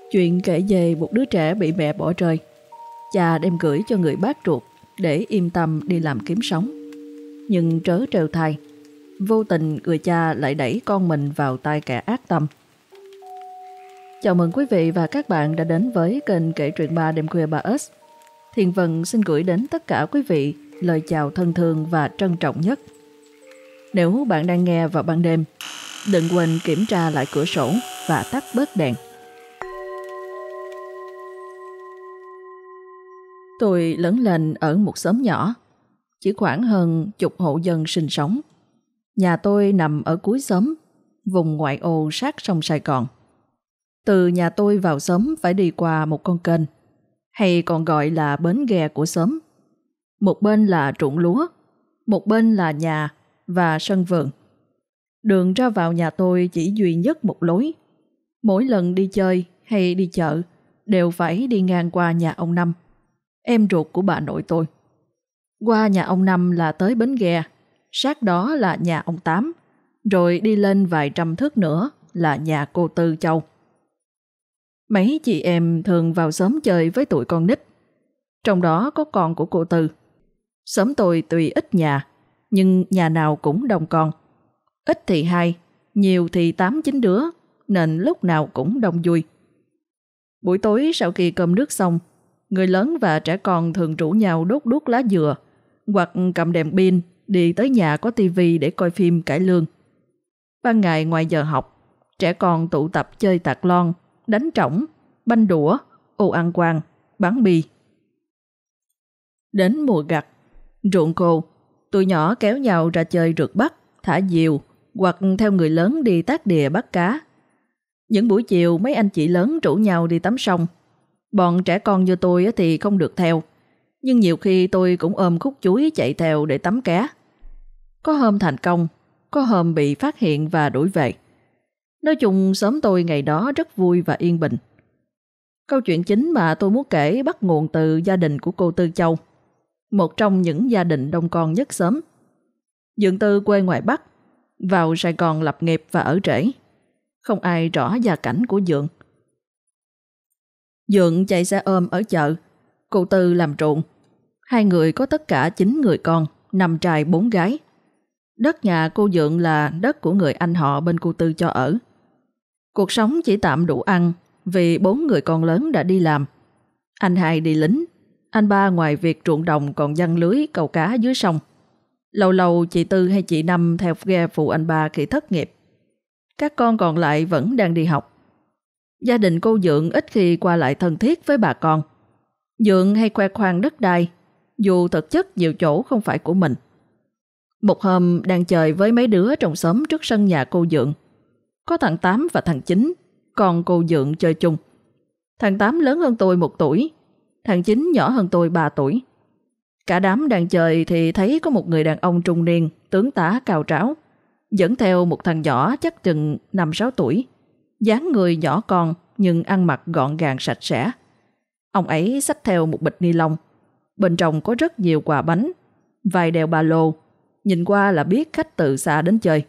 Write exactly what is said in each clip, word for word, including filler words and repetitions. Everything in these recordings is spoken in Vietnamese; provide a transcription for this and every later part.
Chuyện kể về một đứa trẻ bị mẹ bỏ rơi. Cha đem gửi cho người bác ruột để yên tâm đi làm kiếm sống. Nhưng trớ trêu thay, vô tình người cha lại đẩy con mình vào tay kẻ ác tâm. Chào mừng quý vị và các bạn đã đến với kênh kể truyện ma đêm khuya ba S. Thiền Vân xin gửi đến tất cả quý vị lời chào thân thương và trân trọng nhất. Nếu bạn đang nghe vào ban đêm, đừng quên kiểm tra lại cửa sổ và tắt bớt đèn. Tôi lớn lên ở một xóm nhỏ, chỉ khoảng hơn chục hộ dân sinh sống. Nhà tôi nằm ở cuối xóm, vùng ngoại ô sát sông Sài Gòn. Từ nhà tôi vào xóm phải đi qua một con kênh, hay còn gọi là bến ghe của xóm. Một bên là ruộng lúa, một bên là nhà và sân vườn. Đường ra vào nhà tôi chỉ duy nhất một lối. Mỗi lần đi chơi hay đi chợ đều phải đi ngang qua nhà ông Năm, em ruột của bà nội tôi. Qua nhà ông Năm là tới bến ghe, sát đó là nhà ông Tám, rồi đi lên vài trăm thước nữa là nhà cô Tư Châu. Mấy chị em thường vào xóm chơi với tụi con nít, trong đó có con của cô Tư. Xóm tôi tuy ít nhà, nhưng nhà nào cũng đông con. Ít thì hai, nhiều thì tám chín đứa, nên lúc nào cũng đông vui. Buổi tối sau khi cơm nước xong, người lớn và trẻ con thường rủ nhau đốt đuốc lá dừa, hoặc cầm đèn pin đi tới nhà có tivi để coi phim cải lương. Ban ngày ngoài giờ học, trẻ con tụ tập chơi tạc lon, đánh trỏng, banh đũa, ô ăn quan, bắn bi. Đến mùa gặt, ruộng khô, tụi nhỏ kéo nhau ra chơi rượt bắt, thả diều, hoặc theo người lớn đi tác đìa bắt cá. Những buổi chiều mấy anh chị lớn rủ nhau đi tắm sông. Bọn trẻ con như tôi thì không được theo, nhưng nhiều khi tôi cũng ôm khúc chuối chạy theo để tắm cá. Có hôm thành công, có hôm bị phát hiện và đuổi về. Nói chung xóm tôi ngày đó rất vui và yên bình. Câu chuyện chính mà tôi muốn kể bắt nguồn từ gia đình của cô Tư Châu, một trong những gia đình đông con nhất xóm. Dượng Tư quê ngoài Bắc, vào Sài Gòn lập nghiệp và ở rễ. Không ai rõ gia cảnh của Dượng. Dượng chạy xe ôm ở chợ, cô Tư làm ruộng. Hai người có tất cả chín người con, năm trai bốn gái. Đất nhà cô Dượng là đất của người anh họ bên cô Tư cho ở. Cuộc sống chỉ tạm đủ ăn vì bốn người con lớn đã đi làm. Anh hai đi lính, anh ba ngoài việc ruộng đồng còn giăng lưới câu cá dưới sông. Lâu lâu chị Tư hay chị Năm theo ghe phụ anh ba khi thất nghiệp. Các con còn lại vẫn đang đi học. Gia đình cô Dượng ít khi qua lại thân thiết với bà con. Dượng hay khoe khoang đất đai, dù thực chất nhiều chỗ không phải của mình. Một hôm đang chơi với mấy đứa trong xóm trước sân nhà cô Dượng. Có thằng Tám và thằng Chín, còn cô Dượng chơi chung. Thằng Tám lớn hơn tôi một tuổi, thằng Chín nhỏ hơn tôi ba tuổi. Cả đám đang chơi thì thấy có một người đàn ông trung niên, tướng tá cao tráo, dẫn theo một thằng nhỏ chắc chừng năm sáu tuổi. Dáng người nhỏ con nhưng ăn mặc gọn gàng sạch sẽ. Ông ấy xách theo một bịch ni lông, bên trong có rất nhiều quà bánh, vài đeo ba lô, nhìn qua là biết khách từ xa đến chơi.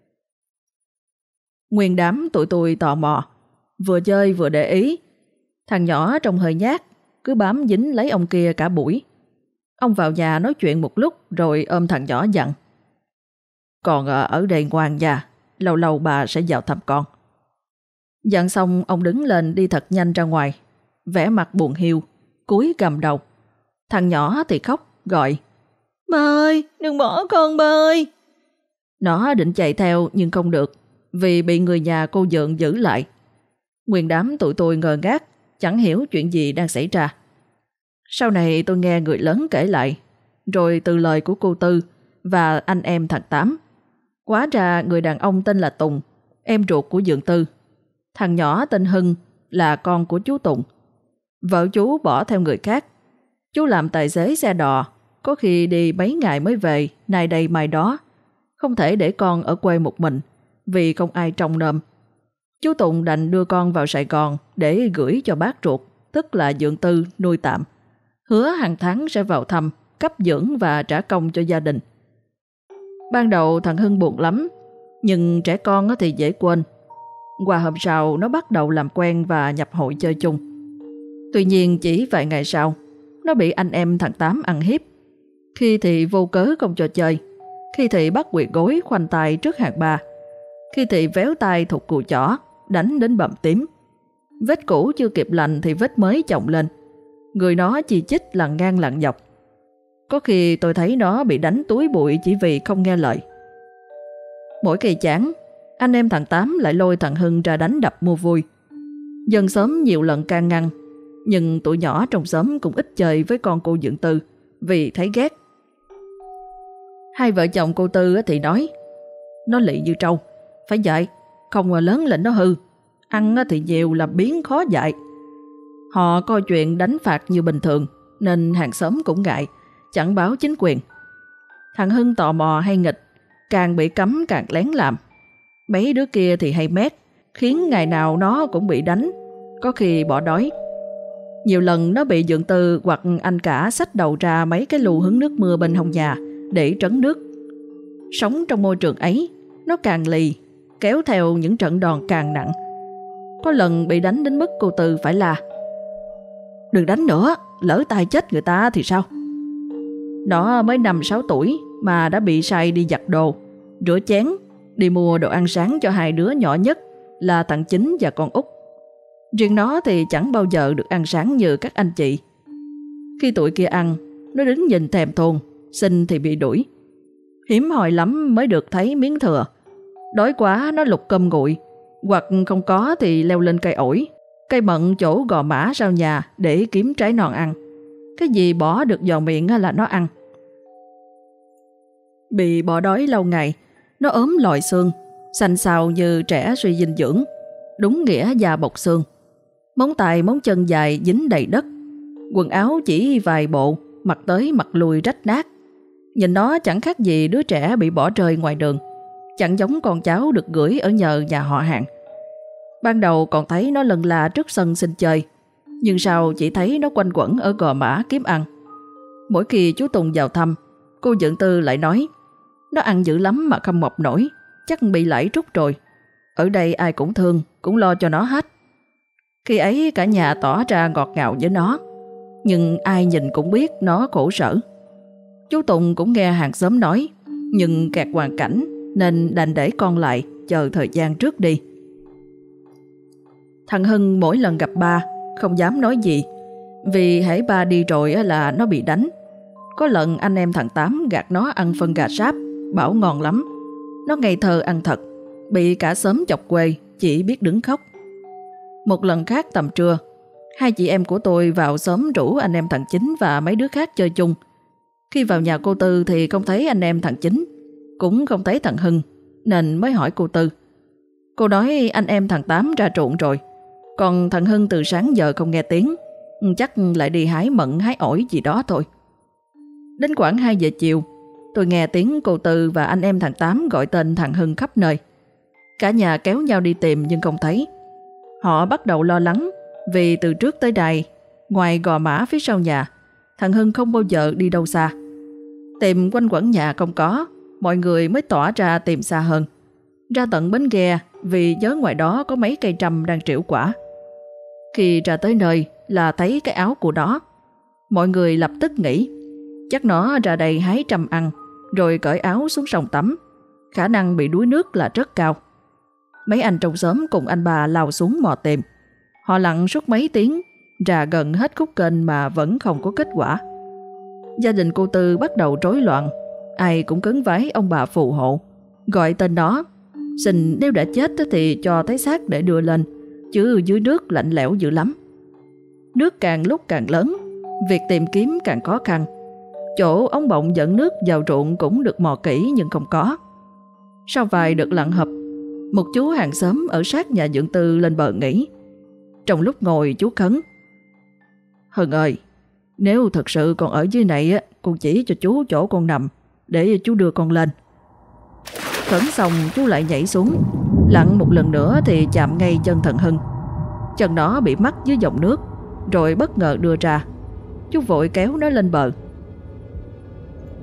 Nguyên đám tụi tôi tò mò, vừa chơi vừa để ý. Thằng nhỏ trông hơi nhát, cứ bám dính lấy ông kia cả buổi. Ông vào nhà nói chuyện một lúc rồi ôm thằng nhỏ dặn: "Con ở đây ngoan nha, lâu lâu bà sẽ vào thăm con." Dặn xong ông đứng lên đi thật nhanh ra ngoài, vẻ mặt buồn hiu, cúi gằm đầu. Thằng nhỏ thì khóc gọi: "Ba ơi, đừng bỏ con ba ơi." Nó định chạy theo nhưng không được, vì bị người nhà cô Dượng giữ lại. Nguyên đám tụi tôi ngơ ngác, chẳng hiểu chuyện gì đang xảy ra. Sau này tôi nghe người lớn kể lại, rồi từ lời của cô Tư và anh em thằng Tám. Hóa ra người đàn ông tên là Tùng, em ruột của Dượng Tư. Thằng nhỏ tên Hưng là con của chú Tùng. Vợ chú bỏ theo người khác. Chú làm tài xế xe đò, có khi đi mấy ngày mới về, nay đây mai đó. Không thể để con ở quê một mình, vì không ai trông nom. Chú Tùng đành đưa con vào Sài Gòn để gửi cho bác ruột, tức là Dượng Tư, nuôi tạm. Hứa hàng tháng sẽ vào thăm, cấp dưỡng và trả công cho gia đình. Ban đầu thằng Hưng buồn lắm, nhưng trẻ con thì dễ quên. Qua hôm sau nó bắt đầu làm quen và nhập hội chơi chung. Tuy nhiên chỉ vài ngày sau, nó bị anh em thằng Tám ăn hiếp. Khi thì vô cớ không cho chơi, khi thì bắt quỳ gối khoanh tay trước hàng ba, khi thì véo tay thụt cùi chỏ, đánh đến bầm tím. Vết cũ chưa kịp lành thì vết mới chồng lên. Người nó chỉ chích lằn ngang lằn dọc. Có khi tôi thấy nó bị đánh túi bụi chỉ vì không nghe lời. Mỗi kỳ chán, anh em thằng Tám lại lôi thằng Hưng ra đánh đập mua vui. Dân xóm nhiều lần can ngăn, nhưng tụi nhỏ trong xóm cũng ít chơi với con cô Dượng Tư vì thấy ghét. Hai vợ chồng cô Tư thì nói, nó lị như trâu, phải dạy, không mà lớn lên nó hư. Ăn thì nhiều làm biến khó dạy. Họ coi chuyện đánh phạt như bình thường, nên hàng xóm cũng ngại, chẳng báo chính quyền. Thằng Hưng tò mò hay nghịch, càng bị cấm càng lén làm. Mấy đứa kia thì hay mét, khiến ngày nào nó cũng bị đánh, có khi bỏ đói. Nhiều lần nó bị Dượng Tư hoặc anh cả xách đầu ra mấy cái lu hứng nước mưa bên hông nhà để trấn nước. Sống trong môi trường ấy, nó càng lì, kéo theo những trận đòn càng nặng. Có lần bị đánh đến mức cô Tư phải la, đừng đánh nữa, lỡ tay chết người ta thì sao? Nó mới năm sáu tuổi mà đã bị sai đi giặt đồ, rửa chén, đi mua đồ ăn sáng cho hai đứa nhỏ nhất là thằng Chính và con Út. Riêng nó thì chẳng bao giờ được ăn sáng như các anh chị. Khi tụi kia ăn, nó đứng nhìn thèm thuồng, xin thì bị đuổi. Hiếm hoi lắm mới được thấy miếng thừa. Đói quá nó lục cơm nguội, hoặc không có thì leo lên cây ổi, cây mận chỗ gò mã sau nhà để kiếm trái non ăn. Cái gì bỏ được vào miệng là nó ăn. Bị bỏ đói lâu ngày, nó ốm lòi xương, xanh xao như trẻ suy dinh dưỡng, đúng nghĩa da bọc xương. Móng tay móng chân dài dính đầy đất, quần áo chỉ vài bộ, mặc tới mặc lui rách nát. Nhìn nó chẳng khác gì đứa trẻ bị bỏ rơi ngoài đường, chẳng giống con cháu được gửi ở nhờ nhà họ hàng. Ban đầu còn thấy nó lần la trước sân xin chơi, nhưng sau chỉ thấy nó quanh quẩn ở gò mã kiếm ăn. Mỗi khi chú Tùng vào thăm, cô Dượng Tư lại nói, nó ăn dữ lắm mà không mọc nổi, chắc bị lãi trút rồi. Ở đây ai cũng thương, cũng lo cho nó hết. Khi ấy cả nhà tỏ ra ngọt ngào với nó, nhưng ai nhìn cũng biết nó khổ sở. Chú Tùng cũng nghe hàng xóm nói, nhưng kẹt hoàn cảnh nên đành để con lại chờ thời gian trước đi. Thằng Hưng mỗi lần gặp ba không dám nói gì, vì hễ ba đi rồi là nó bị đánh. Có lần anh em thằng Tám gạt nó ăn phân gà sáp, bảo ngon lắm. Nó ngây thơ ăn thật, bị cả xóm chọc quê, chỉ biết đứng khóc. Một lần khác tầm trưa, hai chị em của tôi vào xóm rủ anh em thằng Chính và mấy đứa khác chơi chung. Khi vào nhà cô Tư thì không thấy anh em thằng Chính, cũng không thấy thằng Hưng, nên mới hỏi cô Tư. Cô nói anh em thằng Tám ra ruộng rồi, còn thằng Hưng từ sáng giờ không nghe tiếng, chắc lại đi hái mận hái ổi gì đó thôi. Đến khoảng hai giờ chiều, tôi nghe tiếng cô Tư và anh em thằng Tám gọi tên thằng Hưng khắp nơi. Cả nhà kéo nhau đi tìm nhưng không thấy. Họ bắt đầu lo lắng, vì từ trước tới đây, ngoài gò mã phía sau nhà, thằng Hưng không bao giờ đi đâu xa. Tìm quanh quẩn nhà không có, mọi người mới tỏa ra tìm xa hơn, ra tận bến ghe, vì nhớ ngoài đó có mấy cây trầm đang trĩu quả. Khi ra tới nơi là thấy cái áo của nó. Mọi người lập tức nghĩ chắc nó ra đây hái trầm ăn, rồi cởi áo xuống sông tắm. Khả năng bị đuối nước là rất cao. Mấy anh trong xóm cùng anh bà lao xuống mò tìm. Họ lặn suốt mấy tiếng, ra gần hết khúc kênh mà vẫn không có kết quả. Gia đình cô Tư bắt đầu rối loạn, ai cũng cấn vái ông bà phù hộ, gọi tên nó, xin nếu đã chết thì cho thấy xác để đưa lên, chứ dưới nước lạnh lẽo dữ lắm. Nước càng lúc càng lớn, việc tìm kiếm càng khó khăn. Chỗ ống bọng dẫn nước vào ruộng cũng được mò kỹ nhưng không có. Sau vài đợt lặn hập, một chú hàng xóm ở sát nhà Dượng Tư lên bờ nghỉ. Trong lúc ngồi chú khấn: Hưng ơi, nếu thật sự còn ở dưới này, con chỉ cho chú chỗ con nằm để chú đưa con lên. Khấn xong chú lại nhảy xuống, lặn một lần nữa thì chạm ngay chân thằng Hưng. Chân nó bị mắc dưới dòng nước, rồi bất ngờ đưa ra. Chú vội kéo nó lên bờ.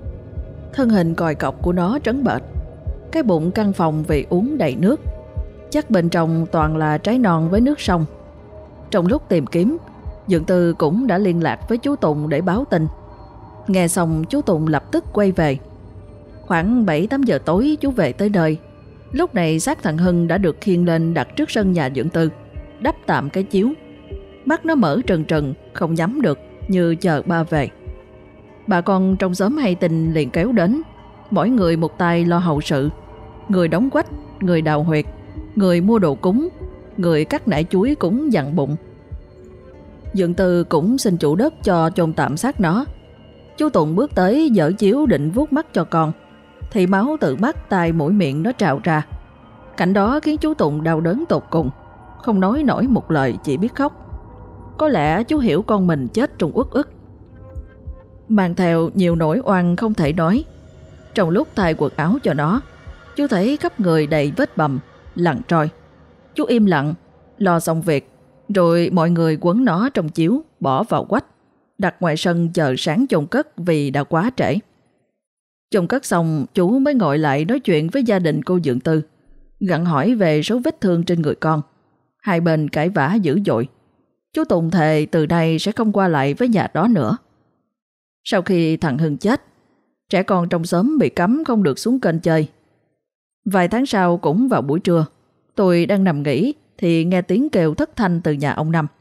Thân hình còi cọc của nó trắng bệch, cái bụng căng phồng vì uống đầy nước. Chắc bên trong toàn là trái non với nước sông. Trong lúc tìm kiếm, Dượng Tư cũng đã liên lạc với chú Tùng để báo tin. Nghe xong chú Tùng lập tức quay về. Khoảng bảy tám giờ tối chú về tới nơi. Lúc này xác thằng Hưng đã được khiêng lên đặt trước sân nhà Dượng Tư, đắp tạm cái chiếu. Mắt nó mở trần trần, không nhắm được, như chờ ba về. Bà con trong xóm hay tin liền kéo đến, mỗi người một tay lo hậu sự. Người đóng quách, người đào huyệt, người mua đồ cúng, người cắt nải chuối cũng dặn bụng. Dượng Tư cũng xin chủ đất cho chôn tạm xác nó. Chú Tùng bước tới dở chiếu định vuốt mắt cho con, thì máu từ mắt, tai, mũi, miệng nó trào ra. Cảnh đó khiến chú Tùng đau đớn tột cùng, không nói nổi một lời, chỉ biết khóc. Có lẽ chú hiểu con mình chết trong uất ức, mang theo nhiều nỗi oan không thể nói. Trong lúc thay quần áo cho nó, chú thấy khắp người đầy vết bầm, lằn trôi. Chú im lặng, lo xong việc, rồi mọi người quấn nó trong chiếu, bỏ vào quách, đặt ngoài sân chờ sáng chôn cất vì đã quá trễ. Chôn cất xong, chú mới ngồi lại nói chuyện với gia đình cô Dượng Tư, gặng hỏi về số vết thương trên người con. Hai bên cãi vã dữ dội. Chú Tùng thề từ nay sẽ không qua lại với nhà đó nữa. Sau khi thằng Hưng chết, trẻ con trong xóm bị cấm không được xuống kênh chơi. Vài tháng sau cũng vào buổi trưa, tôi đang nằm nghỉ thì nghe tiếng kêu thất thanh từ nhà ông Năm.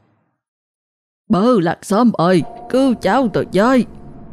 Bơ lạc xóm ơi, cứu cháu tôi chơi.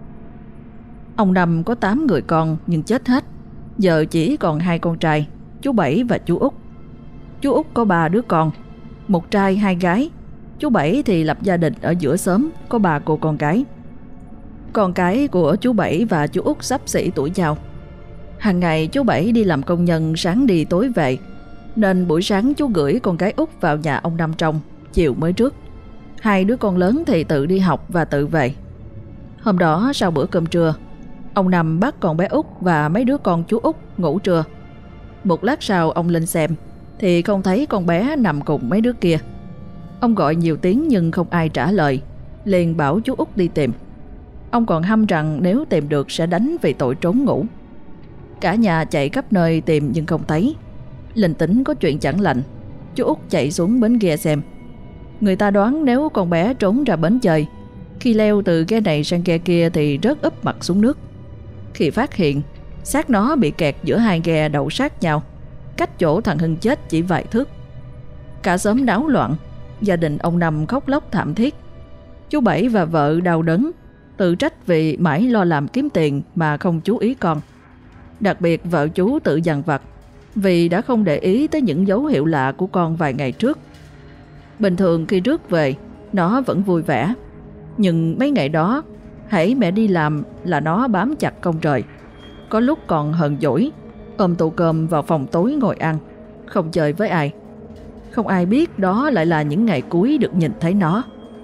Ông Năm có tám người con nhưng chết hết, giờ chỉ còn hai con trai, chú Bảy và chú Út. Chú Út có ba đứa con, một trai hai gái. Chú Bảy thì lập gia đình ở giữa xóm, có ba cô con gái. Con cái của chú Bảy và chú Út xấp xỉ tuổi nhau. Hàng ngày chú Bảy đi làm công nhân, sáng đi tối về, nên buổi sáng chú gửi con gái Út vào nhà ông Năm trông, chiều mới rước. Hai đứa con lớn thì tự đi học và tự về. Hôm đó sau bữa cơm trưa, ông Năm bắt con bé Út và mấy đứa con chú Út ngủ trưa. Một lát sau ông lên xem thì không thấy con bé nằm cùng mấy đứa kia. Ông gọi nhiều tiếng nhưng không ai trả lời, liền bảo chú Út đi tìm. Ông còn hăm rằng nếu tìm được sẽ đánh vì tội trốn ngủ. Cả nhà chạy khắp nơi tìm nhưng không thấy. Linh tính có chuyện chẳng lành, chú Út chạy xuống bến ghe xem. Người ta đoán nếu con bé trốn ra bến chơi, khi leo từ ghe này sang ghe kia thì rớt úp mặt xuống nước. Khi phát hiện, xác nó bị kẹt giữa hai ghe đậu sát nhau, cách chỗ thằng Hưng chết chỉ vài thước. Cả xóm náo loạn, gia đình ông Năm khóc lóc thảm thiết. Chú Bảy và vợ đau đớn, tự trách vì mãi lo làm kiếm tiền mà không chú ý con. Đặc biệt vợ chú tự dằn vặt vì đã không để ý tới những dấu hiệu lạ của con vài ngày trước. Bình thường khi rước về, nó vẫn vui vẻ, nhưng mấy ngày đó, hễ mẹ đi làm là nó bám chặt không rời. Có lúc còn hờn dỗi, ôm tô cơm vào phòng tối ngồi ăn, không chơi với ai. Không ai biết đó lại là những ngày cuối được nhìn thấy nó.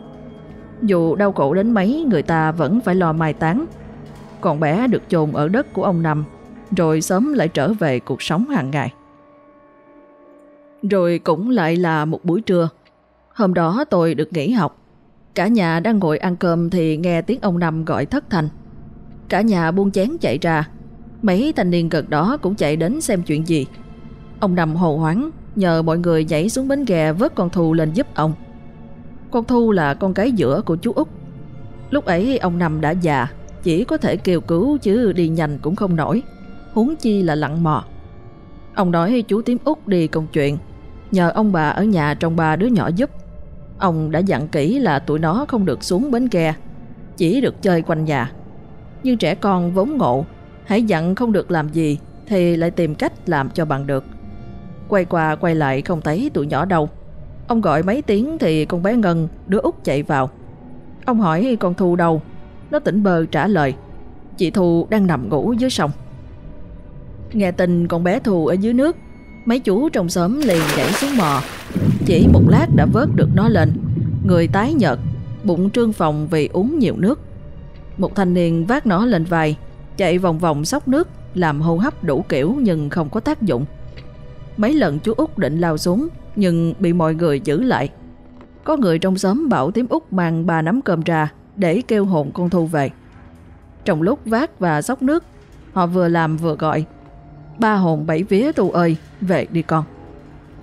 Dù đau khổ đến mấy, người ta vẫn phải lo mai táng. Con bé được chôn ở đất của ông Năm, rồi sớm lại trở về cuộc sống hàng ngày. Rồi cũng lại là một buổi trưa. Hôm đó tôi được nghỉ học. Cả nhà đang ngồi ăn cơm thì nghe tiếng ông Năm gọi thất thanh. Cả nhà buông chén chạy ra. Mấy thanh niên gần đó cũng chạy đến xem chuyện gì. Ông Năm hồ hoáng nhờ mọi người nhảy xuống bến ghe vớt con Thu lên giúp ông. Con Thu là con cái giữa của chú Út. Lúc ấy ông Năm đã già, chỉ có thể kêu cứu chứ đi nhanh cũng không nổi, huống chi là lặn mò. Ông nói chú Tím Út đi công chuyện, nhờ ông bà ở nhà trông ba đứa nhỏ giúp. Ông đã dặn kỹ là tụi nó không được xuống bến ghe, chỉ được chơi quanh nhà. Nhưng trẻ con vốn ngộ, hãy dặn không được làm gì thì lại tìm cách làm cho bằng được. Quay qua quay lại không thấy tụi nhỏ đâu. Ông gọi mấy tiếng thì con bé Ngân, đứa Út chạy vào. Ông hỏi con Thu đâu, nó tỉnh bơ trả lời chị Thu đang nằm ngủ dưới sông. Nghe tin con bé Thu ở dưới nước, mấy chú trong xóm liền nhảy xuống mò. Chỉ một lát đã vớt được nó lên, người tái nhợt, bụng trương phồng vì uống nhiều nước. Một thanh niên vác nó lên vai, chạy vòng vòng xóc nước, làm hô hấp đủ kiểu nhưng không có tác dụng. Mấy lần chú Út định lao xuống nhưng bị mọi người giữ lại. Có người trong xóm bảo Tím Út mang ba nắm cơm ra để kêu hồn con Thu về. Trong lúc vác và xóc nước, họ vừa làm vừa gọi: ba hồn bảy vía Thu ơi, về đi con.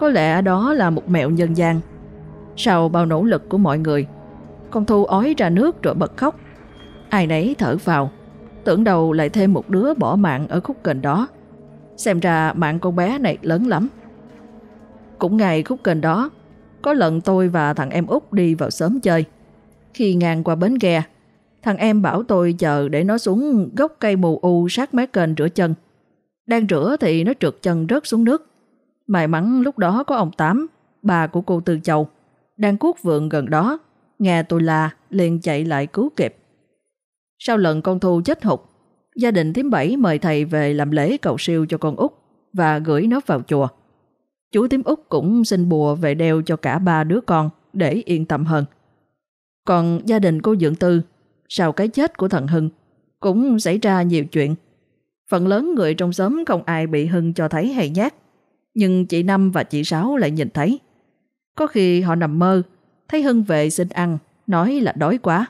Có lẽ đó là một mẹo nhân gian. Sau bao nỗ lực của mọi người, con Thu ói ra nước rồi bật khóc. Ai nấy thở vào, tưởng đâu lại thêm một đứa bỏ mạng ở khúc kênh đó. Xem ra mạng con bé này lớn lắm. Cũng ngày khúc kênh đó, có lần tôi và thằng em út đi vào xóm chơi. Khi ngang qua bến ghe, thằng em bảo tôi chờ để nó xuống gốc cây mù u sát mé kênh rửa chân. Đang rửa thì nó trượt chân rớt xuống nước. May mắn lúc đó có ông Tám, bà của cô Tư Châu, đang cuốc vườn gần đó, nghe tôi la liền chạy lại cứu kịp. Sau lần con Thu chết hụt, gia đình thím Bảy mời thầy về làm lễ cầu siêu cho con út và gửi nó vào chùa. Chú thím út cũng xin bùa về đeo cho cả ba đứa con để yên tâm hơn. Còn gia đình cô Dượng Tư, sau cái chết của thằng Hưng, cũng xảy ra nhiều chuyện. Phần lớn người trong xóm không ai bị Hưng cho thấy hay nhát, nhưng chị Năm và chị Sáu lại nhìn thấy. Có khi họ nằm mơ, thấy Hưng về xin ăn, nói là đói quá.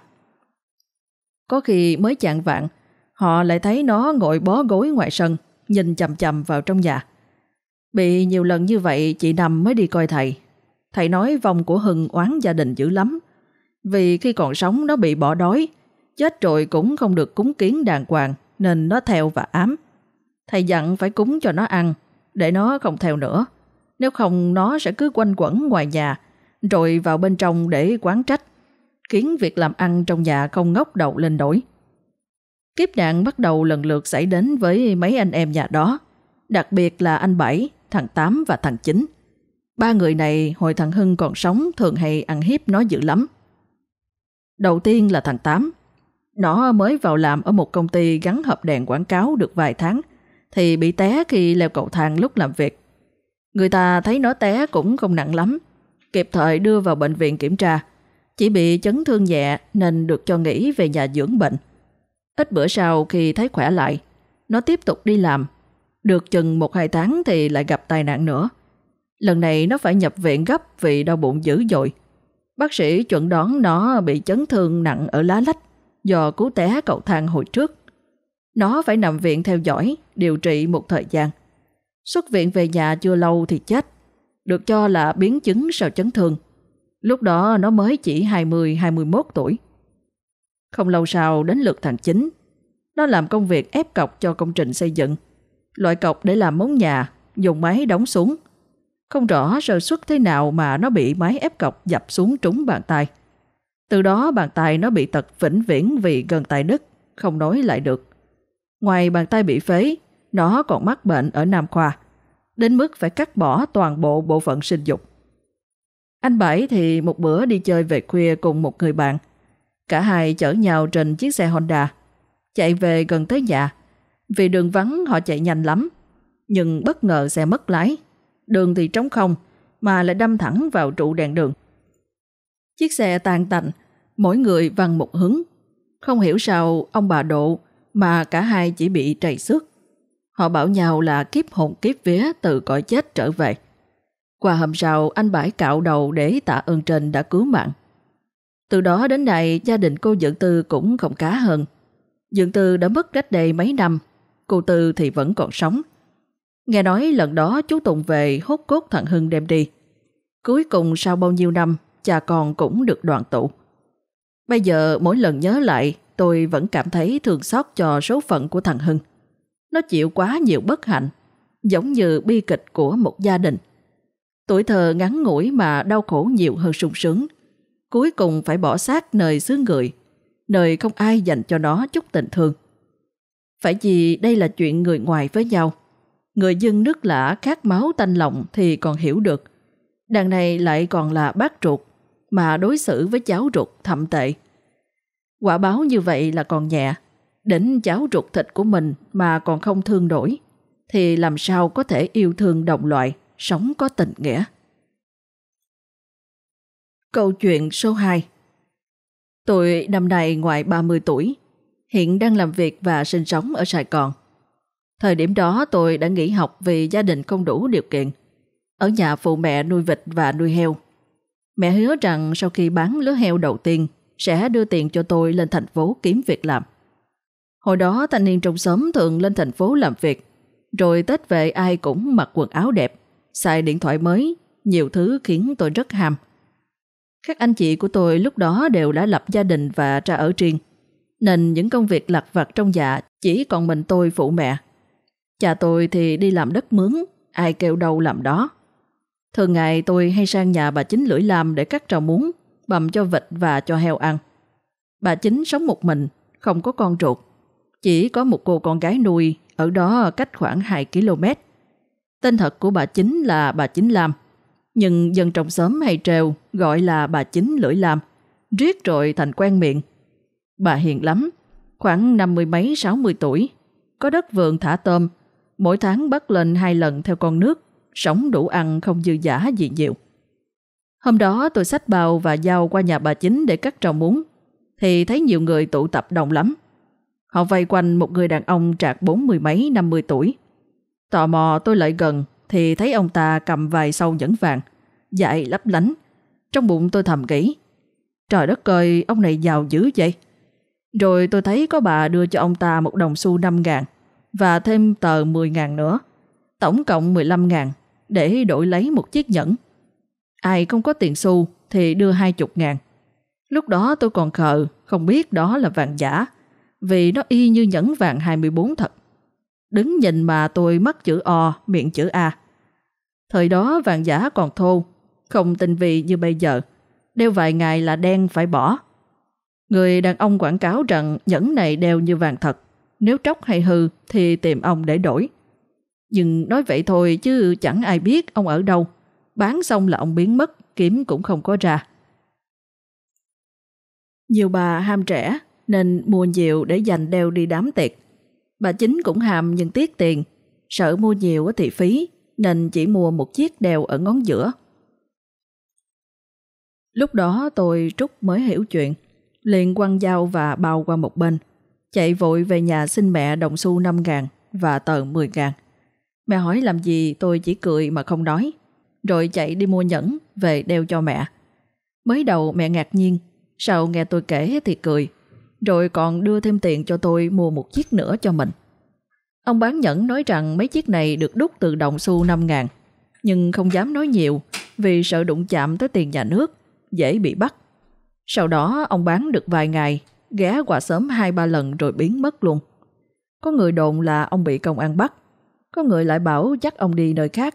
Có khi mới chạng vạng, họ lại thấy nó ngồi bó gối ngoài sân, nhìn chằm chằm vào trong nhà. Bị nhiều lần như vậy, chị Năm mới đi coi thầy. Thầy nói vong của Hưng oán gia đình dữ lắm, vì khi còn sống nó bị bỏ đói, chết rồi cũng không được cúng kiến đàng hoàng nên nó theo và ám. Thầy dặn phải cúng cho nó ăn, để nó không theo nữa. Nếu không nó sẽ cứ quanh quẩn ngoài nhà, rồi vào bên trong để quán trách, khiến việc làm ăn trong nhà không ngóc đầu lên nổi. Kiếp nạn bắt đầu lần lượt xảy đến với mấy anh em nhà đó, đặc biệt là anh Bảy, thằng Tám và thằng Chính. Ba người này hồi thằng Hưng còn sống thường hay ăn hiếp nó dữ lắm. Đầu tiên là thằng Tám. Nó mới vào làm ở một công ty gắn hộp đèn quảng cáo được vài tháng, thì bị té khi leo cầu thang lúc làm việc. Người ta thấy nó té cũng không nặng lắm, kịp thời đưa vào bệnh viện kiểm tra. Chỉ bị chấn thương nhẹ nên được cho nghỉ về nhà dưỡng bệnh. Ít bữa sau khi thấy khỏe lại, nó tiếp tục đi làm. Được chừng một hai tháng thì lại gặp tai nạn nữa. Lần này nó phải nhập viện gấp vì đau bụng dữ dội. Bác sĩ chuẩn đoán nó bị chấn thương nặng ở lá lách do cú té cầu thang hồi trước. Nó phải nằm viện theo dõi, điều trị một thời gian. Xuất viện về nhà chưa lâu thì chết, được cho là biến chứng sau chấn thương. Lúc đó nó mới chỉ hai mươi hai mươi mốt tuổi. Không lâu sau đến lượt thằng Chính. Nó làm công việc ép cọc cho công trình xây dựng. Loại cọc để làm móng nhà, dùng máy đóng xuống. Không rõ sơ suất thế nào mà nó bị máy ép cọc dập xuống trúng bàn tay. Từ đó bàn tay nó bị tật vĩnh viễn vì gân tay đứt, không nối lại được. Ngoài bàn tay bị phế, nó còn mắc bệnh ở Nam Khoa, đến mức phải cắt bỏ toàn bộ bộ phận sinh dục. Anh Bảy thì một bữa đi chơi về khuya cùng một người bạn. Cả hai chở nhau trên chiếc xe Honda, chạy về gần tới nhà. Vì đường vắng họ chạy nhanh lắm, nhưng bất ngờ xe mất lái. Đường thì trống không, mà lại đâm thẳng vào trụ đèn đường. Chiếc xe tan tành, mỗi người văng một hướng. Không hiểu sao ông bà độ mà cả hai chỉ bị trầy xước. Họ bảo nhau là kiếp hồn kiếp vía từ cõi chết trở về. Qua hôm sau, anh Bảy cạo đầu để tạ ơn trên đã cứu mạng. Từ đó đến nay, gia đình cô Dượng Tư cũng không khá hơn. Dượng Tư đã mất cách đây mấy năm, cô Tư thì vẫn còn sống. Nghe nói lần đó chú Tùng về hốt cốt thằng Hưng đem đi. Cuối cùng sau bao nhiêu năm, cha con cũng được đoàn tụ. Bây giờ mỗi lần nhớ lại, tôi vẫn cảm thấy thương xót cho số phận của thằng Hưng. Nó chịu quá nhiều bất hạnh, giống như bi kịch của một gia đình. Tuổi thơ ngắn ngủi mà đau khổ nhiều hơn sung sướng. Cuối cùng phải bỏ xác nơi xứ người, nơi không ai dành cho nó chút tình thương. Phải vì đây là chuyện người ngoài với nhau. Người dân nước lã khát máu tanh lòng thì còn hiểu được. Đằng này lại còn là bác ruột, mà đối xử với cháu ruột thậm tệ. Quả báo như vậy là còn nhẹ. Đến cháu ruột thịt của mình mà còn không thương nổi, thì làm sao có thể yêu thương đồng loại, sống có tình nghĩa. Câu chuyện số hai. Tôi năm nay ngoài ba mươi tuổi, hiện đang làm việc và sinh sống ở Sài Gòn. Thời điểm đó tôi đã nghỉ học vì gia đình không đủ điều kiện. Ở nhà phụ mẹ nuôi vịt và nuôi heo. Mẹ hứa rằng sau khi bán lứa heo đầu tiên sẽ đưa tiền cho tôi lên thành phố kiếm việc làm. Hồi đó thanh niên trong xóm thường lên thành phố làm việc, rồi Tết về ai cũng mặc quần áo đẹp, xài điện thoại mới, nhiều thứ khiến tôi rất ham. Các anh chị của tôi lúc đó đều đã lập gia đình và ra ở riêng, nên những công việc lặt vặt trong nhà chỉ còn mình tôi phụ mẹ. Cha tôi thì đi làm đất mướn, ai kêu đâu làm đó. Thường ngày tôi hay sang nhà bà Chính Lưỡi Lam để cắt rau muống, bằm cho vịt và cho heo ăn. Bà Chính sống một mình, không có con ruột, chỉ có một cô con gái nuôi ở đó cách khoảng hai ki lô mét. Tên thật của bà Chính là bà Chính Lam, nhưng dân trong xóm hay trêu gọi là bà Chính Lưỡi Lam, riết rồi thành quen miệng. Bà hiền lắm, khoảng năm mươi mấy sáu mươi tuổi, có đất vườn thả tôm, mỗi tháng bắt lên hai lần theo con nước, sống đủ ăn không dư dả gì nhiều. Hôm đó tôi xách bao và dao qua nhà bà Chính để cắt rau muống, thì thấy nhiều người tụ tập đông lắm. Họ vây quanh một người đàn ông trạc bốn mươi mấy năm mươi tuổi. Tò mò tôi lại gần thì thấy ông ta cầm vài xâu nhẫn vàng, dại lấp lánh. Trong bụng tôi thầm nghĩ, trời đất ơi, ông này giàu dữ vậy. Rồi tôi thấy có bà đưa cho ông ta một đồng xu năm ngàn và thêm tờ mười ngàn nữa, tổng cộng mười lăm ngàn để đổi lấy một chiếc nhẫn. Ai không có tiền xu thì đưa hai chục ngàn. Lúc đó tôi còn khờ, không biết đó là vàng giả, vì nó y như nhẫn vàng hai mươi bốn thật. Đứng nhìn mà tôi mắt chữ O, miệng chữ A. Thời đó vàng giả còn thô, không tinh vi như bây giờ, đeo vài ngày là đen phải bỏ. Người đàn ông quảng cáo rằng nhẫn này đeo như vàng thật, nếu tróc hay hư thì tìm ông để đổi. Nhưng nói vậy thôi chứ chẳng ai biết ông ở đâu, bán xong là ông biến mất, kiếm cũng không có ra. Nhiều bà ham rẻ nên mua nhiều để dành đeo đi đám tiệc. Bà Chính cũng ham nhưng tiếc tiền, sợ mua nhiều thì phí, nên chỉ mua một chiếc đeo ở ngón giữa. Lúc đó tôi Trúc mới hiểu chuyện, liền quăng dao và bao qua một bên, chạy vội về nhà xin mẹ đồng xu năm ngàn và tờ mười ngàn. Mẹ hỏi làm gì tôi chỉ cười mà không nói, rồi chạy đi mua nhẫn về đeo cho mẹ. Mới đầu mẹ ngạc nhiên, sau nghe tôi kể thì cười, rồi còn đưa thêm tiền cho tôi mua một chiếc nữa cho mình. Ông bán nhẫn nói rằng mấy chiếc này được đúc từ đồng xu năm ngàn, nhưng không dám nói nhiều vì sợ đụng chạm tới tiền nhà nước, dễ bị bắt. Sau đó ông bán được vài ngày, ghé qua xóm hai ba lần rồi biến mất luôn. Có người đồn là ông bị công an bắt, có người lại bảo dắt ông đi nơi khác.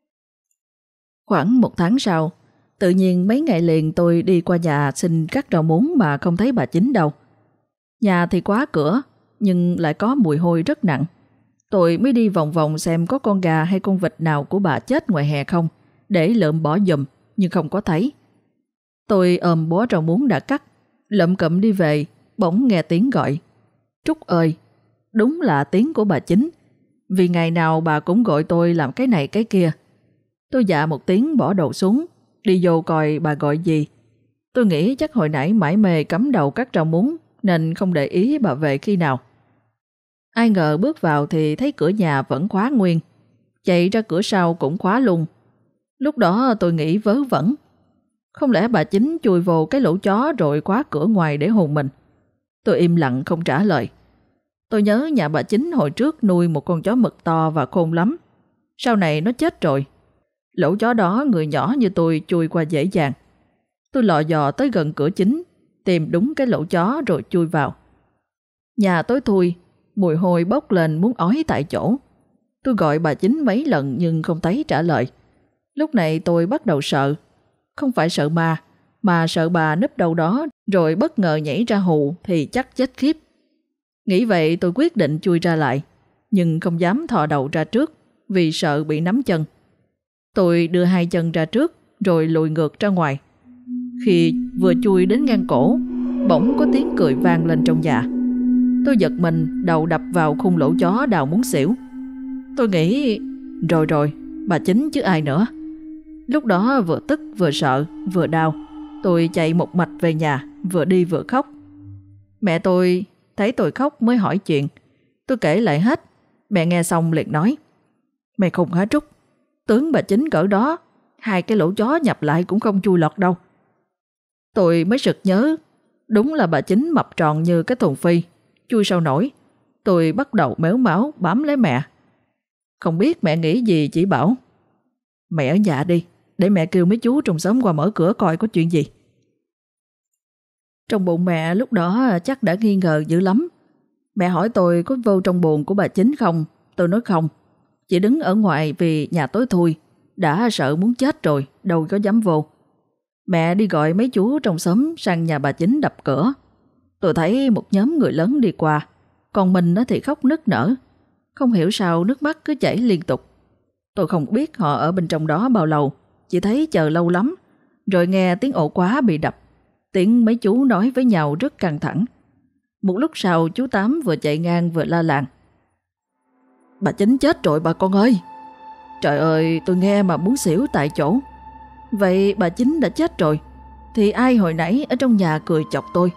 Khoảng một tháng sau, tự nhiên mấy ngày liền tôi đi qua nhà xin cắt rau muống mà không thấy bà Chính đâu. Nhà thì khóa cửa, nhưng lại có mùi hôi rất nặng. Tôi mới đi vòng vòng xem có con gà hay con vịt nào của bà chết ngoài hè không, để lượm bỏ giùm, nhưng không có thấy. Tôi ôm bó rau muống đã cắt, lậm cậm đi về, bỗng nghe tiếng gọi. Trúc ơi! Đúng là tiếng của bà Chính, vì ngày nào bà cũng gọi tôi làm cái này cái kia. Tôi dạ một tiếng bỏ đầu xuống, đi vô coi bà gọi gì. Tôi nghĩ chắc hồi nãy mải mê cắm đầu cắt rau muống nên không để ý bà về khi nào. Ai ngờ bước vào thì thấy cửa nhà vẫn khóa nguyên, chạy ra cửa sau cũng khóa luôn. Lúc đó tôi nghĩ vớ vẩn, không lẽ bà Chính chui vô cái lỗ chó rồi khóa cửa ngoài để hù mình. Tôi im lặng không trả lời. Tôi nhớ nhà bà Chính hồi trước nuôi một con chó mực to và khôn lắm, sau này nó chết rồi. Lỗ chó đó người nhỏ như tôi chui qua dễ dàng. Tôi lò dò tới gần cửa chính, tìm đúng cái lỗ chó rồi chui vào. Nhà tối thui, mùi hôi bốc lên muốn ói tại chỗ. Tôi gọi bà Chính mấy lần nhưng không thấy trả lời. Lúc này tôi bắt đầu sợ. Không phải sợ ma, mà sợ bà núp đâu đó rồi bất ngờ nhảy ra hù thì chắc chết khiếp. Nghĩ vậy tôi quyết định chui ra lại, nhưng không dám thò đầu ra trước vì sợ bị nắm chân. Tôi đưa hai chân ra trước rồi lùi ngược ra ngoài. Khi vừa chui đến ngang cổ, bỗng có tiếng cười vang lên trong nhà. Tôi giật mình, đầu đập vào khung lỗ chó đau muốn xỉu. Tôi nghĩ, rồi rồi, bà Chính chứ ai nữa. Lúc đó vừa tức vừa sợ vừa đau, tôi chạy một mạch về nhà, vừa đi vừa khóc. Mẹ tôi thấy tôi khóc mới hỏi chuyện. Tôi kể lại hết. Mẹ nghe xong liền nói, mày khùng hả Trúc? Tướng bà Chính cỡ đó, hai cái lỗ chó nhập lại cũng không chui lọt đâu. Tôi mới sực nhớ, đúng là bà Chính mập tròn như cái thùng phi, chui sao nổi. Tôi bắt đầu méo máu bám lấy mẹ. Không biết mẹ nghĩ gì, chỉ bảo, mẹ ở nhà đi, để mẹ kêu mấy chú trong xóm qua mở cửa coi có chuyện gì. Trong bụng mẹ lúc đó chắc đã nghi ngờ dữ lắm. Mẹ hỏi tôi có vô trong buồng của bà Chính không? Tôi nói không. Chỉ đứng ở ngoài vì nhà tối thui. Đã sợ muốn chết rồi, đâu có dám vô. Mẹ đi gọi mấy chú trong xóm sang nhà bà Chính đập cửa. Tôi thấy một nhóm người lớn đi qua. Còn mình thì khóc nức nở. Không hiểu sao nước mắt cứ chảy liên tục. Tôi không biết họ ở bên trong đó bao lâu. Chỉ thấy chờ lâu lắm. Rồi nghe tiếng ổ khóa bị đập. Tiếng mấy chú nói với nhau rất căng thẳng. Một lúc sau chú Tám vừa chạy ngang vừa la làng: "Bà Chính chết rồi bà con ơi!" Trời ơi, tôi nghe mà muốn xỉu tại chỗ. Vậy bà Chính đã chết rồi thì ai hồi nãy ở trong nhà cười chọc tôi?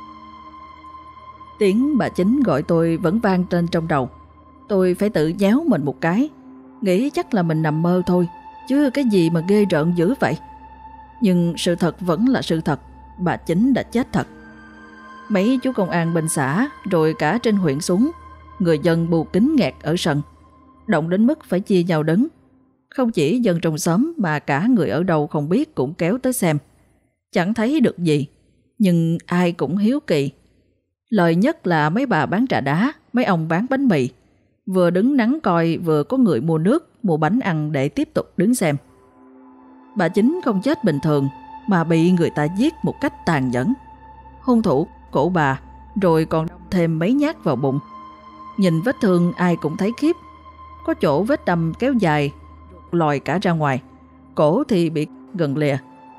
Tiếng bà Chính gọi tôi vẫn vang trên trong đầu. Tôi phải tự nhéo mình một cái, nghĩ chắc là mình nằm mơ thôi, chứ cái gì mà ghê rợn dữ vậy. Nhưng sự thật vẫn là sự thật, bà Chính đã chết thật. Mấy chú công an bên xã rồi cả trên huyện xuống, người dân bù kín nghẹt ở sân, động đến mức phải chia nhau đứng. Không chỉ dân trong xóm mà cả người ở đâu không biết cũng kéo tới xem. Chẳng thấy được gì, nhưng ai cũng hiếu kỳ. Lời nhất là mấy bà bán trà đá, mấy ông bán bánh mì, vừa đứng nắng coi vừa có người mua nước, mua bánh ăn để tiếp tục đứng xem. Bà Chính không chết bình thường mà bị người ta giết một cách tàn nhẫn. Hung thủ cổ bà rồi còn đâm thêm mấy nhát vào bụng. Nhìn vết thương ai cũng thấy khiếp. Có chỗ vết đâm kéo dài lòi cả ra ngoài, cổ thì bị gần lìa.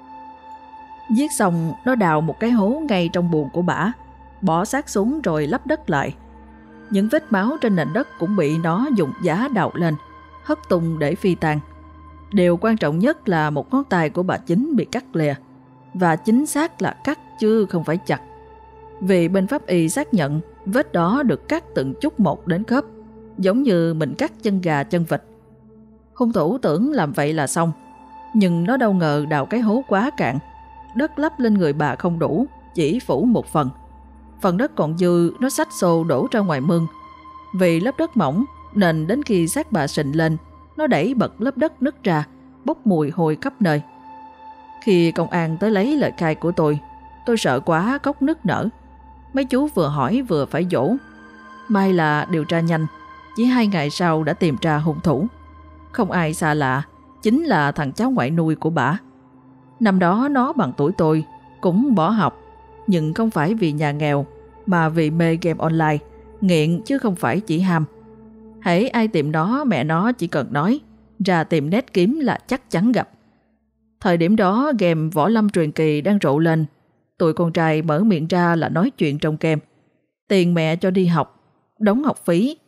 Giết xong nó đào một cái hố ngay trong buồng của bả, bỏ xác xuống rồi lấp đất lại. Những vết máu trên nền đất cũng bị nó dùng giá đào lên, hất tung để phi tang. Điều quan trọng nhất là một ngón tay của bà Chính bị cắt lìa, và chính xác là cắt chứ không phải chặt. Vì bên pháp y xác nhận vết đó được cắt từng chút một đến khớp, giống như mình cắt chân gà chân vịt. Hung thủ tưởng làm vậy là xong, nhưng nó đâu ngờ đào cái hố quá cạn. Đất lấp lên người bà không đủ, chỉ phủ một phần. Phần đất còn dư nó xách xô đổ ra ngoài mương. Vì lớp đất mỏng nên đến khi xác bà sình lên, nó đẩy bật lớp đất nứt ra, bốc mùi hôi khắp nơi. Khi công an tới lấy lời khai của tôi, tôi sợ quá khóc nức nở. Mấy chú vừa hỏi vừa phải dỗ. May là điều tra nhanh, chỉ hai ngày sau đã tìm ra hung thủ. Không ai xa lạ, chính là thằng cháu ngoại nuôi của bả. Năm đó nó bằng tuổi tôi, cũng bỏ học, nhưng không phải vì nhà nghèo, mà vì mê game online, nghiện chứ không phải chỉ ham. Hễ ai tìm nó, mẹ nó chỉ cần nói, ra tìm net kiếm là chắc chắn gặp. Thời điểm đó game Võ Lâm Truyền Kỳ đang rộ lên, tụi con trai mở miệng ra là nói chuyện trong game. Tiền mẹ cho đi học, đóng học phí.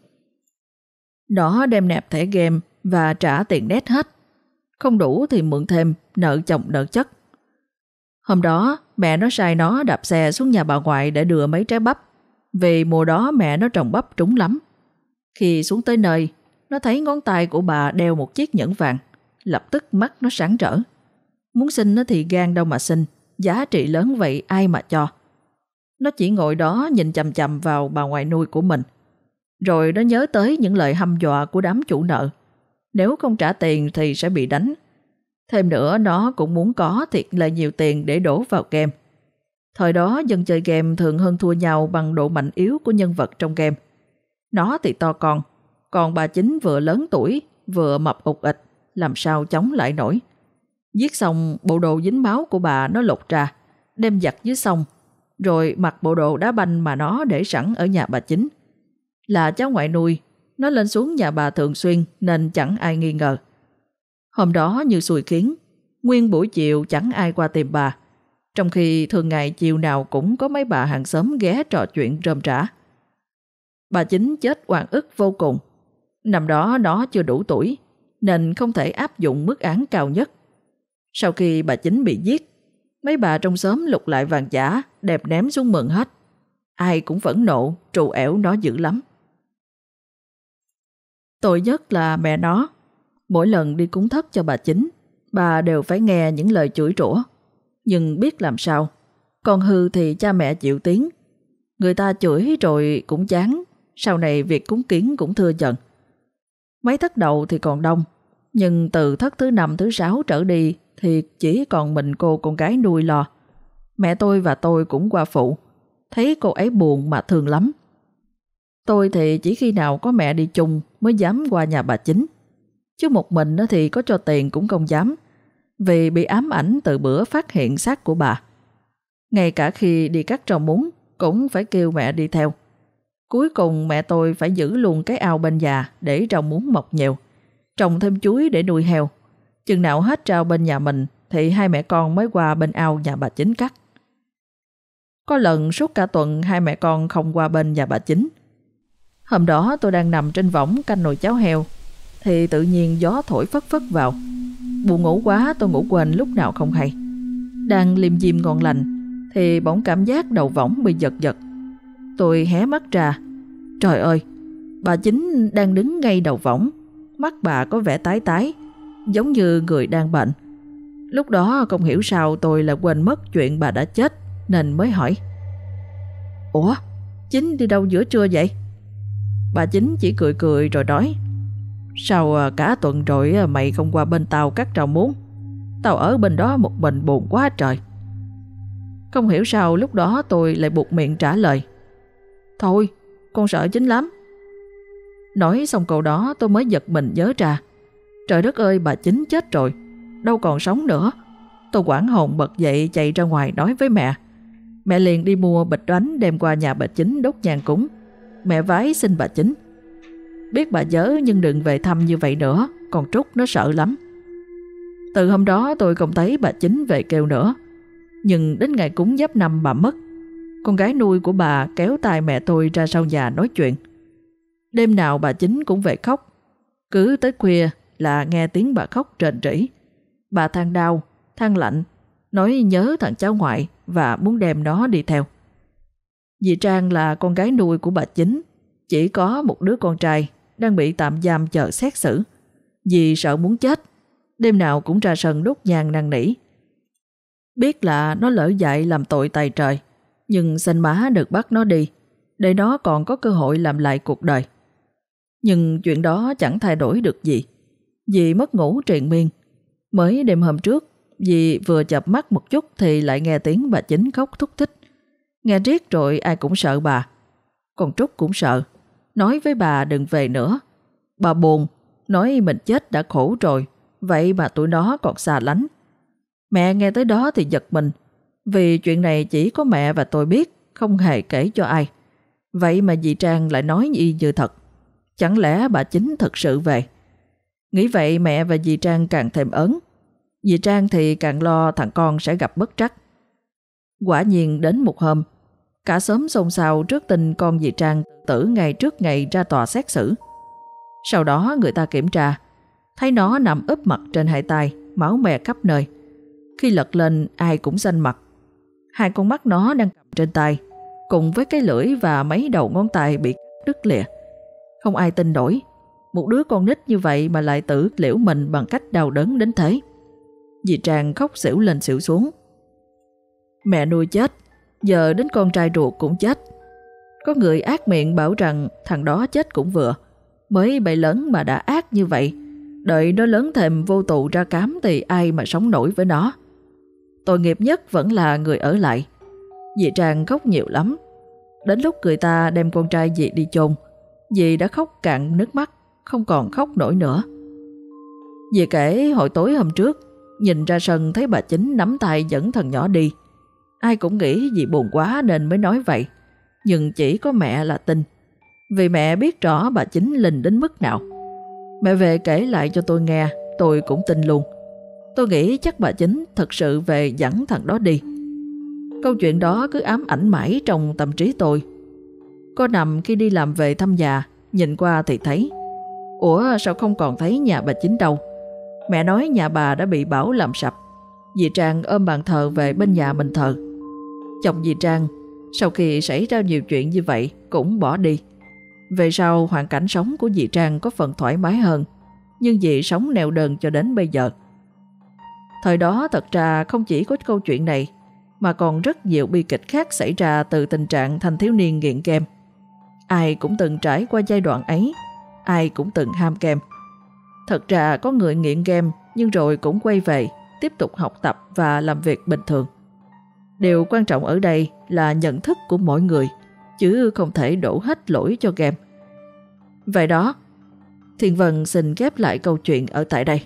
Nó đem nạp thẻ game và trả tiền net hết. Không đủ thì mượn thêm, nợ chồng nợ chất. Hôm đó mẹ nó sai nó đạp xe xuống nhà bà ngoại để đưa mấy trái bắp, vì mùa đó mẹ nó trồng bắp trúng lắm. Khi xuống tới nơi, nó thấy ngón tay của bà đeo một chiếc nhẫn vàng, lập tức mắt nó sáng rỡ. Muốn xin nó thì gan đâu mà xin, giá trị lớn vậy ai mà cho. Nó chỉ ngồi đó nhìn chằm chằm vào bà ngoại nuôi của mình. Rồi nó nhớ tới những lời hăm dọa của đám chủ nợ. Nếu không trả tiền thì sẽ bị đánh. Thêm nữa nó cũng muốn có thiệt là nhiều tiền để đổ vào game. Thời đó dân chơi game thường hơn thua nhau bằng độ mạnh yếu của nhân vật trong game. Nó thì to con, còn bà Chính vừa lớn tuổi vừa mập ục ịch, làm sao chống lại nổi. Giết xong bộ đồ dính máu của bà nó lột ra, đem giặt dưới sông, rồi mặc bộ đồ đá banh mà nó để sẵn ở nhà bà Chính. Là cháu ngoại nuôi, nó lên xuống nhà bà thường xuyên nên chẳng ai nghi ngờ. Hôm đó như xui khiến, nguyên buổi chiều chẳng ai qua tìm bà, trong khi thường ngày chiều nào cũng có mấy bà hàng xóm ghé trò chuyện rơm rả. Bà Chính chết oan ức vô cùng. Năm đó nó chưa đủ tuổi nên không thể áp dụng mức án cao nhất. Sau khi bà Chính bị giết, mấy bà trong xóm lục lại vàng giả đẹp ném xuống mừng hết. Ai cũng phẫn nộ, trù ẻo nó dữ lắm. Tội nhất là mẹ nó. Mỗi lần đi cúng thất cho bà Chính, bà đều phải nghe những lời chửi rủa. Nhưng biết làm sao, còn hư thì cha mẹ chịu tiếng. Người ta chửi rồi cũng chán, sau này việc cúng kiến cũng thưa dần. Mấy thất đầu thì còn đông, nhưng từ thất thứ năm thứ sáu trở đi thì chỉ còn mình cô con gái nuôi lo. Mẹ tôi và tôi cũng qua phụ, thấy cô ấy buồn mà thương lắm. Tôi thì chỉ khi nào có mẹ đi chung mới dám qua nhà bà Chính, chứ một mình thì có cho tiền cũng không dám, vì bị ám ảnh từ bữa phát hiện xác của bà. Ngay cả khi đi cắt rau muống cũng phải kêu mẹ đi theo. Cuối cùng mẹ tôi phải giữ luôn cái ao bên nhà để rau muống mọc nhiều, trồng thêm chuối để nuôi heo. Chừng nào hết rau bên nhà mình thì hai mẹ con mới qua bên ao nhà bà Chính cắt. Có lần suốt cả tuần hai mẹ con không qua bên nhà bà Chính. Hôm đó tôi đang nằm trên võng canh nồi cháo heo thì tự nhiên gió thổi phất phất vào. Buồn ngủ quá, tôi ngủ quên lúc nào không hay. Đang liêm diêm ngon lành thì bỗng cảm giác đầu võng bị giật giật. Tôi hé mắt ra. Trời ơi, bà Chính đang đứng ngay đầu võng. Mắt bà có vẻ tái tái, giống như người đang bệnh. Lúc đó không hiểu sao tôi là quên mất chuyện bà đã chết, nên mới hỏi: Ủa, Chính đi đâu giữa trưa vậy? Bà Chính chỉ cười cười rồi nói: Sao cả tuần rồi mày không qua bên tao cắt rau muống? Tao ở bên đó một mình buồn quá trời. Không hiểu sao lúc đó tôi lại buột miệng trả lời: Thôi, con sợ Chính lắm. Nói xong câu đó tôi mới giật mình nhớ ra. Trời đất ơi, bà Chính chết rồi, đâu còn sống nữa. Tôi hoảng hồn bật dậy chạy ra ngoài nói với mẹ. Mẹ liền đi mua bịch bánh đem qua nhà bà Chính đốt nhang cúng. Mẹ vái xin bà Chính: Biết bà dớ nhưng đừng về thăm như vậy nữa, con Trúc nó sợ lắm. Từ hôm đó tôi không thấy bà Chính về kêu nữa. Nhưng đến ngày cúng Giáp Năm bà mất. Con gái nuôi của bà kéo tay mẹ tôi ra sau nhà nói chuyện. Đêm nào bà Chính cũng về khóc. Cứ tới khuya là nghe tiếng bà khóc rền rĩ. Bà than đau, than lạnh, nói nhớ thằng cháu ngoại và muốn đem nó đi theo. Dì Trang là con gái nuôi của bà Chính, chỉ có một đứa con trai đang bị tạm giam chờ xét xử. Dì sợ muốn chết, đêm nào cũng ra sân đốt nhang năn nỉ. Biết là nó lỡ dại làm tội tày trời, nhưng xin má được bắt nó đi, để nó còn có cơ hội làm lại cuộc đời. Nhưng chuyện đó chẳng thay đổi được gì. Dì mất ngủ triền miên. Mới đêm hôm trước, dì vừa chợp mắt một chút thì lại nghe tiếng bà Chính khóc thúc thích. Nghe riết rồi ai cũng sợ bà. Con Trúc cũng sợ, nói với bà đừng về nữa. Bà buồn, nói mình chết đã khổ rồi, vậy mà tụi nó còn xa lánh. Mẹ nghe tới đó thì giật mình, vì chuyện này chỉ có mẹ và tôi biết, không hề kể cho ai. Vậy mà dì Trang lại nói y như thật. Chẳng lẽ bà Chính thật sự về? Nghĩ vậy mẹ và dì Trang càng thêm ớn. Dì Trang thì càng lo thằng con sẽ gặp bất trắc. Quả nhiên đến một hôm, cả xóm xôn xao trước tin con dì Trang tử ngay trước ngày ra tòa xét xử. Sau đó người ta kiểm tra, thấy nó nằm úp mặt trên hai tay, máu me khắp nơi. Khi lật lên ai cũng xanh mặt. Hai con mắt nó đang cầm trên tay, cùng với cái lưỡi và mấy đầu ngón tay bị đứt lìa. Không ai tin nổi, một đứa con nít như vậy mà lại tự liễu mình bằng cách đau đớn đến thế. Dì Trang khóc xỉu lên xỉu xuống. Mẹ nuôi chết, giờ đến con trai ruột cũng chết. Có người ác miệng bảo rằng thằng đó chết cũng vừa. Mới bậy lớn mà đã ác như vậy, đợi nó lớn thêm vô tù ra cám thì ai mà sống nổi với nó. Tội nghiệp nhất vẫn là người ở lại. Dì Trang khóc nhiều lắm. Đến lúc người ta đem con trai dì đi chôn, dì đã khóc cạn nước mắt, không còn khóc nổi nữa. Dì kể hồi tối hôm trước, nhìn ra sân thấy bà Chính nắm tay dẫn thằng nhỏ đi. Ai cũng nghĩ dì buồn quá nên mới nói vậy, nhưng chỉ có mẹ là tin. Vì mẹ biết rõ bà Chính linh đến mức nào. Mẹ về kể lại cho tôi nghe, tôi cũng tin luôn. Tôi nghĩ chắc bà Chính thật sự về dẫn thằng đó đi. Câu chuyện đó cứ ám ảnh mãi trong tâm trí tôi. Có nằm khi đi làm về thăm nhà, nhìn qua thì thấy. Ủa sao không còn thấy nhà bà Chính đâu? Mẹ nói nhà bà đã bị bão làm sập. Dì Trang ôm bàn thờ về bên nhà mình thờ. Chồng dì Trang sau khi xảy ra nhiều chuyện như vậy cũng bỏ đi. Về sau hoàn cảnh sống của dì Trang có phần thoải mái hơn, nhưng dì sống neo đơn cho đến bây giờ. Thời đó thật ra không chỉ có câu chuyện này, mà còn rất nhiều bi kịch khác xảy ra từ tình trạng thanh thiếu niên nghiện game. Ai cũng từng trải qua giai đoạn ấy, ai cũng từng ham game. Thật ra có người nghiện game nhưng rồi cũng quay về, tiếp tục học tập và làm việc bình thường. Điều quan trọng ở đây là nhận thức của mỗi người, chứ không thể đổ hết lỗi cho game. Vậy đó, Thiên Vân xin ghép lại câu chuyện ở tại đây.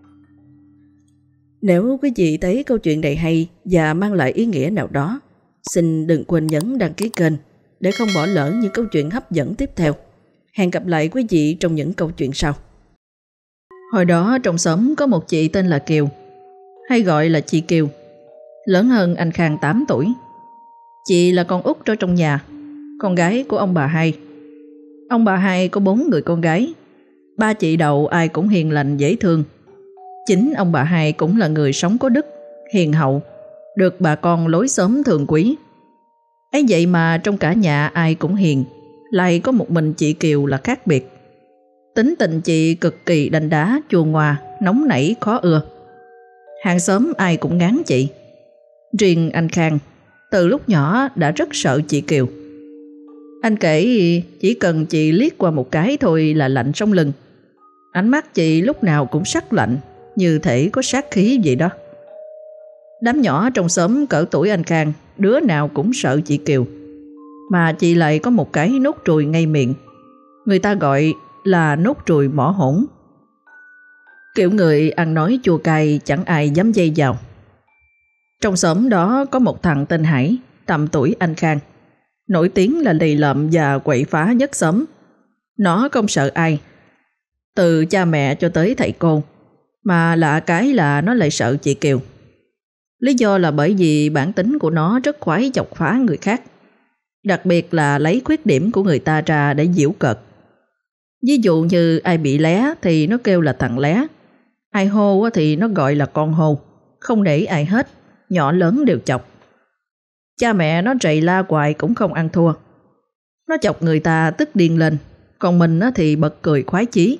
Nếu quý vị thấy câu chuyện này hay và mang lại ý nghĩa nào đó, xin đừng quên nhấn đăng ký kênh để không bỏ lỡ những câu chuyện hấp dẫn tiếp theo. Hẹn gặp lại quý vị trong những câu chuyện sau. Hồi đó trong xóm có một chị tên là Kiều, hay gọi là chị Kiều, lớn hơn anh Khang tám tuổi. Chị là con út ở trong nhà, con gái của ông bà hai. Ông bà hai có bốn người con gái. Ba chị đầu ai cũng hiền lành dễ thương. Chính ông bà hai cũng là người sống có đức, hiền hậu, được bà con lối xóm thường quý. Ấy vậy mà trong cả nhà ai cũng hiền, lại có một mình chị Kiều là khác biệt. Tính tình chị cực kỳ đanh đá, chua ngoa, nóng nảy, khó ưa. Hàng xóm ai cũng ngán chị. Riêng anh Khang, từ lúc nhỏ đã rất sợ chị Kiều. Anh kể chỉ cần chị liếc qua một cái thôi là lạnh sống lưng. Ánh mắt chị lúc nào cũng sắc lạnh, như thể có sát khí vậy đó. Đám nhỏ trong xóm cỡ tuổi anh Khang, đứa nào cũng sợ chị Kiều. Mà chị lại có một cái nốt ruồi ngay miệng, người ta gọi là nốt ruồi mỏ hổn. Kiểu người ăn nói chua cay chẳng ai dám dây vào. Trong xóm đó có một thằng tên Hải, tầm tuổi anh Khang, nổi tiếng là lì lợm và quậy phá nhất xóm. Nó không sợ ai, từ cha mẹ cho tới thầy cô, mà lạ cái là nó lại sợ chị Kiều. Lý do là bởi vì bản tính của nó rất khoái chọc phá người khác, đặc biệt là lấy khuyết điểm của người ta ra để giễu cợt. Ví dụ như ai bị lé thì nó kêu là thằng lé, ai hô thì nó gọi là con hô, không để ai hết, nhỏ lớn đều chọc. Cha mẹ nó rầy la hoài cũng không ăn thua. Nó chọc người ta tức điên lên, còn mình thì bật cười khoái chí.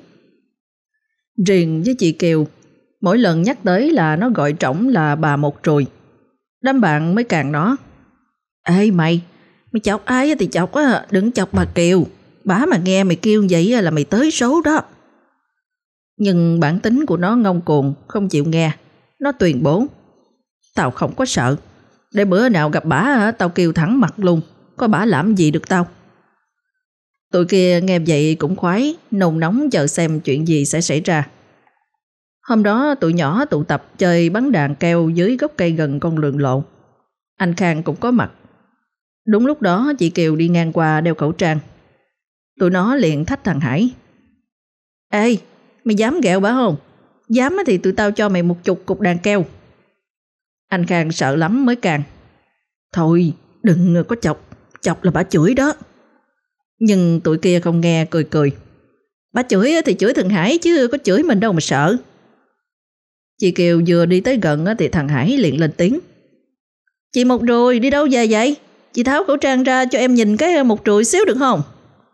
Riêng với chị Kiều, mỗi lần nhắc tới là nó gọi trỏng là bà một ruồi. Đám bạn mới càng nó: Ê mày, mày chọc ai thì chọc á, đừng chọc bà Kiều. Bả mà nghe mày kêu vậy là mày tới số đó. Nhưng bản tính của nó ngông cuồng, không chịu nghe. Nó tuyên bố: Tao không có sợ, để bữa nào gặp bả tao kêu thẳng mặt luôn, có bả làm gì được tao. Tụi kia nghe vậy cũng khoái, nôn nóng chờ xem chuyện gì sẽ xảy ra. Hôm đó tụi nhỏ tụ tập chơi bắn đạn keo dưới gốc cây gần con đường lộ. Anh Khang cũng có mặt. Đúng lúc đó chị Kiều đi ngang qua đeo khẩu trang. Tụi nó liền thách thằng Hải: Ê, mày dám ghẹo bả không? Dám thì tụi tao cho mày một chục cục đàn keo. Anh Khang sợ lắm mới càng: Thôi đừng có chọc, chọc là bả chửi đó. Nhưng tụi kia không nghe, cười cười: Bả chửi thì chửi thằng Hải chứ có chửi mình đâu mà sợ. Chị Kiều vừa đi tới gần thì thằng Hải liền lên tiếng: Chị một ruồi đi đâu về vậy? Chị tháo khẩu trang ra cho em nhìn cái một ruồi xíu được không?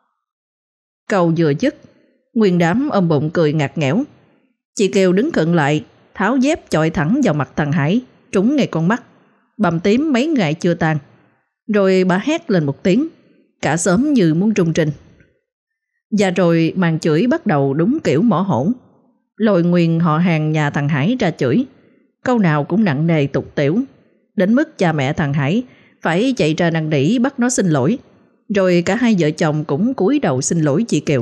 Câu vừa dứt, nguyên đám ôm bụng cười ngặt nghẽo. Chị Kiều đứng khựng lại, tháo dép chọi thẳng vào mặt thằng Hải, trúng ngay con mắt, bầm tím mấy ngày chưa tan. Rồi bà hét lên một tiếng, cả xóm như muốn rung rinh. Và rồi màn chửi bắt đầu đúng kiểu mỏ hổn, lôi nguyên họ hàng nhà thằng Hải ra chửi, câu nào cũng nặng nề tục tĩu, đến mức cha mẹ thằng Hải phải chạy ra năn nỉ bắt nó xin lỗi. Rồi cả hai vợ chồng cũng cúi đầu xin lỗi chị Kiều.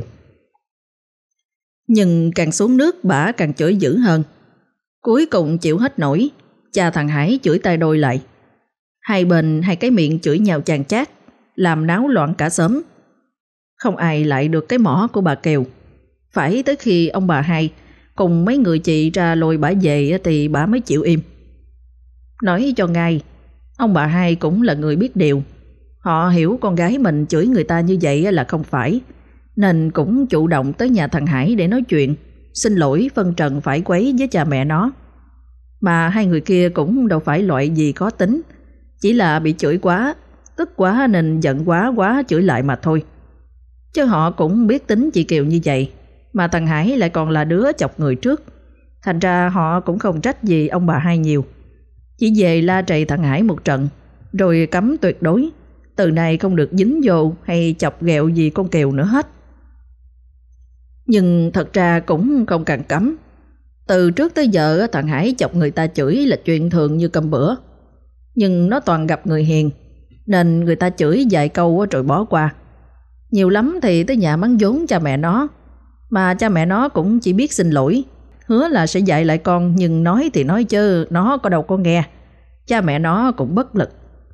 Nhưng càng xuống nước bả càng chửi dữ hơn. Cuối cùng chịu hết nổi, cha thằng Hải chửi tay đôi lại. Hai bên hai cái miệng chửi nhau chàng chát, làm náo loạn cả xóm. Không ai lại được cái mỏ của bà Kiều. Phải tới khi ông bà hai cùng mấy người chị ra lôi bả về thì bả mới chịu im. Nói cho ngay, ông bà hai cũng là người biết điều. Họ hiểu con gái mình chửi người ta như vậy là không phải, nên cũng chủ động tới nhà thằng Hải để nói chuyện, xin lỗi phân trần phải quấy với cha mẹ nó. Mà hai người kia cũng đâu phải loại gì có tính, chỉ là bị chửi quá, tức quá nên giận quá quá chửi lại mà thôi. Chứ họ cũng biết tính chị Kiều như vậy, mà thằng Hải lại còn là đứa chọc người trước, thành ra họ cũng không trách gì ông bà hai nhiều. Chỉ về la trầy thằng Hải một trận, rồi cấm tuyệt đối từ nay không được dính vô hay chọc ghẹo gì con Kiều nữa hết. Nhưng thật ra cũng không cần cấm. Từ trước tới giờ thằng Hải chọc người ta chửi là chuyện thường như cơm bữa. Nhưng nó toàn gặp người hiền, nên người ta chửi vài câu rồi bỏ qua. Nhiều lắm thì tới nhà mắng vốn cha mẹ nó. Mà cha mẹ nó cũng chỉ biết xin lỗi, hứa là sẽ dạy lại con, nhưng nói thì nói chứ nó có đâu có nghe. Cha mẹ nó cũng bất lực.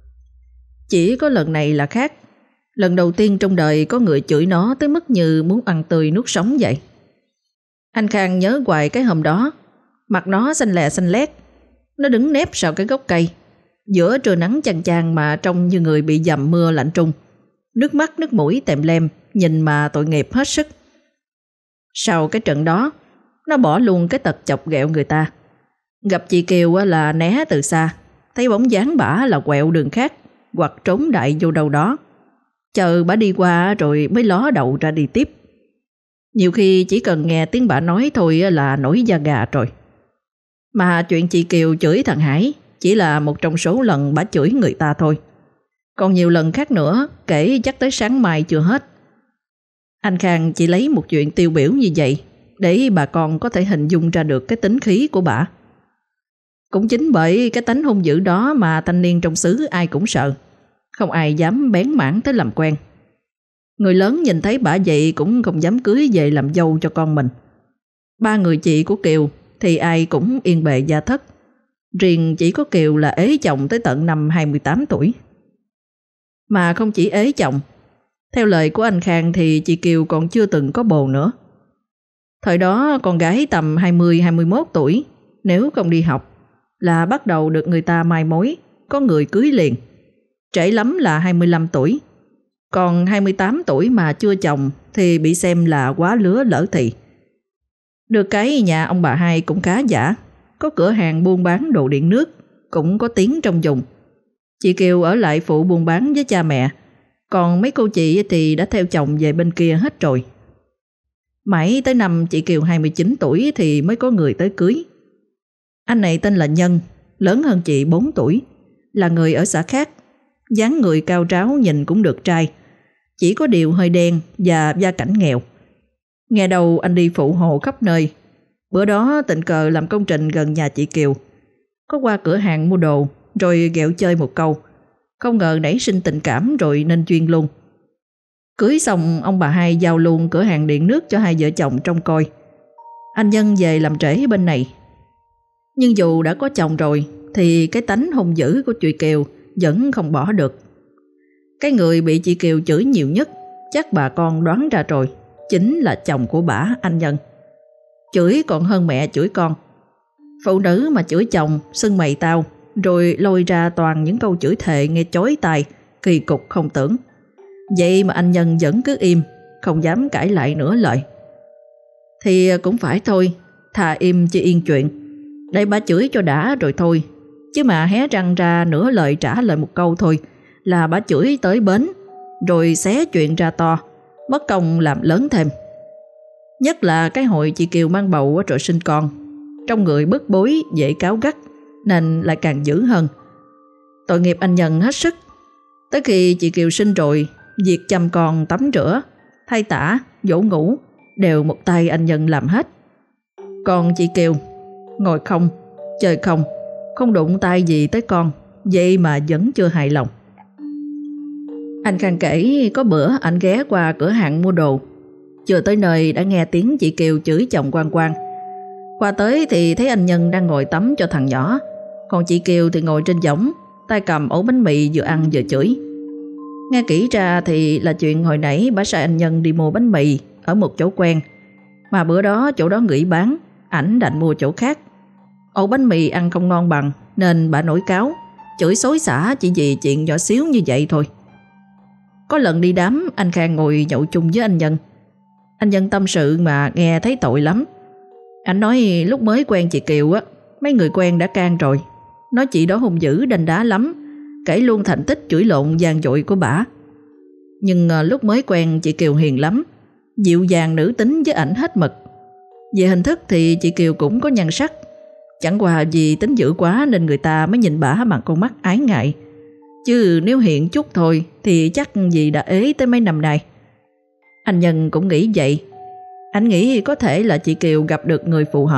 Chỉ có lần này là khác. Lần đầu tiên trong đời có người chửi nó tới mức như muốn ăn tươi nuốt sống vậy. Anh Khang nhớ hoài cái hôm đó. Mặt nó xanh lè xanh lét. Nó đứng nép sau cái gốc cây, giữa trưa nắng chang chang mà trông như người bị dầm mưa lạnh trung. Nước mắt nước mũi tèm lem, nhìn mà tội nghiệp hết sức. Sau cái trận đó, nó bỏ luôn cái tật chọc ghẹo người ta. Gặp chị Kiều là né từ xa, thấy bóng dáng bả là quẹo đường khác hoặc trốn đại vô đâu đó, chờ bả đi qua rồi mới ló đầu ra đi tiếp. Nhiều khi chỉ cần nghe tiếng bả nói thôi là nổi da gà rồi. Mà chuyện chị Kiều chửi thằng Hải chỉ là một trong số lần bả chửi người ta thôi. Còn nhiều lần khác nữa, kể chắc tới sáng mai chưa hết. Anh Khang chỉ lấy một chuyện tiêu biểu như vậy để bà con có thể hình dung ra được cái tính khí của bả. Cũng chính bởi cái tánh hung dữ đó mà thanh niên trong xứ ai cũng sợ, không ai dám bén mảng tới làm quen. Người lớn nhìn thấy bả vậy cũng không dám cưới về làm dâu cho con mình. Ba người chị của Kiều thì ai cũng yên bề gia thất. Riêng chỉ có Kiều là ế chồng tới tận năm hai mươi tám tuổi. Mà không chỉ ế chồng, theo lời của anh Khang thì chị Kiều còn chưa từng có bồ nữa. Thời đó con gái tầm hai mươi hai mươi mốt tuổi, nếu không đi học là bắt đầu được người ta mai mối, có người cưới liền. Trễ lắm là hai mươi lăm tuổi. Còn hai mươi tám tuổi mà chưa chồng thì bị xem là quá lứa lỡ thì. Được cái nhà ông bà hai cũng khá giả, có cửa hàng buôn bán đồ điện nước, cũng có tiếng trong vùng. Chị Kiều ở lại phụ buôn bán với cha mẹ, còn mấy cô chị thì đã theo chồng về bên kia hết rồi. Mãi tới năm chị Kiều hai mươi chín tuổi thì mới có người tới cưới. Anh này tên là Nhân, lớn hơn chị bốn tuổi, là người ở xã khác, dáng người cao ráo nhìn cũng được trai, chỉ có điều hơi đen và gia cảnh nghèo. Nghe đầu anh đi phụ hồ khắp nơi. Bữa đó tình cờ làm công trình gần nhà chị Kiều, có qua cửa hàng mua đồ rồi ghẹo chơi một câu, không ngờ nảy sinh tình cảm rồi nên duyên luôn. Cưới xong ông bà hai giao luôn cửa hàng điện nước cho hai vợ chồng trông coi. Anh Nhân về làm trễ bên này. Nhưng dù đã có chồng rồi thì cái tánh hung dữ của chị Kiều vẫn không bỏ được. Cái người bị chị Kiều chửi nhiều nhất, chắc bà con đoán ra rồi, chính là chồng của bả, anh Nhân. Chửi còn hơn mẹ chửi con. Phụ nữ mà chửi chồng xưng mày tao, rồi lôi ra toàn những câu chửi thề nghe chói tai, kỳ cục không tưởng. Vậy mà anh Nhân vẫn cứ im, không dám cãi lại nửa lời. Thì cũng phải thôi, thà im chứ yên chuyện, để bà chửi cho đã rồi thôi. Chứ mà hé răng ra nửa lời trả lời một câu thôi là bà chửi tới bến, rồi xé chuyện ra to, mất công làm lớn thêm. Nhất là cái hồi chị Kiều mang bầu rồi sinh con, trong người bức bối dễ cáu gắt, nên lại càng dữ hơn. Tội nghiệp anh Nhân hết sức. Tới khi chị Kiều sinh rồi, việc chăm con, tắm rửa, thay tã, dỗ ngủ đều một tay anh Nhân làm hết. Còn chị Kiều ngồi không, chơi không, không đụng tay gì tới con, vậy mà vẫn chưa hài lòng. Anh Khang kể có bữa anh ghé qua cửa hàng mua đồ, chưa tới nơi đã nghe tiếng chị Kiều chửi chồng quang quang. Qua tới thì thấy anh Nhân đang ngồi tắm cho thằng nhỏ, còn chị Kiều thì ngồi trên võng, tay cầm ổ bánh mì vừa ăn vừa chửi. Nghe kỹ ra thì là chuyện hồi nãy bà sai anh Nhân đi mua bánh mì ở một chỗ quen, mà bữa đó chỗ đó nghỉ bán, ảnh đành mua chỗ khác. Ổ bánh mì ăn không ngon bằng nên bà nổi cáo, chửi xối xả chỉ vì chuyện nhỏ xíu như vậy thôi. Có lần đi đám, anh Khang ngồi nhậu chung với anh Nhân. Anh Nhân tâm sự mà nghe thấy tội lắm. Anh nói lúc mới quen chị Kiều á, mấy người quen đã can rồi, nói chị đó hung dữ đanh đá lắm, kể luôn thành tích chửi lộn vang dội của bả. Nhưng à, lúc mới quen chị Kiều hiền lắm, dịu dàng nữ tính với ảnh hết mực. Về hình thức thì chị Kiều cũng có nhan sắc, chẳng qua vì tính dữ quá nên người ta mới nhìn bả bằng con mắt ái ngại. Chứ nếu hiện chút thôi thì chắc gì đã ế tới mấy năm nay. Anh Nhân cũng nghĩ vậy. Anh nghĩ có thể là chị Kiều gặp được người phù hợp,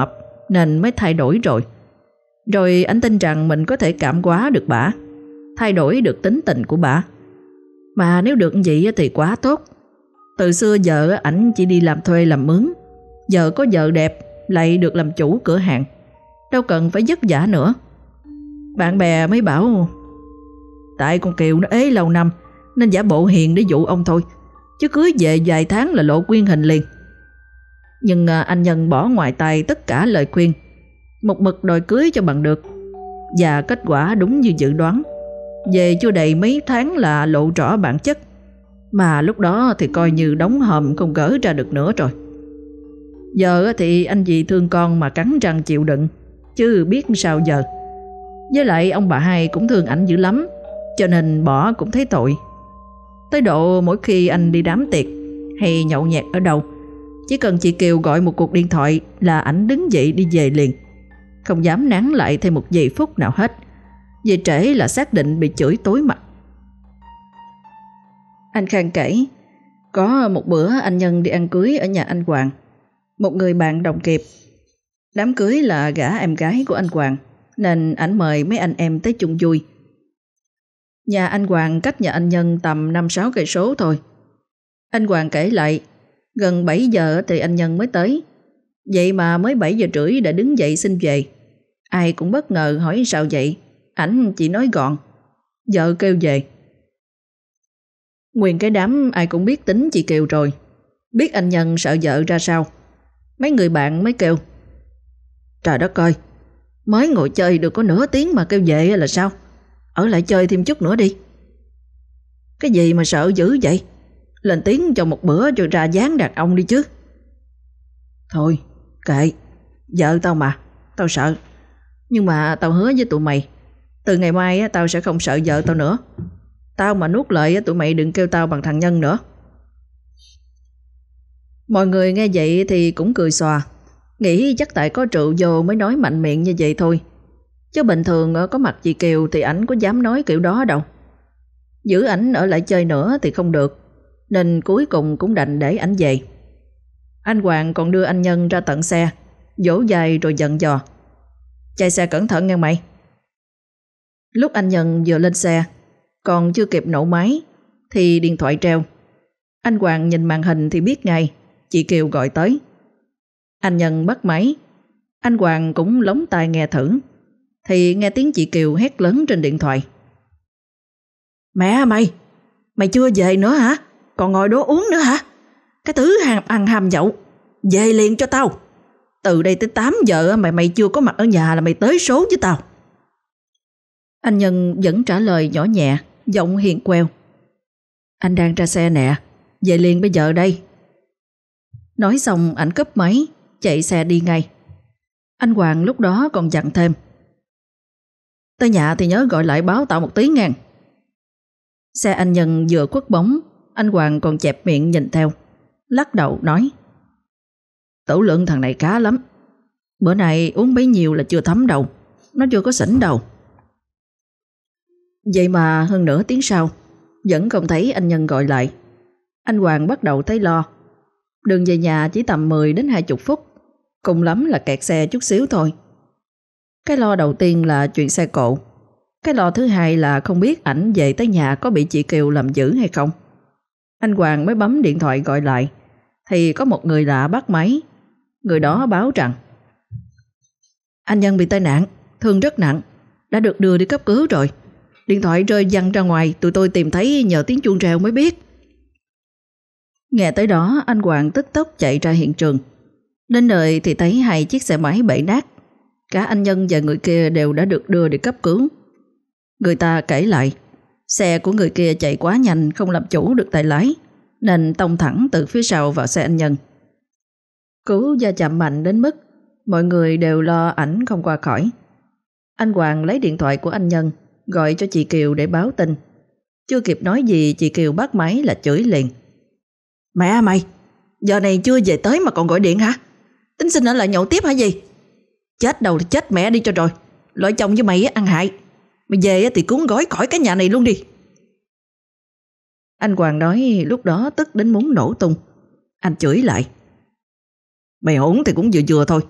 nên mới thay đổi rồi. Rồi anh tin rằng mình có thể cảm hóa được bả, thay đổi được tính tình của bả. Mà nếu được vậy thì quá tốt. Từ xưa giờ ảnh chỉ đi làm thuê làm mướn, giờ có vợ đẹp lại được làm chủ cửa hàng, đâu cần phải vất vả nữa. Bạn bè mới bảo tại con Kiều nó ế lâu năm nên giả bộ hiền để dụ ông thôi, chứ cưới về vài tháng là lộ quyên hình liền. Nhưng anh Nhân bỏ ngoài tai tất cả lời khuyên, một mực đòi cưới cho bằng được. Và kết quả đúng như dự đoán, về chưa đầy mấy tháng là lộ rõ bản chất, mà lúc đó thì coi như đóng hòm không gỡ ra được nữa rồi. Giờ thì anh vì thương con mà cắn răng chịu đựng, chứ biết sao giờ. Với lại ông bà hai cũng thương ảnh dữ lắm, cho nên bỏ cũng thấy tội. Tới độ mỗi khi anh đi đám tiệc hay nhậu nhẹt ở đâu, chỉ cần chị Kiều gọi một cuộc điện thoại là ảnh đứng dậy đi về liền, không dám nán lại thêm một giây phút nào hết. Về trễ là xác định bị chửi tối mặt. Anh Khang kể, có một bữa anh Nhân đi ăn cưới ở nhà anh Hoàng, một người bạn đồng nghiệp. Đám cưới là gả em gái của anh Hoàng, nên ảnh mời mấy anh em tới chung vui. Nhà anh Hoàng cách nhà anh Nhân tầm năm sáu cây số thôi. Anh Hoàng kể lại, gần bảy giờ thì anh Nhân mới tới. Vậy mà mới bảy giờ rưỡi đã đứng dậy xin về. Ai cũng bất ngờ hỏi sao vậy. Ảnh chỉ nói gọn, vợ kêu về. Nguyên cái đám ai cũng biết tính chị Kiều rồi, biết anh Nhân sợ vợ ra sao. Mấy người bạn mới kêu, trời đất ơi, mới ngồi chơi được có nửa tiếng mà kêu về là sao? Ở lại chơi thêm chút nữa đi. Cái gì mà sợ dữ vậy? Lên tiếng cho một bữa cho ra dáng đàn ông đi chứ. Thôi kệ, vợ tao mà, tao sợ. Nhưng mà tao hứa với tụi mày, từ ngày mai tao sẽ không sợ vợ tao nữa. Tao mà nuốt lời tụi mày đừng kêu tao bằng thằng Nhân nữa. Mọi người nghe vậy thì cũng cười xòa, nghĩ chắc tại có rượu vô mới nói mạnh miệng như vậy thôi, chứ bình thường có mặt chị Kiều thì ảnh có dám nói kiểu đó đâu. Giữ ảnh ở lại chơi nữa thì không được, nên cuối cùng cũng đành để ảnh về. Anh Hoàng còn đưa anh Nhân ra tận xe, vỗ vai rồi dặn dò, chạy xe cẩn thận nghe mày. Lúc anh Nhân vừa lên xe, còn chưa kịp nổ máy thì điện thoại treo. Anh Hoàng nhìn màn hình thì biết ngay chị Kiều gọi tới. Anh Nhân bắt máy. Anh Hoàng cũng lóng tai nghe thử, thì nghe tiếng chị Kiều hét lớn trên điện thoại, mẹ mày, mày chưa về nữa hả? Còn ngồi đố uống nữa hả? Cái thứ hàm ăn hàm nhậu, về liền cho tao. Từ đây tới tám giờ mày mày chưa có mặt ở nhà là mày tới số với tao. Anh Nhân vẫn trả lời nhỏ nhẹ, giọng hiền queo, anh đang ra xe nè, về liền bây giờ đây. Nói xong ảnh cúp máy, chạy xe đi ngay. Anh Hoàng lúc đó còn dặn thêm, tới nhà thì nhớ gọi lại báo tao một tiếng ngàn. Xe anh Nhân vừa khuất bóng, anh Hoàng còn chẹp miệng nhìn theo, lắc đầu nói, tửu lượng thằng này cá lắm. Bữa nay uống bấy nhiêu là chưa thấm đầu, nó chưa có xỉn đầu. Vậy mà hơn nửa tiếng sau vẫn không thấy anh Nhân gọi lại. Anh Hoàng bắt đầu thấy lo. Đường về nhà chỉ tầm mười đến hai mươi phút, cùng lắm là kẹt xe chút xíu thôi. Cái lo đầu tiên là chuyện xe cộ. Cái lo thứ hai là không biết ảnh về tới nhà có bị chị Kiều làm dữ hay không. Anh Hoàng mới bấm điện thoại gọi lại, thì có một người lạ bắt máy. Người đó báo rằng anh Nhân bị tai nạn, thương rất nặng, đã được đưa đi cấp cứu rồi. Điện thoại rơi văng ra ngoài, tụi tôi tìm thấy nhờ tiếng chuông reo mới biết. Nghe tới đó anh Hoàng tức tốc chạy ra hiện trường. Đến nơi thì thấy hai chiếc xe máy bể nát. Cả anh Nhân và người kia đều đã được đưa đi cấp cứu. Người ta kể lại, xe của người kia chạy quá nhanh, không làm chủ được tay lái, nên tông thẳng từ phía sau vào xe anh Nhân. Cú va chạm mạnh đến mức mọi người đều lo ảnh không qua khỏi. Anh Hoàng lấy điện thoại của anh Nhân gọi cho chị Kiều để báo tin. Chưa kịp nói gì chị Kiều bắt máy là chửi liền, mẹ mày, giờ này chưa về tới mà còn gọi điện hả? Tính xin ở lại nhậu tiếp hả gì? Chết đâu thì chết mẹ đi cho rồi. Loại chồng với mày ăn hại. Mày về thì cuốn gói khỏi cái nhà này luôn đi. Anh Hoàng nói lúc đó tức đến muốn nổ tung. Anh chửi lại, mày hỗn thì cũng vừa vừa thôi.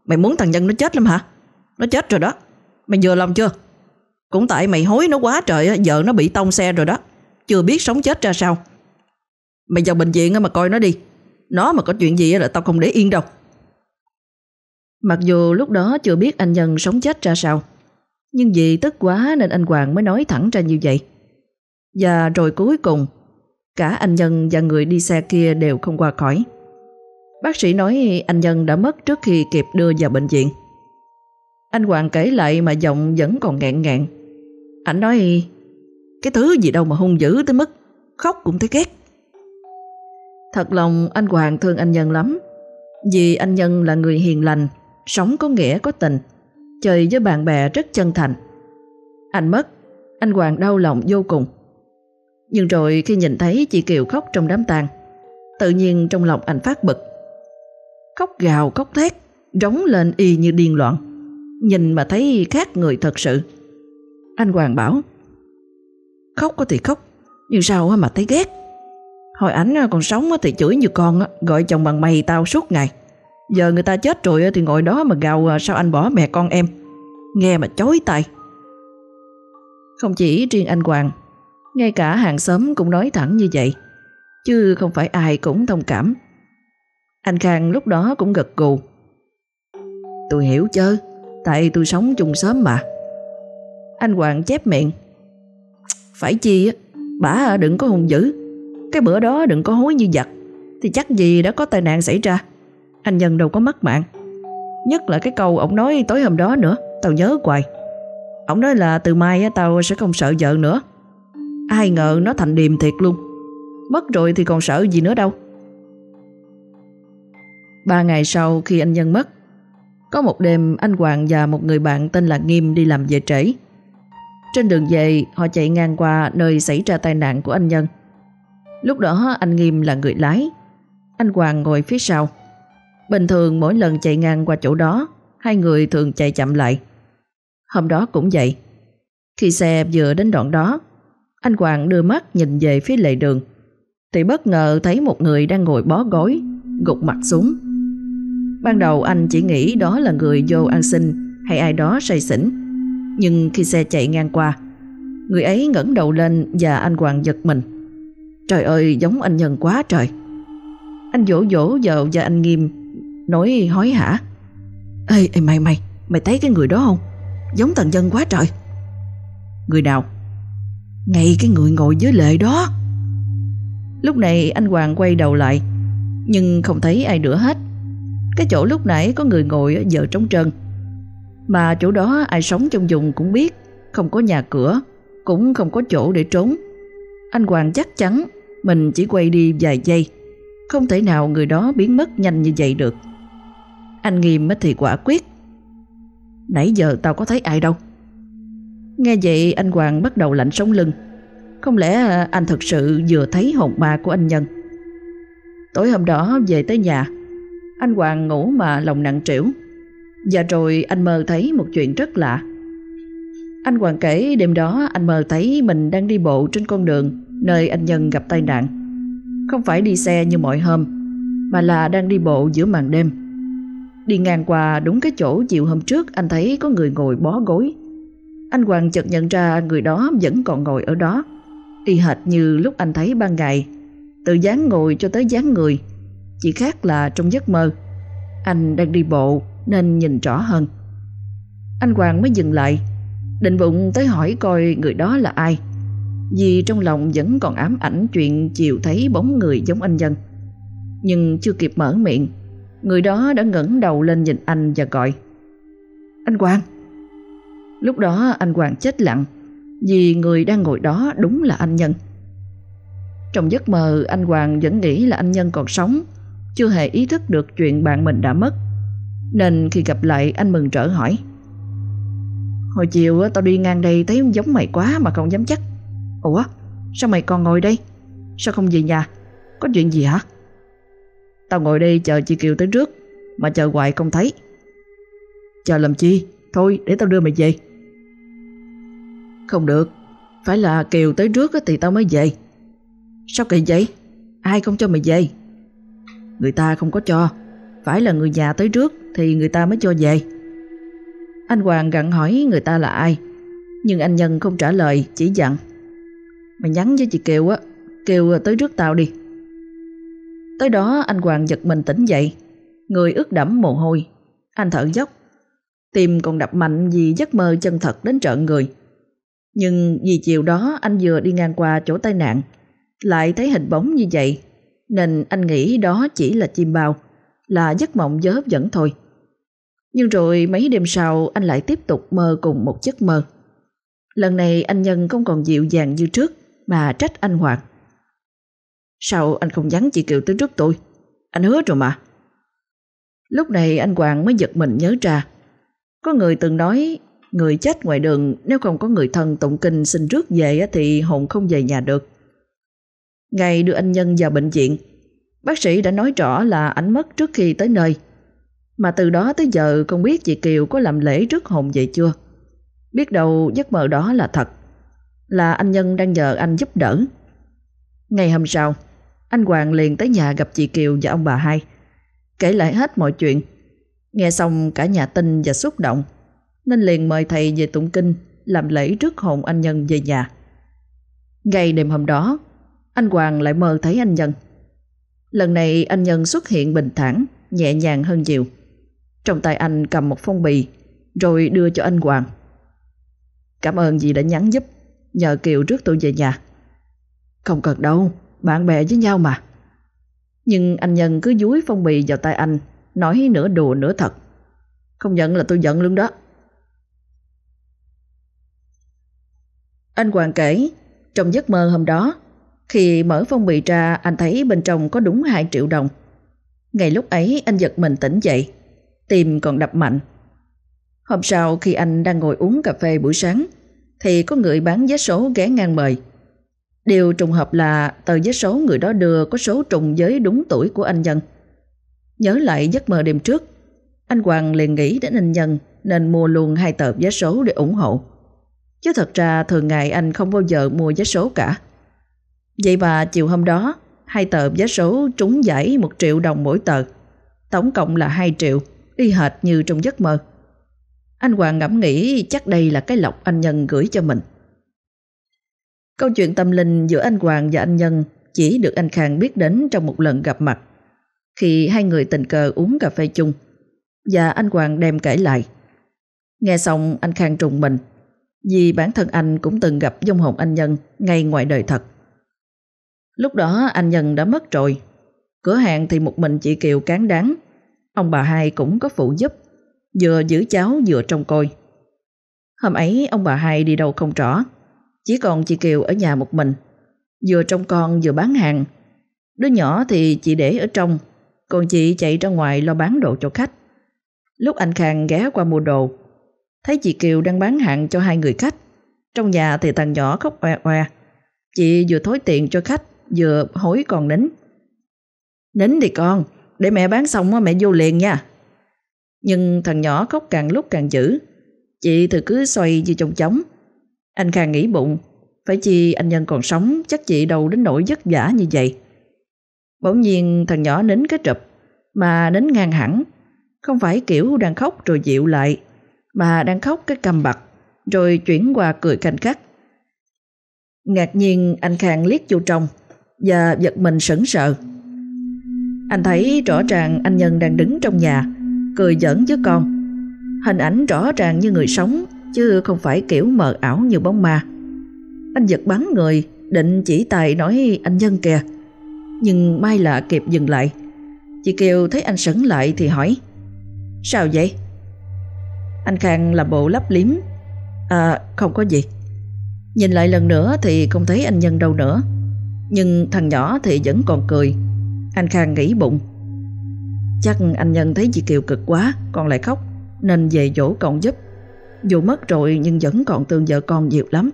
Mày muốn thằng Nhân nó chết lắm hả? Nó chết rồi đó. Mày vừa lòng chưa? Cũng tại mày hối nó quá trời á, giờ nó bị tông xe rồi đó. Chưa biết sống chết ra sao. Mày vào bệnh viện mà coi nó đi. Nó mà có chuyện gì là tao không để yên đâu. Mặc dù lúc đó chưa biết anh Nhân sống chết ra sao, nhưng vì tức quá nên anh Hoàng mới nói thẳng ra như vậy. Và rồi cuối cùng, cả anh Nhân và người đi xe kia đều không qua khỏi. Bác sĩ nói anh Nhân đã mất trước khi kịp đưa vào bệnh viện. Anh Hoàng kể lại mà giọng vẫn còn nghẹn ngẹn. Anh nói, cái thứ gì đâu mà hung dữ tới mức khóc cũng thấy ghét. Thật lòng anh Hoàng thương anh Nhân lắm, vì anh Nhân là người hiền lành, sống có nghĩa có tình, chơi với bạn bè rất chân thành. Anh mất, anh Hoàng đau lòng vô cùng. Nhưng rồi khi nhìn thấy chị Kiều khóc trong đám tang, tự nhiên trong lòng anh phát bực. Khóc gào khóc thét, rống lên y như điên loạn, nhìn mà thấy khác người thật sự. Anh Hoàng bảo, khóc có thì khóc, nhưng sao mà thấy ghét. Hồi ảnh còn sống thì chửi như con, gọi chồng bằng mày tao suốt ngày. Giờ người ta chết rồi thì ngồi đó mà gào sao anh bỏ mẹ con em, nghe mà chói tai. Không chỉ riêng anh Hoàng, ngay cả hàng xóm cũng nói thẳng như vậy, chứ không phải ai cũng thông cảm. Anh Khang lúc đó cũng gật gù. Tôi hiểu chứ, tại tôi sống chung xóm mà. Anh Hoàng chép miệng. Phải chi á, bả đừng có hung dữ. Cái bữa đó đừng có hối như giặc, thì chắc gì đã có tai nạn xảy ra. Anh Nhân đâu có mất mạng. Nhất là cái câu ổng nói tối hôm đó nữa, tao nhớ hoài. Ổng nói là từ mai tao sẽ không sợ vợ nữa. Ai ngờ nó thành điềm thiệt luôn. Mất rồi thì còn sợ gì nữa đâu. Ba ngày sau khi anh Nhân mất, có một đêm anh Hoàng và một người bạn tên là Nghiêm đi làm về trễ. Trên đường về họ chạy ngang qua nơi xảy ra tai nạn của anh Nhân. Lúc đó anh Nghiêm là người lái, anh Hoàng ngồi phía sau. Bình thường mỗi lần chạy ngang qua chỗ đó, hai người thường chạy chậm lại. Hôm đó cũng vậy. Khi xe vừa đến đoạn đó, anh Hoàng đưa mắt nhìn về phía lề đường, thì bất ngờ thấy một người đang ngồi bó gối, gục mặt xuống. Ban đầu anh chỉ nghĩ đó là người vô ăn xin hay ai đó say xỉn. Nhưng khi xe chạy ngang qua, người ấy ngẩng đầu lên và anh Hoàng giật mình. Trời ơi, giống anh Nhân quá trời. Anh vỗ vỗ vào và anh Nghiêm, nói hối hả. Ê, ê mày mày, mày thấy cái người đó không? Giống thằng Nhân quá trời. Người nào? Ngay cái người ngồi dưới lề đó. Lúc này anh Hoàng quay đầu lại, nhưng không thấy ai nữa hết. Cái chỗ lúc nãy có người ngồi giờ trống trơn. Mà chỗ đó ai sống trong vùng cũng biết, không có nhà cửa, cũng không có chỗ để trốn. Anh Hoàng chắc chắn mình chỉ quay đi vài giây, không thể nào người đó biến mất nhanh như vậy được. Anh Nghiêm thì quả quyết. Nãy giờ tao có thấy ai đâu. Nghe vậy anh Hoàng bắt đầu lạnh sống lưng. Không lẽ anh thực sự vừa thấy hồn ma của anh Nhân? Tối hôm đó về tới nhà, anh Hoàng ngủ mà lòng nặng trĩu. Và rồi anh mơ thấy một chuyện rất lạ. Anh Hoàng kể đêm đó anh mơ thấy mình đang đi bộ trên con đường nơi anh Nhân gặp tai nạn. Không phải đi xe như mọi hôm, mà là đang đi bộ giữa màn đêm. Đi ngang qua đúng cái chỗ chiều hôm trước anh thấy có người ngồi bó gối. Anh Hoàng chợt nhận ra người đó vẫn còn ngồi ở đó, y hệt như lúc anh thấy ban ngày, từ dáng ngồi cho tới dáng người. Chỉ khác là trong giấc mơ anh đang đi bộ nên nhìn rõ hơn. Anh Hoàng mới dừng lại, định bụng tới hỏi coi người đó là ai, vì trong lòng vẫn còn ám ảnh chuyện chiều thấy bóng người giống anh Nhân. Nhưng chưa kịp mở miệng, người đó đã ngẩng đầu lên nhìn anh và gọi: Anh Hoàng. Lúc đó anh Hoàng chết lặng, vì người đang ngồi đó đúng là anh Nhân. Trong giấc mơ anh Hoàng vẫn nghĩ là anh Nhân còn sống, chưa hề ý thức được chuyện bạn mình đã mất. Nên khi gặp lại anh mừng rỡ hỏi: Hồi chiều tao đi ngang đây thấy giống mày quá mà không dám chắc. Ủa, sao mày còn ngồi đây? Sao không về nhà? Có chuyện gì hả? Tao ngồi đây chờ chị Kiều tới rước, mà chờ hoài không thấy. Chờ làm chi? Thôi để tao đưa mày về. Không được, phải là Kiều tới rước thì tao mới về. Sao kỳ vậy? Ai không cho mày về? Người ta không có cho, phải là người nhà tới trước thì người ta mới cho về. Anh Hoàng gặng hỏi người ta là ai, nhưng anh Nhân không trả lời, chỉ dặn: Mày nhắn với chị Kiều á, kêu tới rước tao đi. Tới đó anh Hoàng giật mình tỉnh dậy, người ướt đẫm mồ hôi. Anh thở dốc, tim còn đập mạnh vì giấc mơ chân thật đến trợn người. Nhưng vì chiều đó anh vừa đi ngang qua chỗ tai nạn, lại thấy hình bóng như vậy, nên anh nghĩ đó chỉ là chim bao, là giấc mộng vớ vẩn thôi. Nhưng rồi mấy đêm sau anh lại tiếp tục mơ cùng một giấc mơ. Lần này anh Nhân không còn dịu dàng như trước mà trách anh Hoàng: Sao anh không nhắn chị Kiều tới trước tôi? Anh hứa rồi mà. Lúc này anh Hoàng mới giật mình nhớ ra, có người từng nói người chết ngoài đường nếu không có người thân tụng kinh xin rước về thì hồn không về nhà được. Ngày đưa anh Nhân vào bệnh viện, bác sĩ đã nói rõ là anh mất trước khi tới nơi. Mà từ đó tới giờ không biết chị Kiều có làm lễ rước hồn về chưa. Biết đâu giấc mơ đó là thật, là anh Nhân đang nhờ anh giúp đỡ. Ngày hôm sau, anh Hoàng liền tới nhà gặp chị Kiều và ông bà hai, kể lại hết mọi chuyện. Nghe xong cả nhà tin và xúc động, nên liền mời thầy về tụng kinh làm lễ rước hồn anh Nhân về nhà. Ngay đêm hôm đó, anh Hoàng lại mơ thấy anh Nhân. Lần này anh Nhân xuất hiện bình thản, nhẹ nhàng hơn nhiều. Trong tay anh cầm một phong bì, rồi đưa cho anh Hoàng: Cảm ơn dì đã nhắn giúp, nhờ Kiều rước tôi về nhà. Không cần đâu, bạn bè với nhau mà. Nhưng anh Nhân cứ dúi phong bì vào tay anh, nói nửa đùa nửa thật: Không giận là tôi giận luôn đó. Anh Hoàng kể, trong giấc mơ hôm đó, khi mở phong bì ra, anh thấy bên trong có đúng hai triệu đồng. Ngay lúc ấy anh giật mình tỉnh dậy, tim còn đập mạnh. Hôm sau khi anh đang ngồi uống cà phê buổi sáng, thì có người bán vé số ghé ngang mời. Điều trùng hợp là tờ vé số người đó đưa có số trùng với đúng tuổi của anh Nhân. Nhớ lại giấc mơ đêm trước, anh Hoàng liền nghĩ đến anh Nhân nên mua luôn hai tờ vé số để ủng hộ. Chứ thật ra thường ngày anh không bao giờ mua vé số cả. Vậy mà chiều hôm đó, hai tờ vé số trúng giải một triệu đồng mỗi tờ, tổng cộng là hai triệu, y hệt như trong giấc mơ. Anh Hoàng ngẫm nghĩ chắc đây là cái lộc anh Nhân gửi cho mình. Câu chuyện tâm linh giữa anh Hoàng và anh Nhân chỉ được anh Khang biết đến trong một lần gặp mặt, khi hai người tình cờ uống cà phê chung, và anh Hoàng đem kể lại. Nghe xong anh Khang trùng mình, vì bản thân anh cũng từng gặp vong hồn anh Nhân ngay ngoài đời thật. Lúc đó anh Nhân đã mất rồi, cửa hàng thì một mình chị Kiều cán đáng, ông bà hai cũng có phụ giúp, vừa giữ cháu vừa trông coi. Hôm ấy ông bà hai đi đâu không rõ, chỉ còn chị Kiều ở nhà một mình, vừa trông con vừa bán hàng. Đứa nhỏ thì chị để ở trong, còn chị chạy ra ngoài lo bán đồ cho khách. Lúc anh Khang ghé qua mua đồ, thấy chị Kiều đang bán hàng cho hai người khách. Trong nhà thì thằng nhỏ khóc oe oe. Chị vừa thối tiền cho khách, vừa hối con nín: Nín đi con, để mẹ bán xong mẹ vô liền nha. Nhưng thằng nhỏ khóc càng lúc càng dữ, chị thì cứ xoay như trong chóng. Anh Khang nghĩ bụng, phải chi anh Nhân còn sống chắc chị đâu đến nỗi vất vả như vậy. Bỗng nhiên thằng nhỏ nín cái trụp, mà nín ngang hẳn, không phải kiểu đang khóc rồi dịu lại, mà đang khóc cái câm bặt, rồi chuyển qua cười canh cắt. Ngạc nhiên anh Khang liếc vô trong và giật mình sững sờ. Anh thấy rõ ràng anh Nhân đang đứng trong nhà, cười giỡn với con. Hình ảnh rõ ràng như người sống, chứ không phải kiểu mờ ảo như bóng ma. Anh giật bắn người, định chỉ tay nói anh Nhân kìa, nhưng may là kịp dừng lại. Chị Kiều thấy anh sững lại thì hỏi: Sao vậy? Anh Khang làm bộ lấp liếm: À không có gì. Nhìn lại lần nữa thì không thấy anh Nhân đâu nữa, nhưng thằng nhỏ thì vẫn còn cười. Anh Khang nghĩ bụng, chắc anh Nhân thấy chị Kiều cực quá, con lại khóc, nên về dỗ con giúp. Dù mất rồi nhưng vẫn còn thương vợ con nhiều lắm.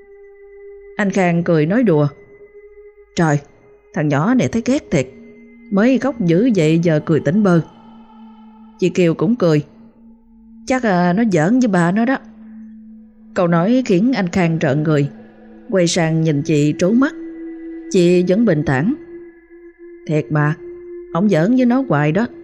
Anh Khang cười nói đùa: Trời, thằng nhỏ này thấy ghét thiệt, mới khóc dữ vậy giờ cười tỉnh bơ. Chị Kiều cũng cười: Chắc à, nó giỡn với bà nó đó. Câu nói khiến anh Khang trợn người, quay sang nhìn chị trố mắt. Chị vẫn bình thản: Thiệt mà, ổng giỡn với nó hoài đó,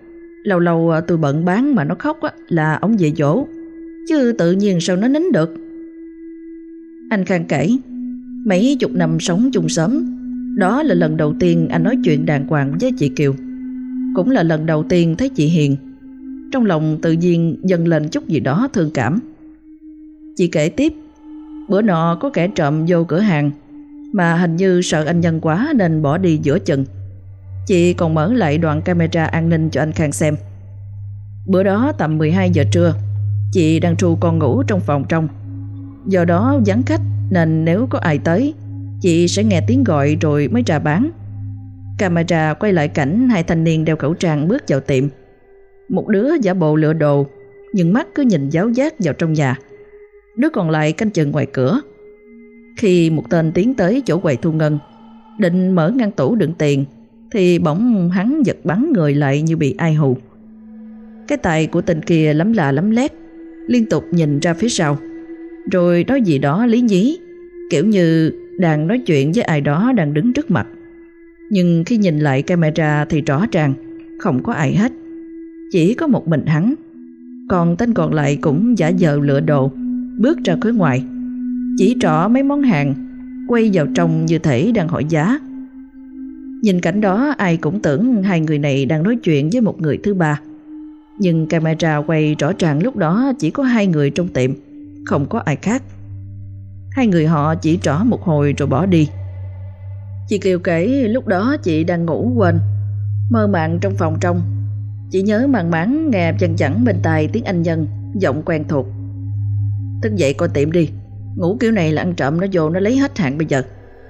Lâu lâu tôi bận bán mà nó khóc á, là ông về dỗ, chứ tự nhiên sao nó nín được. Anh Khang kể, mấy chục năm sống chung xóm, đó là lần đầu tiên anh nói chuyện đàng hoàng với chị Kiều. Cũng là lần đầu tiên thấy chị Hiền. Trong lòng tự nhiên dâng lên chút gì đó thương cảm. Chị kể tiếp, bữa nọ có kẻ trộm vô cửa hàng, mà hình như sợ anh Nhân quá nên bỏ đi giữa chừng. Chị còn mở lại đoạn camera an ninh cho anh Khang xem. Bữa đó tầm mười hai giờ trưa, chị đang tru con ngủ trong phòng trong. Do đó vắng khách nên nếu có ai tới, chị sẽ nghe tiếng gọi rồi mới ra bán. Camera quay lại cảnh hai thanh niên đeo khẩu trang bước vào tiệm. Một đứa giả bộ lựa đồ, nhưng mắt cứ nhìn giáo giác vào trong nhà. Đứa còn lại canh chừng ngoài cửa. Khi một tên tiến tới chỗ quầy thu ngân, định mở ngăn tủ đựng tiền, thì bỗng hắn giật bắn người lại như bị ai hù. Cái tay của tên kia lấm la lấm lét, liên tục nhìn ra phía sau, rồi nói gì đó lý nhí, kiểu như đang nói chuyện với ai đó đang đứng trước mặt. Nhưng khi nhìn lại camera thì rõ ràng không có ai hết, chỉ có một mình hắn. Còn tên còn lại cũng giả vờ lựa đồ, bước ra khối ngoài, chỉ trỏ mấy món hàng, quay vào trong như thể đang hỏi giá. Nhìn cảnh đó ai cũng tưởng hai người này đang nói chuyện với một người thứ ba. Nhưng camera quay rõ ràng lúc đó chỉ có hai người trong tiệm, không có ai khác. Hai người họ chỉ trỏ một hồi rồi bỏ đi. Chị Kiều kể lúc đó chị đang ngủ quên, mơ màng trong phòng trong. Chị nhớ màng máng nghe văng vẳng bên tai tiếng anh Nhân, giọng quen thuộc. Thức dậy coi tiệm đi, ngủ kiểu này là ăn trộm nó vô nó lấy hết hạn bây giờ.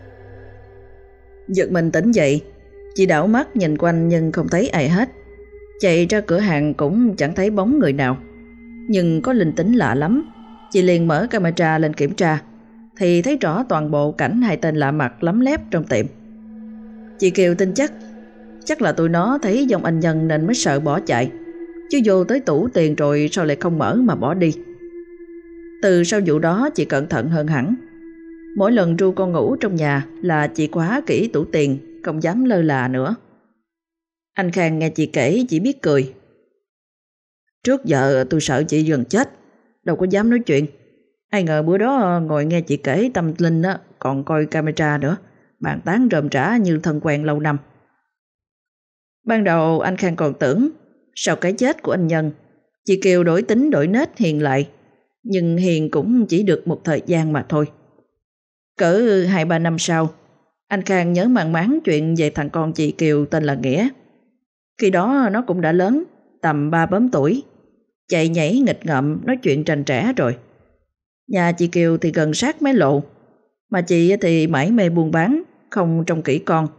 Giật mình tỉnh dậy, chị đảo mắt nhìn quanh nhưng không thấy ai hết. Chạy ra cửa hàng cũng chẳng thấy bóng người nào. Nhưng có linh tính lạ lắm. Chị liền mở camera lên kiểm tra, thì thấy rõ toàn bộ cảnh hai tên lạ mặt lấm lép trong tiệm. Chị Kiều tin chắc Chắc là tụi nó thấy dòng anh Nhân nên mới sợ bỏ chạy, chứ vô tới tủ tiền rồi sao lại không mở mà bỏ đi. Từ sau vụ đó chị cẩn thận hơn hẳn. Mỗi lần ru con ngủ trong nhà là chị khóa kỹ tủ tiền, không dám lơ là nữa. Anh Khang nghe chị kể chỉ biết cười. Trước giờ tôi sợ chị gần chết, đâu có dám nói chuyện. Ai ngờ bữa đó ngồi nghe chị kể tâm linh á, còn coi camera nữa, bàn tán rơm rã như thân quen lâu năm. Ban đầu anh Khang còn tưởng sau cái chết của anh Nhân, chị Kiều đổi tính đổi nết hiền lại, nhưng hiền cũng chỉ được một thời gian mà thôi. Cỡ hai ba năm sau, anh Khang nhớ mang máng chuyện về thằng con chị Kiều tên là Nghĩa. Khi đó nó cũng đã lớn, tầm ba bốn tuổi, chạy nhảy nghịch ngợm, nói chuyện trành trẻ rồi. Nhà chị Kiều thì gần sát mé lộ, mà chị thì mải mê buôn bán, không trông kỹ con.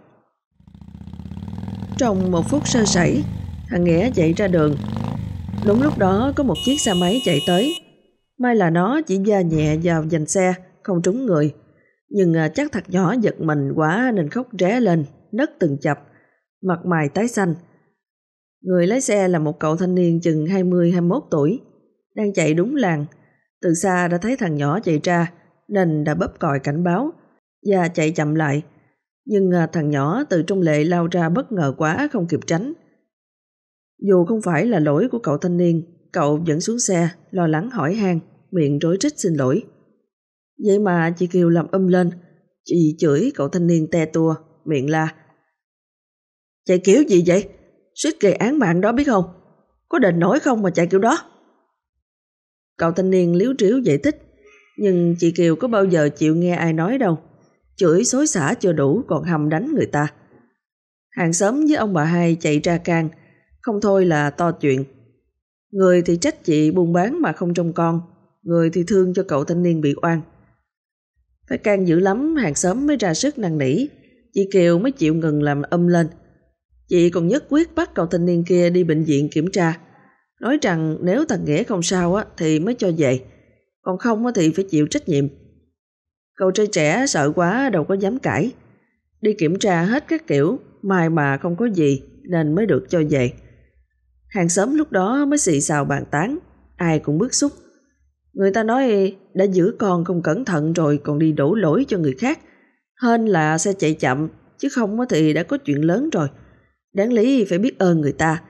Trong một phút sơ sẩy, thằng Nghĩa chạy ra đường. Đúng lúc đó có một chiếc xe máy chạy tới. May là nó chỉ va nhẹ vào vành xe, không trúng người. Nhưng chắc thằng nhỏ giật mình quá nên khóc ré lên, nấc từng chập, mặt mày tái xanh. Người lái xe là một cậu thanh niên chừng hai mươi hai mươi mốt tuổi, đang chạy đúng làn. Từ xa đã thấy thằng nhỏ chạy ra nên đã bóp còi cảnh báo và chạy chậm lại. Nhưng thằng nhỏ từ trong lề lao ra bất ngờ quá không kịp tránh. Dù không phải là lỗi của cậu thanh niên, cậu vẫn xuống xe lo lắng hỏi han, miệng rối rít xin lỗi. Vậy mà chị Kiều làm um lên, chị chửi cậu thanh niên te tua, miệng la. Chạy kiểu gì vậy? Suýt gây án mạng đó biết không? Có đền nổi không mà chạy kiểu đó? Cậu thanh niên líu tríu giải thích, nhưng chị Kiều có bao giờ chịu nghe ai nói đâu. Chửi xối xả chưa đủ còn hầm đánh người ta. Hàng xóm với ông bà hai chạy ra can, không thôi là to chuyện. Người thì trách chị buôn bán mà không trông con, người thì thương cho cậu thanh niên bị oan. Phải can dữ lắm hàng xóm mới ra sức năn nỉ, chị Kiều mới chịu ngừng làm âm lên. Chị còn nhất quyết bắt cậu thanh niên kia đi bệnh viện kiểm tra, nói rằng nếu thằng Nghĩa không sao á thì mới cho về, còn không á thì phải chịu trách nhiệm. Cậu trai trẻ sợ quá đâu có dám cãi, đi kiểm tra hết các kiểu, may mà không có gì nên mới được cho về. Hàng xóm lúc đó mới xì xào bàn tán, ai cũng bức xúc. Người ta nói đã giữ con không cẩn thận rồi còn đi đổ lỗi cho người khác, hên là xe chạy chậm, chứ không thì đã có chuyện lớn rồi. Đáng lý phải biết ơn người ta.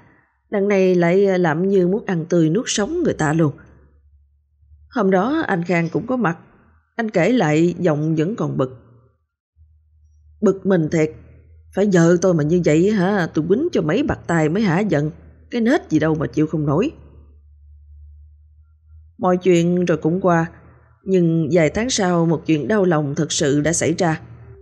đằng này lại làm như muốn ăn tươi nuốt sống người ta luôn. Hôm đó anh Khang cũng có mặt. Anh kể lại giọng vẫn còn bực. Bực mình thiệt. Phải vợ tôi mà như vậy hả, tôi quýnh cho mấy bạt tay mới hả giận. Cái nết gì đâu mà chịu không nổi. Mọi chuyện rồi cũng qua. Nhưng vài tháng sau một chuyện đau lòng thật sự đã xảy ra.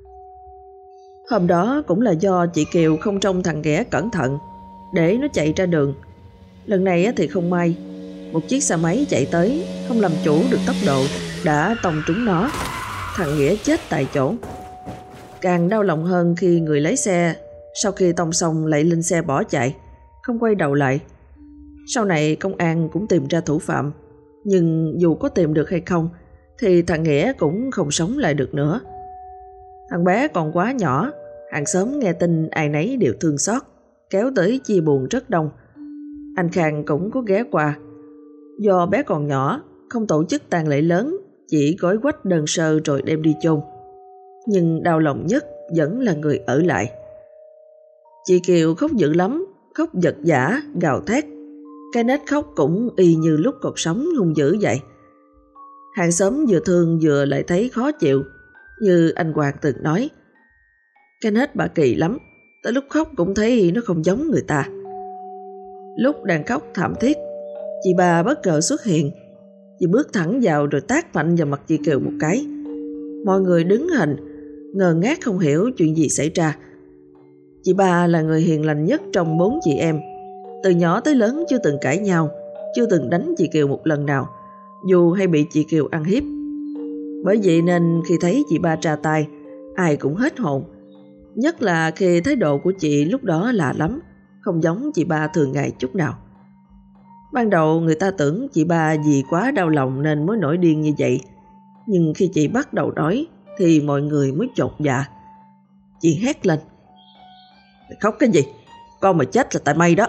Hôm đó cũng là do chị Kiều không trông thằng ghẻ cẩn thận, để nó chạy ra đường. Lần này thì không may, một chiếc xe máy chạy tới, không làm chủ được tốc độ, đã tông trúng nó. Thằng Nghĩa chết tại chỗ. Càng đau lòng hơn khi người lái xe sau khi tông xong lại lên xe bỏ chạy, không quay đầu lại. Sau này công an cũng tìm ra thủ phạm, nhưng dù có tìm được hay không thì thằng Nghĩa cũng không sống lại được nữa. Thằng bé còn quá nhỏ, hàng xóm nghe tin ai nấy đều thương xót, kéo tới chia buồn rất đông. Anh Khang cũng có ghé qua. Do bé còn nhỏ, không tổ chức tang lễ lớn, chỉ gói quách đơn sơ rồi đem đi chôn. Nhưng đau lòng nhất vẫn là người ở lại. Chị Kiều khóc dữ lắm, khóc giật giã, gào thét. Cái nết khóc cũng y như lúc còn sống hung dữ vậy. Hàng xóm vừa thương vừa lại thấy khó chịu. Như anh Hoàng từng nói, cái nết bà kỳ lắm, tới lúc khóc cũng thấy nó không giống người ta. Lúc đang khóc thảm thiết, chị ba bất ngờ xuất hiện. Chị bước thẳng vào rồi tát mạnh vào mặt chị Kiều một cái. Mọi người đứng hình, ngơ ngác không hiểu chuyện gì xảy ra. Chị ba là người hiền lành nhất trong bốn chị em. Từ nhỏ tới lớn chưa từng cãi nhau, chưa từng đánh chị Kiều một lần nào, dù hay bị chị Kiều ăn hiếp. Bởi vậy nên khi thấy chị ba ra tay, ai cũng hết hồn. Nhất là khi thái độ của chị lúc đó lạ lắm, không giống chị ba thường ngày chút nào. Ban đầu người ta tưởng chị ba vì quá đau lòng nên mới nổi điên như vậy. Nhưng khi chị bắt đầu nói thì mọi người mới chột dạ. Chị hét lên, khóc cái gì? Con mà chết là tại mày đó.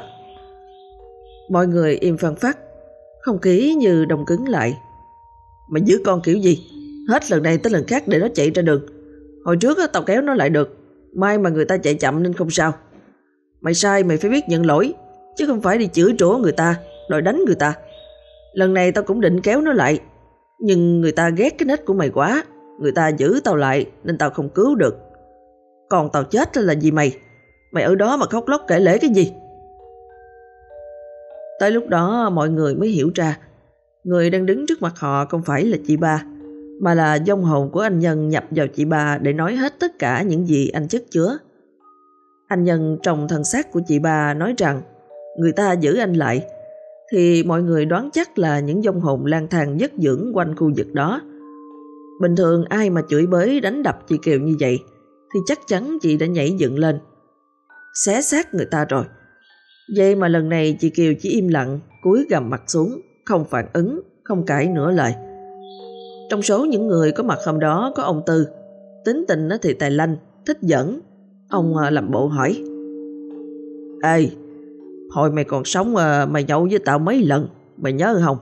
Mọi người im phăng phắc, không khí như đông cứng lại. Mày giữ con kiểu gì? Hết lần này tới lần khác để nó chạy ra đường. Hồi trước tao kéo nó lại được, may mà người ta chạy chậm nên không sao. Mày sai mày phải biết nhận lỗi, chứ không phải đi chửi rủa người ta, đòi đánh người ta. Lần này tao cũng định kéo nó lại, nhưng người ta ghét cái nết của mày quá, người ta giữ tao lại nên tao không cứu được. Còn tao chết là gì mày? Mày ở đó mà khóc lóc kể lể cái gì? Tới lúc đó mọi người mới hiểu ra, người đang đứng trước mặt họ không phải là chị ba, mà là vong hồn của anh Nhân nhập vào chị ba để nói hết tất cả những gì anh chất chứa. Anh Nhân trong thân xác của chị ba nói rằng người ta giữ anh lại, thì mọi người đoán chắc là những vong hồn lang thang vất dưỡng quanh khu vực đó. Bình thường ai mà chửi bới đánh đập chị Kiều như vậy thì chắc chắn chị đã nhảy dựng lên, xé xác người ta rồi. Vậy mà lần này chị Kiều chỉ im lặng, cúi gằm mặt xuống, không phản ứng, không cãi nửa lời. Trong số những người có mặt hôm đó có ông Tư, tính tình thì tài lanh, thích giỡn. Ông làm bộ hỏi, ê, hồi mày còn sống mày nhậu với tao mấy lần, mày nhớ không?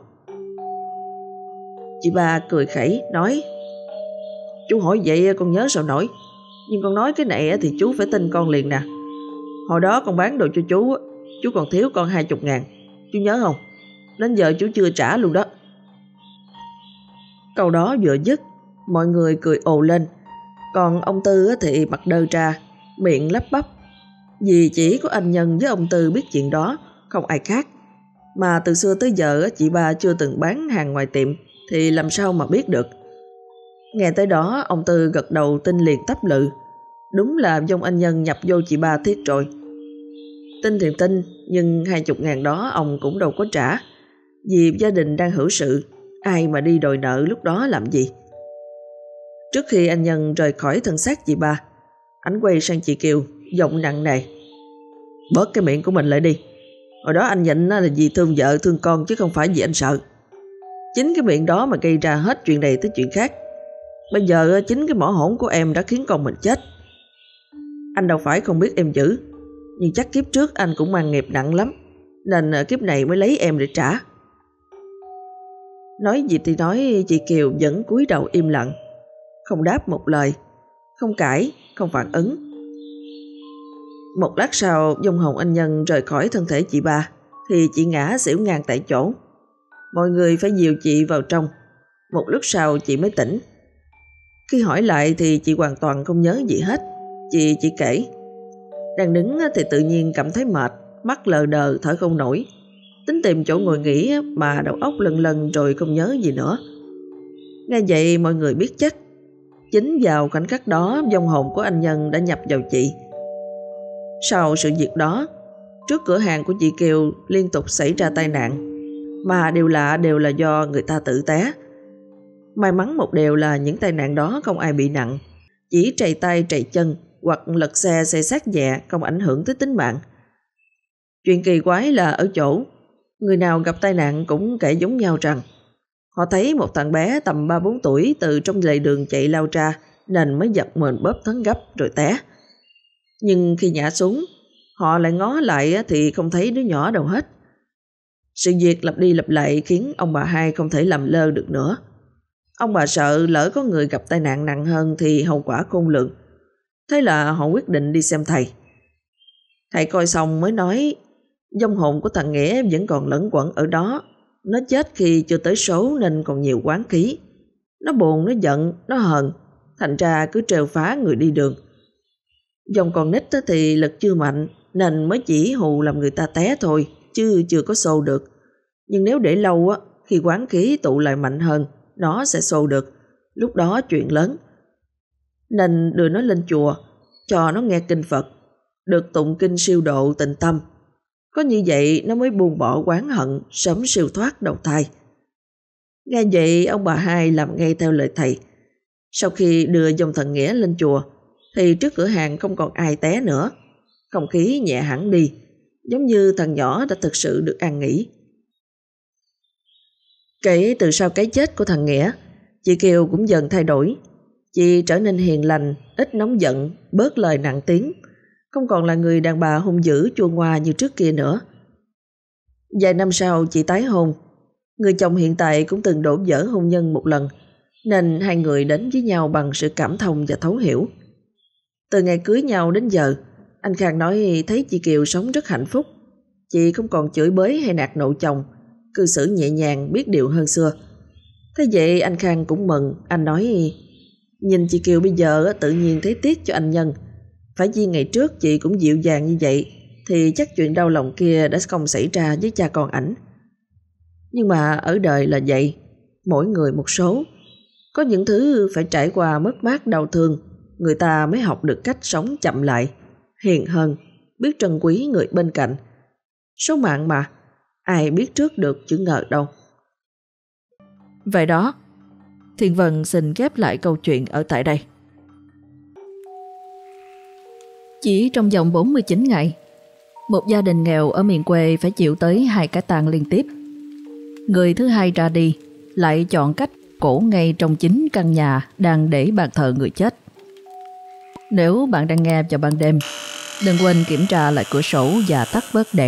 Chị ba cười khẩy nói, chú hỏi vậy con nhớ sao nổi, nhưng con nói cái này thì chú phải tin con liền nè. Hồi đó con bán đồ cho chú, chú còn thiếu con hai chục ngàn, chú nhớ không? Đến giờ chú chưa trả luôn đó. Câu đó vừa dứt, mọi người cười ồ lên. Còn ông Tư thì mặt đơ ra, miệng lắp bắp. Vì chỉ có anh Nhân với ông Tư biết chuyện đó, không ai khác. Mà từ xưa tới giờ chị ba chưa từng bán hàng ngoài tiệm, thì làm sao mà biết được. Nghe tới đó ông Tư gật đầu tin liền tắp lự. Đúng là vong anh Nhân nhập vô chị ba thiết rồi. Tin thì tin, nhưng hai chục ngàn đó ông cũng đâu có trả. Vì gia đình đang hữu sự, ai mà đi đòi nợ lúc đó làm gì. Trước khi anh Nhân rời khỏi thân xác chị ba, anh quay sang chị Kiều, giọng nặng nề, bớt cái miệng của mình lại đi. Hồi đó anh nhịn là vì thương vợ thương con, chứ không phải vì anh sợ. Chính cái miệng đó mà gây ra hết chuyện này tới chuyện khác. Bây giờ chính cái mỏ hổn của em đã khiến con mình chết. Anh đâu phải không biết em dữ, nhưng chắc kiếp trước anh cũng mang nghiệp nặng lắm, nên kiếp này mới lấy em để trả. Nói gì thì nói, chị Kiều vẫn cúi đầu im lặng, không đáp một lời, không cãi, không phản ứng. Một lát sau, vong hồn anh Nhân rời khỏi thân thể chị ba, thì chị ngã xỉu ngang tại chỗ. Mọi người phải dìu chị vào trong. Một lúc sau chị mới tỉnh. Khi hỏi lại thì chị hoàn toàn không nhớ gì hết. Chị chỉ kể: đang đứng thì tự nhiên cảm thấy mệt, mắt lờ đờ, thở không nổi. Tính tìm chỗ ngồi nghỉ mà đầu óc lân lân rồi không nhớ gì nữa. Nghe vậy mọi người biết chắc. Chính vào khoảnh khắc đó, vong hồn của anh Nhân đã nhập vào chị. Sau sự việc đó, trước cửa hàng của chị Kiều liên tục xảy ra tai nạn, mà điều lạ đều là do người ta tự té. May mắn một điều là những tai nạn đó không ai bị nặng, chỉ trầy tay trầy chân hoặc lật xe xe sát nhẹ, không ảnh hưởng tới tính mạng. Chuyện kỳ quái là ở chỗ người nào gặp tai nạn cũng kể giống nhau rằng họ thấy một thằng bé tầm ba bốn tuổi từ trong lề đường chạy lao ra, nên mới giật mình bóp thắng gấp rồi té. Nhưng khi ngã xuống, họ lại ngó lại thì không thấy đứa nhỏ đâu hết. Sự việc lặp đi lặp lại khiến ông bà hai không thể làm lơ được nữa. Ông bà sợ lỡ có người gặp tai nạn nặng hơn thì hậu quả khôn lường. Thế là họ quyết định đi xem thầy. Thầy coi xong mới nói vong hồn của thằng Nghĩa vẫn còn lẫn quẩn ở đó. Nó chết khi chưa tới số nên còn nhiều oán khí. Nó buồn, nó giận, nó hờn, thành ra cứ trêu phá người đi đường. Vong con nít thì lực chưa mạnh nên mới chỉ hù làm người ta té thôi, chứ chưa có xô được. Nhưng nếu để lâu á, khi oán khí tụ lại mạnh hơn, nó sẽ xô được. Lúc đó chuyện lớn. Nên đưa nó lên chùa, cho nó nghe kinh Phật, được tụng kinh siêu độ tịnh tâm. Có như vậy nó mới buông bỏ oán hận, sớm siêu thoát đầu thai. Nghe vậy ông bà hai làm ngay theo lời thầy. Sau khi đưa vong thần Nghĩa lên chùa thì trước cửa hàng không còn ai té nữa. Không khí nhẹ hẳn đi, giống như thằng nhỏ đã thực sự được an nghỉ. Kể từ sau cái chết của thằng Nghĩa, chị Kiều cũng dần thay đổi. Chị trở nên hiền lành, ít nóng giận, bớt lời nặng tiếng, không còn là người đàn bà hung dữ chua ngoa như trước kia nữa. Vài năm sau chị tái hôn. Người chồng hiện tại cũng từng đổ vỡ hôn nhân một lần, nên hai người đến với nhau bằng sự cảm thông và thấu hiểu. Từ ngày cưới nhau đến giờ, anh Khang nói thấy chị Kiều sống rất hạnh phúc. Chị không còn chửi bới hay nạt nộ chồng, cư xử nhẹ nhàng, biết điều hơn xưa. Thế vậy anh Khang cũng mừng. Anh nói: nhìn chị Kiều bây giờ tự nhiên thấy tiếc cho anh Nhân. Phải chi ngày trước chị cũng dịu dàng như vậy thì chắc chuyện đau lòng kia đã không xảy ra với cha con ảnh. Nhưng mà ở đời là vậy, mỗi người một số. Có những thứ phải trải qua mất mát đau thương, người ta mới học được cách sống chậm lại, hiền hơn, biết trân quý người bên cạnh. Số mạng mà, ai biết trước được chứ ngờ đâu. Vậy đó, Thiên Vân xin ghép lại câu chuyện ở tại đây. Chỉ trong vòng bốn mươi chín ngày, một gia đình nghèo ở miền quê phải chịu tới hai cái tang liên tiếp. Người thứ hai ra đi lại chọn cách cổ ngay trong chính căn nhà đang để bàn thờ người chết. Nếu bạn đang nghe vào ban đêm, đừng quên kiểm tra lại cửa sổ và tắt bớt đèn.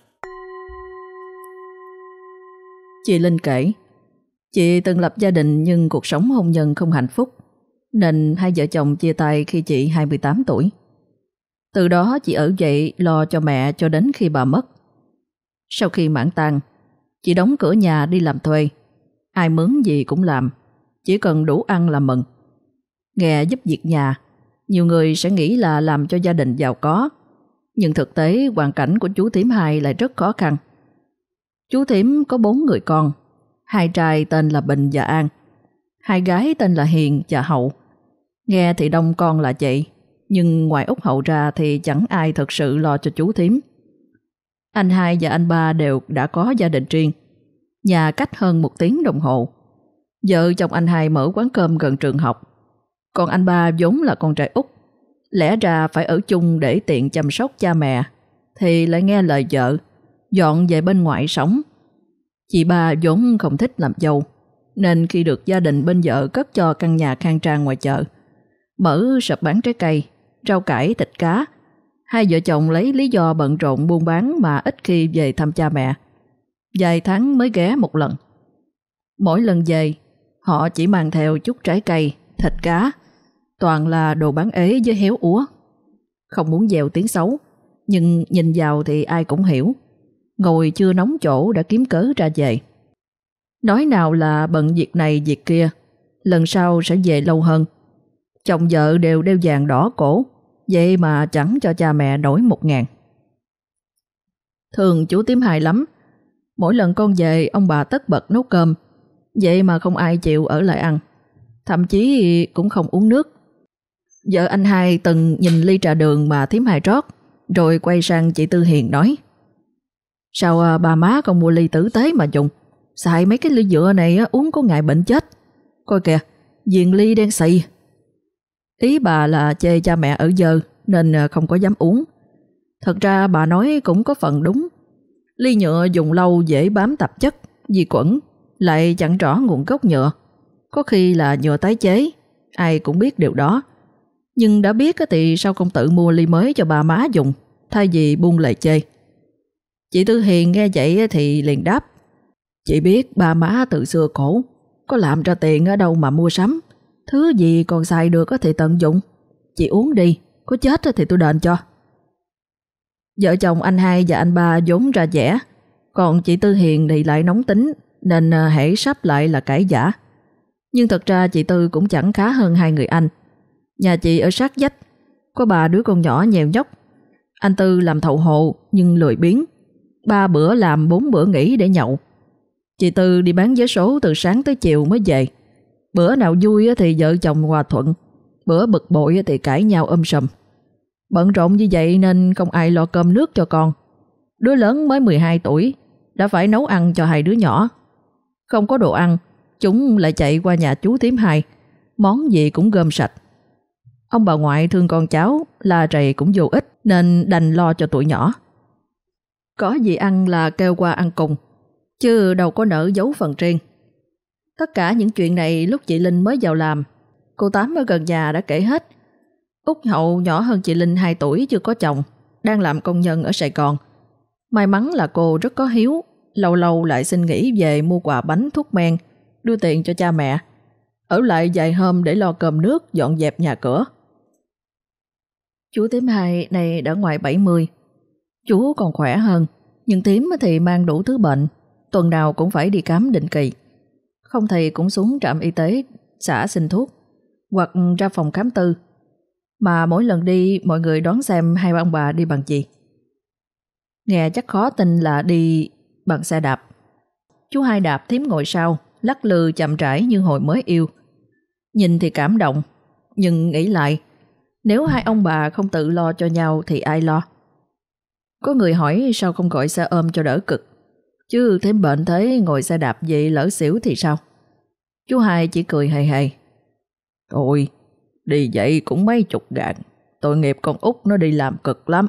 Chị Linh kể, chị từng lập gia đình nhưng cuộc sống hôn nhân không hạnh phúc, nên hai vợ chồng chia tay khi chị hai mươi tám tuổi. Từ đó chị ở vậy lo cho mẹ cho đến khi bà mất. Sau khi mãn tang, chị đóng cửa nhà đi làm thuê. Ai mướn gì cũng làm, chỉ cần đủ ăn là mừng. Nghe giúp việc nhà, nhiều người sẽ nghĩ là làm cho gia đình giàu có, nhưng thực tế hoàn cảnh của chú thím hai lại rất khó khăn. Chú thím có bốn người con, hai trai tên là Bình và An, hai gái tên là Hiền và Hậu. Nghe thì đông con là vậy, nhưng ngoài Út Hậu ra thì chẳng ai thực sự lo cho chú thím. Anh hai và anh ba đều đã có gia đình riêng, nhà cách hơn một tiếng đồng hồ. Vợ chồng anh hai mở quán cơm gần trường học, còn anh ba vốn là con trai út, lẽ ra phải ở chung để tiện chăm sóc cha mẹ, thì lại nghe lời vợ dọn về bên ngoại sống. Chị ba vốn không thích làm dâu, nên khi được gia đình bên vợ cất cho căn nhà khang trang ngoài chợ, mở sập bán trái cây, rau cải, thịt cá, hai vợ chồng lấy lý do bận rộn buôn bán mà ít khi về thăm cha mẹ. Vài tháng mới ghé một lần. Mỗi lần về, họ chỉ mang theo chút trái cây, thịt cá, toàn là đồ bán ế với héo úa. Không muốn gieo tiếng xấu, nhưng nhìn vào thì ai cũng hiểu. ngồi chưa nóng chỗ đã kiếm cớ ra về. Nói nào là bận việc này việc kia, lần sau sẽ về lâu hơn. Chồng vợ đều đeo vàng đỏ cổ, vậy mà chẳng cho cha mẹ đổi một ngàn. Thường chú Tím Hai lắm. Mỗi lần con về ông bà tất bật nấu cơm, vậy mà không ai chịu ở lại ăn. Thậm chí cũng không uống nước. Vợ anh Hai từng nhìn ly trà đường mà Thím Hai rót, rồi quay sang chị Tư Hiền nói: Sao bà má con mua ly tử tế mà dùng? Xài mấy cái ly nhựa này uống có ngại bệnh chết. Coi kìa, viền ly đen xì. Ý bà là chê cha mẹ ở dơ nên không có dám uống. Thật ra bà nói cũng có phần đúng. Ly nhựa dùng lâu dễ bám tạp chất, vi khuẩn, lại chẳng rõ nguồn gốc nhựa. Có khi là nhựa tái chế, ai cũng biết điều đó. Nhưng đã biết thì sao không tự mua ly mới cho bà má dùng, thay vì buông lời chê. Chị Tư Hiền nghe vậy thì liền đáp: Chị biết bà má từ xưa cổ, có làm ra tiền ở đâu mà mua sắm. Thứ gì còn xài được thì tận dụng. Chị uống đi, có chết thì tôi đền cho. Vợ chồng anh Hai và anh Ba vốn ra vẻ, còn chị Tư Hiền thì lại nóng tính, nên hễ sắp lại là cãi giả. Nhưng thật ra chị Tư cũng chẳng khá hơn hai người anh. Nhà chị ở sát vách, có ba đứa con nhỏ nhèo nhóc. Anh Tư làm thầu hộ nhưng lười biếng, ba bữa làm bốn bữa nghỉ để nhậu. Chị Tư đi bán vé số từ sáng tới chiều mới về. Bữa nào vui thì vợ chồng hòa thuận, bữa bực bội thì cãi nhau um sùm. Bận rộn như vậy nên không ai lo cơm nước cho con. Đứa lớn mới mười hai tuổi đã phải nấu ăn cho hai đứa nhỏ. Không có đồ ăn, chúng lại chạy qua nhà chú Tím Hai, món gì cũng gom sạch. Ông bà ngoại thương con cháu, la rầy cũng vô ích nên đành lo cho tụi nhỏ. Có gì ăn là kêu qua ăn cùng, chứ đâu có nỡ giấu phần riêng. Tất cả những chuyện này lúc chị Linh mới vào làm, cô Tám ở gần nhà đã kể hết. Út Hậu nhỏ hơn chị Linh hai tuổi, chưa có chồng, đang làm công nhân ở Sài Gòn. May mắn là cô rất có hiếu, lâu lâu lại xin nghỉ về mua quà bánh thuốc men, đưa tiền cho cha mẹ, ở lại vài hôm để lo cơm nước, dọn dẹp nhà cửa. Chú Tím Hai này đã ngoài bảy mươi. Chú còn khỏe hơn, nhưng Tím thì mang đủ thứ bệnh, tuần nào cũng phải đi khám định kỳ. Không thì cũng xuống trạm y tế xã xin thuốc, hoặc ra phòng khám tư. Mà mỗi lần đi mọi người đoán xem hai ông bà đi bằng gì. Nghe chắc khó tin là đi bằng xe đạp. Chú Hai đạp, Thím ngồi sau, lắc lư chậm rãi như hồi mới yêu. Nhìn thì cảm động, nhưng nghĩ lại, nếu hai ông bà không tự lo cho nhau thì ai lo? Có người hỏi sao không gọi xe ôm cho đỡ cực, chứ Thím bệnh thế ngồi xe đạp vậy lỡ xỉu thì sao? Chú Hai chỉ cười hề hề: Thôi, đi vậy cũng mấy chục ngàn, tội nghiệp con út nó đi làm cực lắm.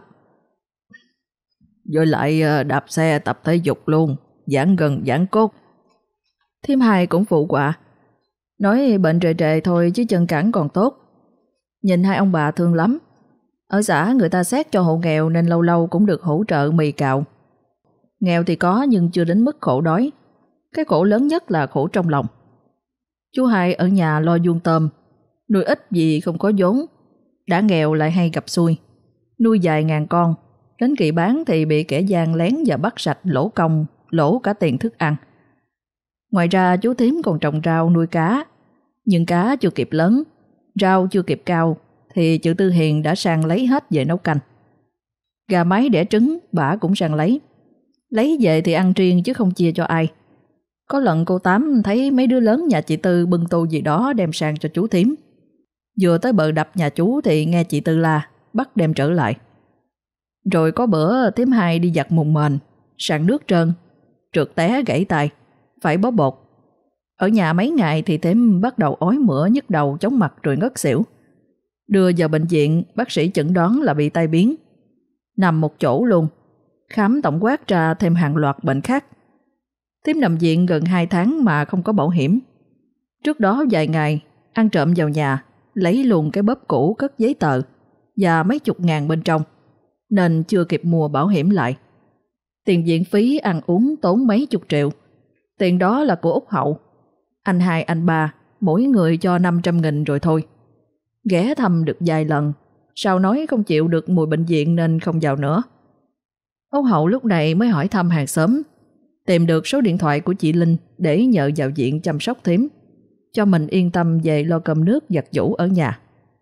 Rồi lại đạp xe tập thể dục luôn, giãn gần giãn cốt. Thím Hai cũng phụ họa, nói bệnh trề trề thôi chứ chân cẳng còn tốt. Nhìn hai ông bà thương lắm. Ở xã người ta xét cho hộ nghèo nên lâu lâu cũng được hỗ trợ mì cạo. Nghèo thì có nhưng chưa đến mức khổ đói. Cái khổ lớn nhất là khổ trong lòng. Chú Hai ở nhà lo vuông tôm, nuôi ít vì không có vốn. Đã nghèo lại hay gặp xui, nuôi vài ngàn con, đến kỳ bán thì bị kẻ gian lén và bắt sạch, lỗ công, lỗ cả tiền thức ăn. Ngoài ra chú Thím còn trồng rau nuôi cá, nhưng cá chưa kịp lớn, rau chưa kịp cao thì chị Tư Hiền đã sang lấy hết về nấu canh. Gà mái đẻ trứng bả cũng sang lấy. Lấy về thì ăn riêng chứ không chia cho ai. Có lần cô Tám thấy mấy đứa lớn nhà chị Tư bưng tô gì đó đem sang cho chú Thím. Vừa tới bờ đập nhà chú thì nghe chị Tư la, bắt đem trở lại. Rồi có bữa Thím Hai đi giặt mùng mền, sàn nước trơn, trượt té gãy tay, phải bó bột. Ở nhà mấy ngày thì Thím bắt đầu ói mửa, nhức đầu, chóng mặt rồi ngất xỉu. Đưa vào bệnh viện, bác sĩ chẩn đoán là bị tai biến. Nằm một chỗ luôn, khám tổng quát ra thêm hàng loạt bệnh khác. Thím nằm viện gần hai tháng mà không có bảo hiểm. Trước đó vài ngày, ăn trộm vào nhà, lấy luôn cái bóp cũ cất giấy tờ và mấy chục ngàn bên trong, nên chưa kịp mua bảo hiểm lại. Tiền viện phí ăn uống tốn mấy chục triệu. Tiền đó là của Út Hậu. Anh Hai anh Ba mỗi người cho năm trăm nghìn rồi thôi. Ghé thăm được vài lần, sau nói không chịu được mùi bệnh viện nên không vào nữa. Út Hậu lúc này mới hỏi thăm hàng xóm, tìm được số điện thoại của chị Linh để nhờ vào viện chăm sóc thím, cho mình yên tâm về lo cơm nước giặt giũ ở nhà.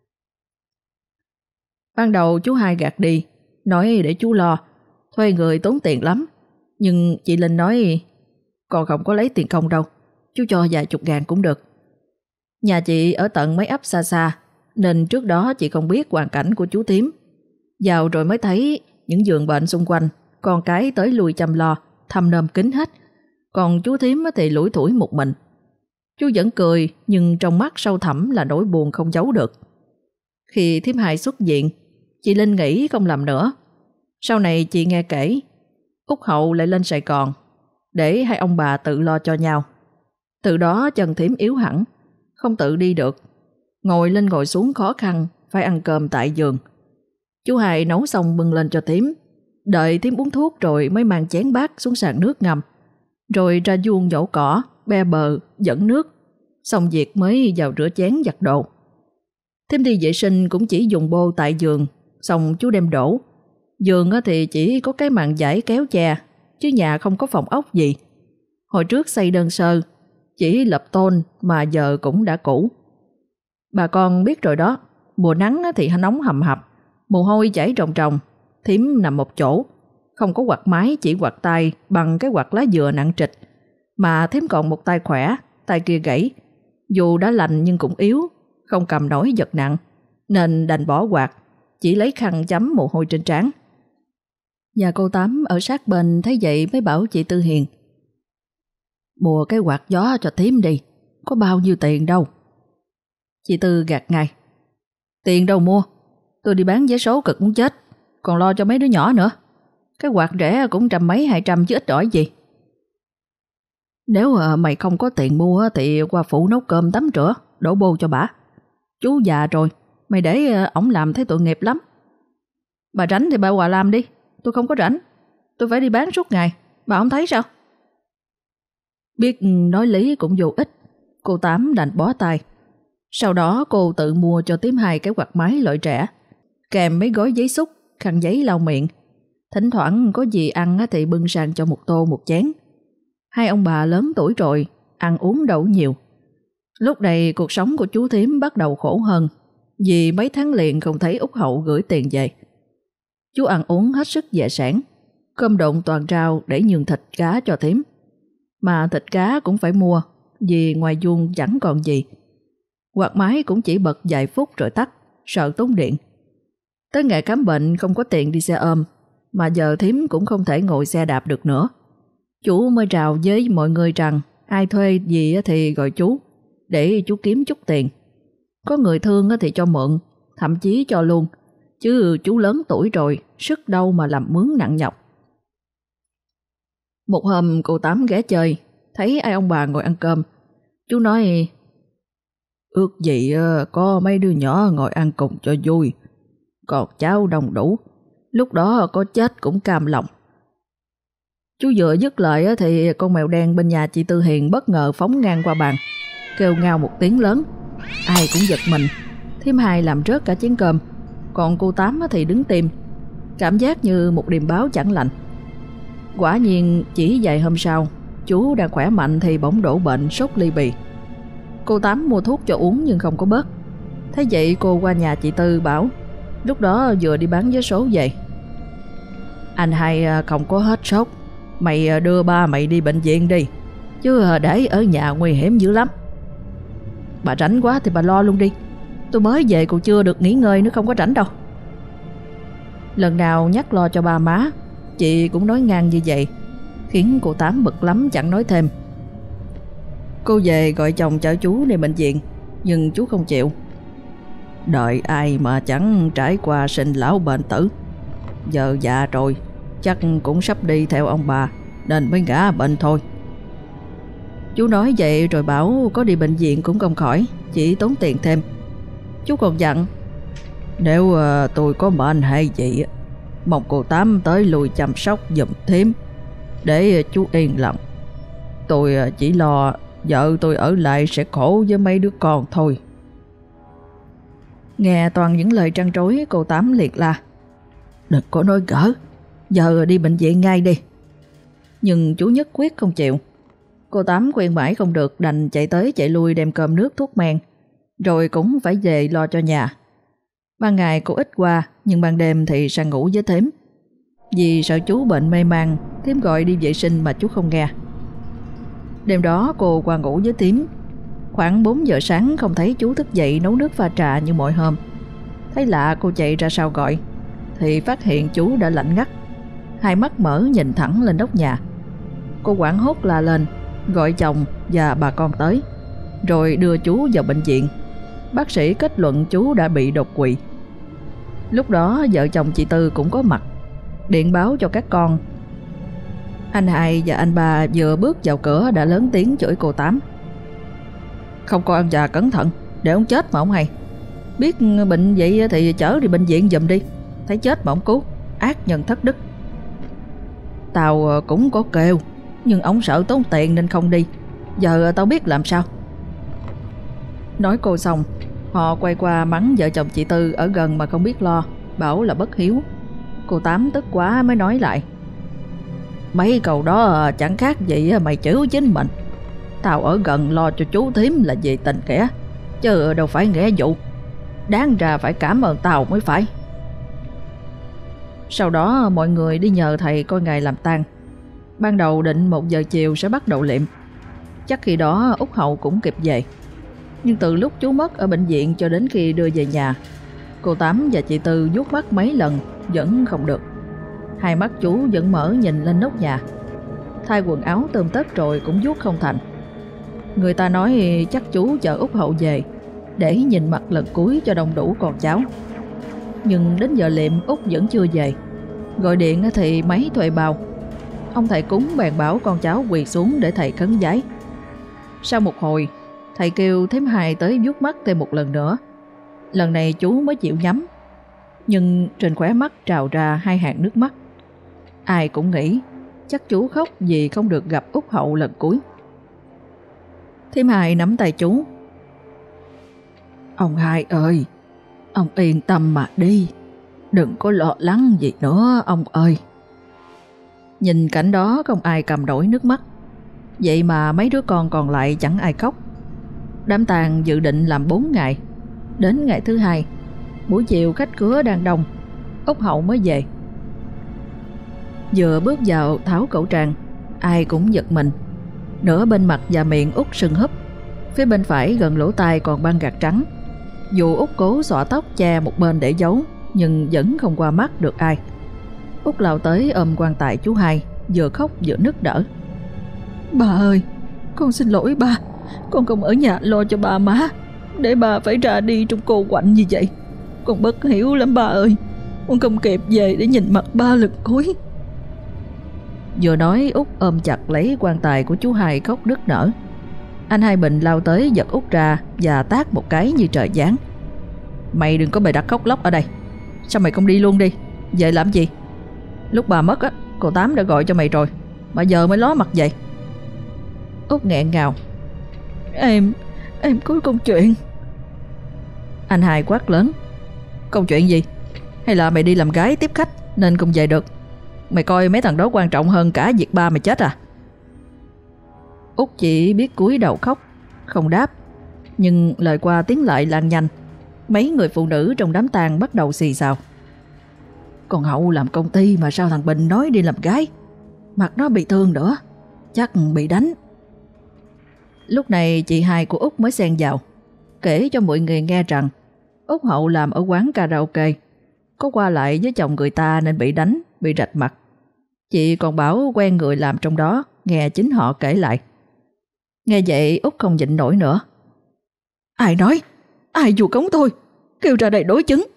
Ban đầu chú Hai gạt đi, nói để chú lo, thuê người tốn tiền lắm. Nhưng chị Linh nói, con không có lấy tiền công đâu, chú cho vài chục ngàn cũng được. Nhà chị ở tận mấy ấp xa xa, nên trước đó chị không biết hoàn cảnh của chú thím. Vào rồi mới thấy những giường bệnh xung quanh, con cái tới lui chăm lo, thăm nơm kính hết. Còn chú thím thì lủi thủi một mình. Chú vẫn cười, nhưng trong mắt sâu thẳm là nỗi buồn không giấu được. Khi thím Hai xuất viện, chị Linh nghĩ không làm nữa. Sau này chị nghe kể, Út Hậu lại lên Sài Gòn để hai ông bà tự lo cho nhau. Từ đó chân thím yếu hẳn, không tự đi được, ngồi lên ngồi xuống khó khăn, phải ăn cơm tại giường. Chú Hai nấu xong bưng lên cho thím, đợi thím uống thuốc rồi mới mang chén bát xuống sàn nước ngâm, rồi ra vuông nhổ cỏ, be bờ, dẫn nước, xong việc mới vào rửa chén giặt đồ. Thím đi vệ sinh cũng chỉ dùng bô tại giường, xong chú đem đổ. Giường thì chỉ có cái màn vải kéo che, chứ nhà không có phòng ốc gì. Hồi trước xây đơn sơ, chỉ lập tôn mà giờ cũng đã cũ. Bà con biết rồi đó, mùa nắng thì nóng hầm hập, mồ hôi chảy ròng ròng. Thím nằm một chỗ, không có quạt máy, chỉ quạt tay bằng cái quạt lá dừa nặng trịch. Mà thím còn một tay khỏe, tay kia gãy. Dù đã lành nhưng cũng yếu, không cầm nổi vật nặng, nên đành bỏ quạt, chỉ lấy khăn chấm mồ hôi trên trán. Nhà cô Tám ở sát bên thấy vậy mới bảo chị Tư Hiền, mua cái quạt gió cho thím đi, có bao nhiêu tiền đâu. Chị Tư gạt ngay, tiền đâu mua, tôi đi bán vé số cực muốn chết, còn lo cho mấy đứa nhỏ nữa. Cái quạt rẻ cũng trăm mấy hai trăm chứ ít ỏi gì. Nếu à, mày không có tiền mua thì qua phụ nấu cơm tắm rửa, đổ bô cho bả. Chú già rồi, mày để à, ổng làm thấy tội nghiệp lắm. Bà rảnh thì bà qua làm đi, tôi không có rảnh, tôi phải đi bán suốt ngày, bà không thấy sao? Biết nói lý cũng vô ích, cô Tám đành bó tay. Sau đó cô tự mua cho thím Hai cái quạt máy loại trẻ, kèm mấy gói giấy xúc, khăn giấy lau miệng. Thỉnh thoảng có gì ăn thì bưng sang cho một tô một chén. Hai ông bà lớn tuổi rồi, ăn uống đâu nhiều. Lúc này cuộc sống của chú thím bắt đầu khổ hơn, vì mấy tháng liền không thấy Út Hậu gửi tiền về. Chú ăn uống hết sức dè sẻn, cơm độn toàn rau để nhường thịt cá cho thím. Mà thịt cá cũng phải mua, vì ngoài vuông chẳng còn gì. Quạt máy cũng chỉ bật vài phút rồi tắt, sợ tốn điện. Tới ngày khám bệnh không có tiền đi xe ôm, mà giờ thím cũng không thể ngồi xe đạp được nữa. Chú mới rào với mọi người rằng ai thuê gì thì gọi chú, để chú kiếm chút tiền. Có người thương thì cho mượn, thậm chí cho luôn, chứ chú lớn tuổi rồi, sức đâu mà làm mướn nặng nhọc. Một hôm cô Tám ghé chơi, thấy ai ông bà ngồi ăn cơm. Chú nói, ước gì có mấy đứa nhỏ ngồi ăn cùng cho vui, còn cháu đông đủ, lúc đó có chết cũng cam lòng. Chú vừa dứt lời thì con mèo đen bên nhà chị Tư Hiền bất ngờ phóng ngang qua bàn, kêu ngao một tiếng lớn. Ai cũng giật mình, thím Hai làm rớt cả chén cơm, còn cô Tám thì đứng tim, cảm giác như một điềm báo chẳng lành. Quả nhiên chỉ vài hôm sau, chú đang khỏe mạnh thì bỗng đổ bệnh sốt ly bì. Cô Tám mua thuốc cho uống nhưng không có bớt. Thế vậy cô qua nhà chị Tư bảo, lúc đó vừa đi bán vé số về, anh Hai không có hết sốt, mày đưa ba mày đi bệnh viện đi, chứ để ở nhà nguy hiểm dữ lắm. Bà rảnh quá thì bà lo luôn đi, tôi mới về còn chưa được nghỉ ngơi nữa, không có rảnh đâu. Lần nào nhắc lo cho ba má, chị cũng nói ngang như vậy, khiến cô Tám bực lắm chẳng nói thêm. Cô về gọi chồng chở chú đi bệnh viện, nhưng chú không chịu. Đợi ai mà chẳng trải qua sinh lão bệnh tử, giờ già rồi chắc cũng sắp đi theo ông bà nên mới ngã bệnh thôi. Chú nói vậy rồi bảo có đi bệnh viện cũng không khỏi, chỉ tốn tiền thêm. Chú còn dặn, nếu uh, tôi có bệnh hay gì, mong cô Tám tới lui chăm sóc giùm thím, để chú yên lòng. Tôi uh, chỉ lo vợ tôi ở lại sẽ khổ với mấy đứa con thôi. Nghe toàn những lời trăn trối, cô Tám liệt la, đừng có nói gỡ, giờ đi bệnh viện ngay đi. Nhưng chú nhất quyết không chịu. Cô Tám khuyên mãi không được, đành chạy tới chạy lui đem cơm nước thuốc men, rồi cũng phải về lo cho nhà. Ban ngày cô ít qua, nhưng ban đêm thì sang ngủ với Thím. Vì sợ chú bệnh mê man, Thím gọi đi vệ sinh mà chú không nghe. Đêm đó cô qua ngủ với Thím. Khoảng bốn giờ sáng không thấy chú thức dậy nấu nước pha trà như mọi hôm. Thấy lạ cô chạy ra sau gọi, thì phát hiện chú đã lạnh ngắt, hai mắt mở nhìn thẳng lên nóc nhà. Cô hoảng hốt la lên, gọi chồng và bà con tới, rồi đưa chú vào bệnh viện. Bác sĩ kết luận chú đã bị đột quỵ. Lúc đó vợ chồng chị Tư cũng có mặt, điện báo cho các con. Anh hai và anh ba vừa bước vào cửa đã lớn tiếng chửi cô Tám. Không coi ông già cẩn thận, để ông chết mà ông hay. Biết bệnh vậy thì chở đi bệnh viện giùm đi, thấy chết mà ông cứu, ác nhân thất đức. Tao cũng có kêu, nhưng ông sợ tốn tiền nên không đi. Giờ tao biết làm sao. Nói cô xong, họ quay qua mắng vợ chồng chị Tư ở gần mà không biết lo, bảo là bất hiếu. Cô Tám tức quá mới nói lại. Mấy câu đó chẳng khác gì mày chửi chính mình. Tao ở gần lo cho chú Thím là vì tình kẻ, chứ đâu phải nghĩa vụ. Đáng ra phải cảm ơn tao mới phải. Sau đó mọi người đi nhờ thầy coi ngày làm tang. Ban đầu định một giờ chiều sẽ bắt đầu liệm. Chắc khi đó Út Hậu cũng kịp về. Nhưng từ lúc chú mất ở bệnh viện cho đến khi đưa về nhà, cô Tám và chị Tư vuốt mắt mấy lần vẫn không được. Hai mắt chú vẫn mở nhìn lên nóc nhà. Thay quần áo tươm tất rồi cũng vuốt không thành. Người ta nói chắc chú chờ Út Hậu về để nhìn mặt lần cuối cho đông đủ con cháu. Nhưng đến giờ liệm Út vẫn chưa về. Gọi điện thì máy thuê bao. Ông thầy cúng bèn bảo con cháu quỳ xuống để thầy khấn vái. Sau một hồi, thầy kêu Thím Hai tới vuốt mắt thêm một lần nữa. Lần này chú mới chịu nhắm, nhưng trên khóe mắt trào ra hai hạt nước mắt. Ai cũng nghĩ chắc chú khóc vì không được gặp Út Hậu lần cuối. Thím Hai nắm tay chú. Ông Hai ơi, ông yên tâm mà đi, đừng có lo lắng gì nữa ông ơi. Nhìn cảnh đó không ai cầm nổi nước mắt. Vậy mà mấy đứa con còn lại chẳng ai khóc. Đám tang dự định làm bốn ngày. Đến ngày thứ hai, buổi chiều khách khứa đang đông, Út Hậu mới về. Vừa bước vào tháo khẩu trang, ai cũng giật mình. Nửa bên mặt và miệng Út sưng húp, phía bên phải gần lỗ tai còn băng gạc trắng. Dù Út cố xõa tóc che một bên để giấu, nhưng vẫn không qua mắt được ai. Út lao tới ôm quan tài chú Hai, vừa khóc vừa nức nở. Bà ơi, con xin lỗi ba, con không ở nhà lo cho ba má, để bà phải ra đi trong cô quạnh như vậy. Con bất hiểu lắm ba ơi, con không kịp về để nhìn mặt ba lần cuối. Vừa nói Út ôm chặt lấy quan tài của chú Hai khóc nức nở. Anh Hai Bình lao tới giật Út ra và tát một cái như trời giáng. Mày đừng có bày đặt khóc lóc ở đây. Sao mày không đi luôn đi? Về làm gì? Lúc bà mất á, cô Tám đã gọi cho mày rồi, mà giờ mới ló mặt vậy. Út nghẹn ngào. Em, em có công chuyện. Anh Hai quát lớn. Công chuyện gì? Hay là mày đi làm gái tiếp khách nên không về được? Mày coi mấy thằng đó quan trọng hơn cả việc ba mày chết à? Út chỉ biết cúi đầu khóc, không đáp. Nhưng lời qua tiếng lại lan nhanh. Mấy người phụ nữ trong đám tang bắt đầu xì xào. Còn Hậu làm công ty mà sao thằng Bình nói đi làm gái? Mặt nó bị thương nữa, chắc bị đánh. Lúc này chị hai của Út mới xen vào, kể cho mọi người nghe rằng Út Hậu làm ở quán karaoke, có qua lại với chồng người ta nên bị đánh, bị rạch mặt. Chị còn bảo quen người làm trong đó, nghe chính họ kể lại. Nghe vậy Út không nhịn nổi nữa. Ai nói? Ai vu khống tôi? Kêu ra đây đối chứng.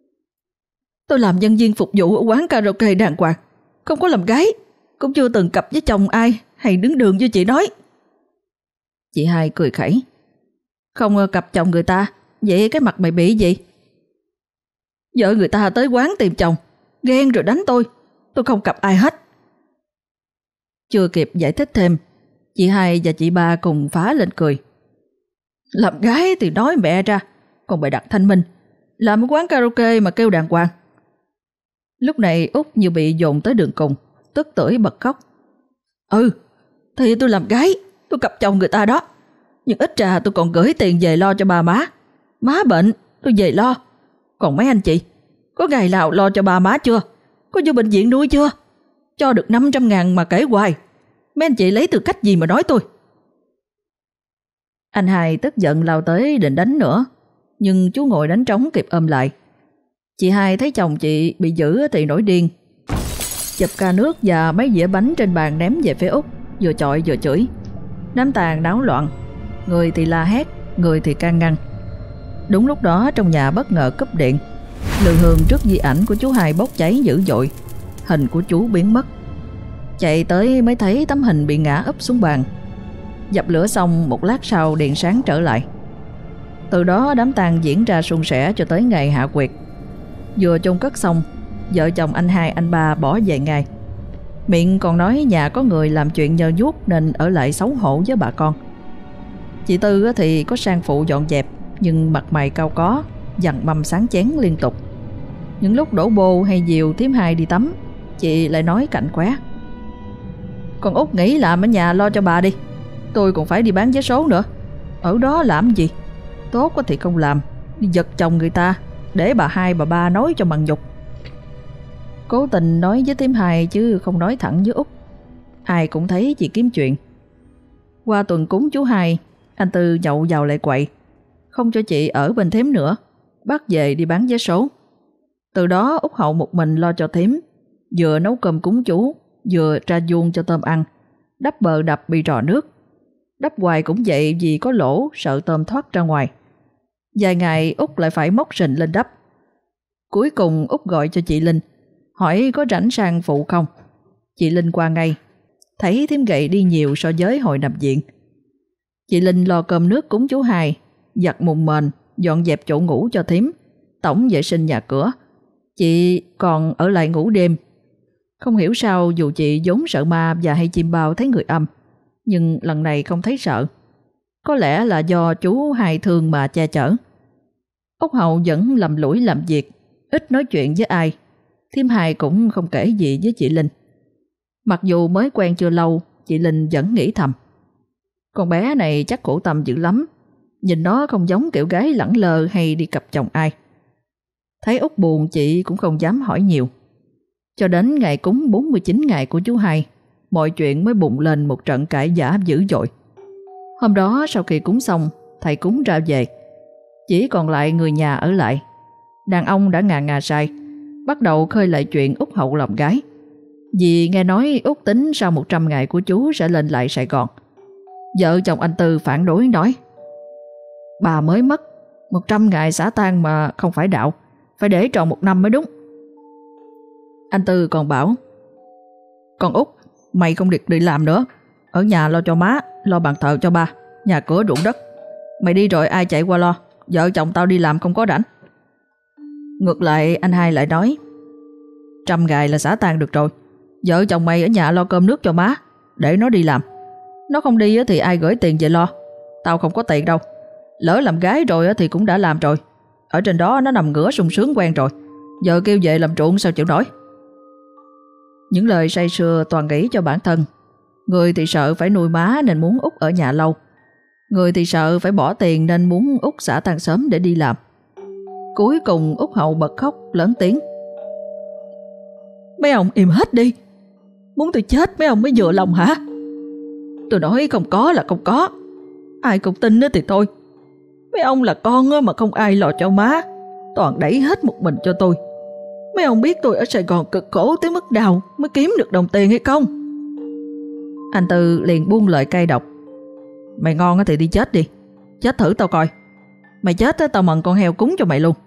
Tôi làm nhân viên phục vụ ở quán karaoke đàng hoàng, không có làm gái, cũng chưa từng cặp với chồng ai hay đứng đường như chị nói. Chị hai cười khẩy. Không cặp chồng người ta, vậy cái mặt mày bị gì? Vợ người ta tới quán tìm chồng, ghen rồi đánh tôi. Tôi không cặp ai hết. Chưa kịp giải thích thêm, chị hai và chị ba cùng phá lên cười. Làm gái thì nói mẹ ra, còn bày đặt thanh minh, làm ở quán karaoke mà kêu đàng hoàng. Lúc này Út như bị dồn tới đường cùng, tức tưởi bật khóc. Ừ, thì tôi làm gái, tôi cặp chồng người ta đó. Nhưng ít ra tôi còn gửi tiền về lo cho bà má. Má bệnh, tôi về lo. Còn mấy anh chị, có ngày nào lo cho bà má chưa? Có vô bệnh viện nuôi chưa? Cho được năm trăm ngàn mà kể hoài. Mấy anh chị lấy từ cách gì mà nói tôi? Anh hai tức giận lao tới định đánh nữa, nhưng chú ngồi đánh trống kịp ôm lại. Chị hai thấy chồng chị bị dữ thì nổi điên, chụp ca nước và mấy dĩa bánh trên bàn ném về phía Út, vừa chọi vừa chửi. Đám tang náo loạn, người thì la hét, người thì can ngăn. Đúng lúc đó trong nhà bất ngờ cúp điện. Lư hương trước di ảnh của chú hai bốc cháy dữ dội, hình của chú biến mất. Chạy tới mới thấy tấm hình bị ngã úp xuống bàn. Dập lửa xong một lát sau điện sáng trở lại. Từ đó đám tang diễn ra suôn sẻ cho tới ngày hạ quyệt. Vừa chôn cất xong, vợ chồng anh hai anh ba bỏ về ngay. Miệng còn nói nhà có người làm chuyện nhờ vuốt nên ở lại xấu hổ với bà con. Chị Tư thì có sang phụ dọn dẹp, nhưng mặt mày cau có, dằn mâm sáng chén liên tục. Những lúc đổ bô hay dìu thím hai đi tắm, chị lại nói cạnh khóe: Con Út nghỉ làm ở nhà lo cho bà đi, tôi còn phải đi bán vé số nữa. Ở đó làm gì? Tốt thì không làm, đi giật chồng người ta, để bà hai bà ba nói cho bằng nhục. Cố tình nói với thím hai chứ không nói thẳng với Út. Ai cũng thấy chị kiếm chuyện. Qua tuần cúng chú hai, anh Tư nhậu vào lại quậy, không cho chị ở bên thím nữa, bắt về đi bán vé số. Từ đó Út Hậu một mình lo cho thím, vừa nấu cơm cúng chú, vừa ra vuông cho tôm ăn, đắp bờ đập bị rò nước. Đắp hoài cũng vậy vì có lỗ, sợ tôm thoát ra ngoài. Vài ngày Út lại phải móc sình lên đắp. Cuối cùng Út gọi cho chị Linh, hỏi có rảnh sang phụ không. Chị Linh qua ngay, thấy thím gậy đi nhiều so với hồi nằm viện. Chị Linh lo cơm nước cúng chú hai, giặt mùng mền, dọn dẹp chỗ ngủ cho thím, tổng vệ sinh nhà cửa. Chị còn ở lại ngủ đêm. Không hiểu sao dù chị vốn sợ ma và hay chim bao thấy người âm, nhưng lần này không thấy sợ. Có lẽ là do chú hai thương mà che chở. Út Hậu vẫn lầm lũi làm việc, ít nói chuyện với ai. Thím hai cũng không kể gì với chị Linh. Mặc dù mới quen chưa lâu, chị Linh vẫn nghĩ thầm: con bé này chắc khổ tâm dữ lắm. Nhìn nó không giống kiểu gái lẳng lơ hay đi cặp chồng ai. Thấy Út buồn chị cũng không dám hỏi nhiều. Cho đến ngày cúng bốn mươi chín ngày của chú hai, mọi chuyện mới bùng lên một trận cãi vã dữ dội. Hôm đó sau khi cúng xong, thầy cúng ra về, chỉ còn lại người nhà ở lại. Đàn ông đã ngà ngà say, bắt đầu khơi lại chuyện Út Hậu làm gái. Vì nghe nói Út tính sau một trăm ngày của chú sẽ lên lại Sài Gòn. Vợ chồng anh Tư phản đối nói: bà mới mất, một trăm ngày xả tang mà không phải đạo, phải để tròn một năm mới đúng. Anh Tư còn bảo: con Út, mày không được đi làm nữa, ở nhà lo cho má, lo bàn thờ cho ba, nhà cửa ruộng đất. Mày đi rồi ai chạy qua lo, vợ chồng tao đi làm không có rảnh. Ngược lại anh hai lại nói: trăm ngày là xả tang được rồi, vợ chồng mày ở nhà lo cơm nước cho má, để nó đi làm. Nó không đi thì ai gửi tiền về lo, tao không có tiền đâu. Lỡ làm gái rồi thì cũng đã làm rồi, ở trên đó nó nằm ngửa sung sướng quen rồi, giờ kêu về làm ruộng sao chịu nổi. Những lời say sưa toàn nghĩ cho bản thân. Người thì sợ phải nuôi má nên muốn Út ở nhà lâu, người thì sợ phải bỏ tiền nên muốn Út xả tang sớm để đi làm. Cuối cùng Út Hậu bật khóc lớn tiếng: mấy ông im hết đi, muốn tôi chết mấy ông mới vừa lòng hả? Tôi nói không có là không có, ai không tin thì thôi. Mấy ông là con mà không ai lo cho má, toàn đẩy hết một mình cho tôi. Mấy ông biết tôi ở Sài Gòn cực khổ tới mức nào mới kiếm được đồng tiền hay không? Anh Tư liền buông lời cay độc: mày ngon thì đi chết đi, chết thử tao coi. Mày chết tao mần con heo cúng cho mày luôn.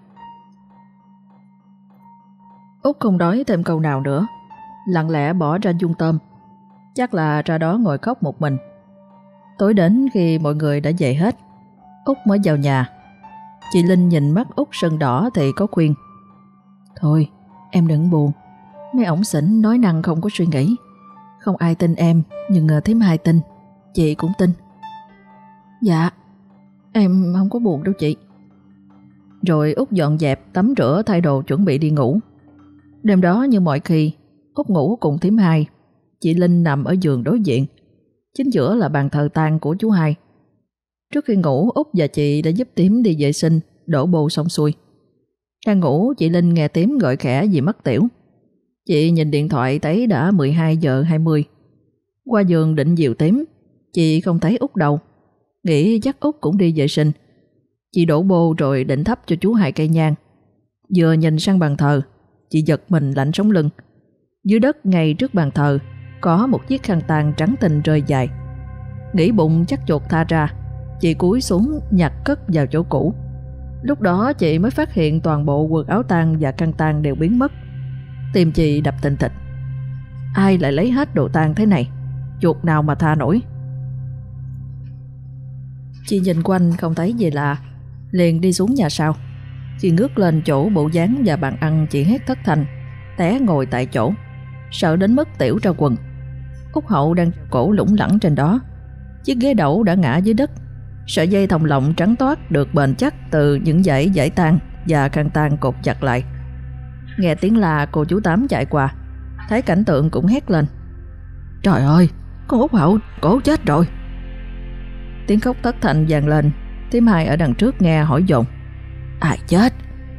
Út không nói thêm câu nào nữa, lặng lẽ bỏ ra vuông tôm, chắc là ra đó ngồi khóc một mình. Tối đến khi mọi người đã về hết, Út mới vào nhà. Chị Linh nhìn mắt Út sưng đỏ thì có khuyên: thôi em đừng buồn, mấy ổng xỉn nói năng không có suy nghĩ. Không ai tin em, nhưng thím hai tin, chị cũng tin. Dạ, em không có buồn đâu chị. Rồi Út dọn dẹp, tắm rửa, thay đồ chuẩn bị đi ngủ. Đêm đó như mọi khi, Út ngủ cùng thím Hai. Chị Linh nằm ở giường đối diện. Chính giữa là bàn thờ tang của chú Hai. Trước khi ngủ, Út và chị đã giúp Tím đi vệ sinh, đổ bồ xong xuôi. Đang ngủ, chị Linh nghe Tím gọi khẽ vì mất tiểu. Chị nhìn điện thoại thấy đã mười hai giờ hai mươi. Qua giường định dìu Tím, chị không thấy Út đâu. Nghĩ chắc Út cũng đi vệ sinh. Chị đổ bồ rồi định thắp cho chú Hai cây nhang. Vừa nhìn sang bàn thờ, chị giật mình lạnh sống lưng. Dưới đất ngay trước bàn thờ có một chiếc khăn tang trắng tinh rơi dài. Nghĩ bụng chắc chuột tha ra, chị cúi xuống nhặt cất vào chỗ cũ. Lúc đó chị mới phát hiện toàn bộ quần áo tang và khăn tang đều biến mất. Tim chị đập thình thịch. Ai lại lấy hết đồ tang thế này? Chuột nào mà tha nổi. Chị nhìn quanh không thấy gì lạ, liền đi xuống nhà sau. Chị ngước lên chỗ bộ dáng và bàn ăn, chị hét thất thanh, té ngồi tại chỗ, sợ đến mức tiểu ra quần. Út Hậu đang cổ lủng lẳng trên đó. Chiếc ghế đẩu đã ngã dưới đất. Sợi dây thòng lọng trắng toát được bền chắc từ những dãy dãy tang và khăn tang cột chặt lại. Nghe tiếng la, cô chú Tám chạy qua, thấy cảnh tượng cũng hét lên: Trời ơi, con Út Hậu, cổ chết rồi. Tiếng khóc thất thanh vang lên. Thím Hai ở đằng trước nghe hỏi dồn: Ai chết?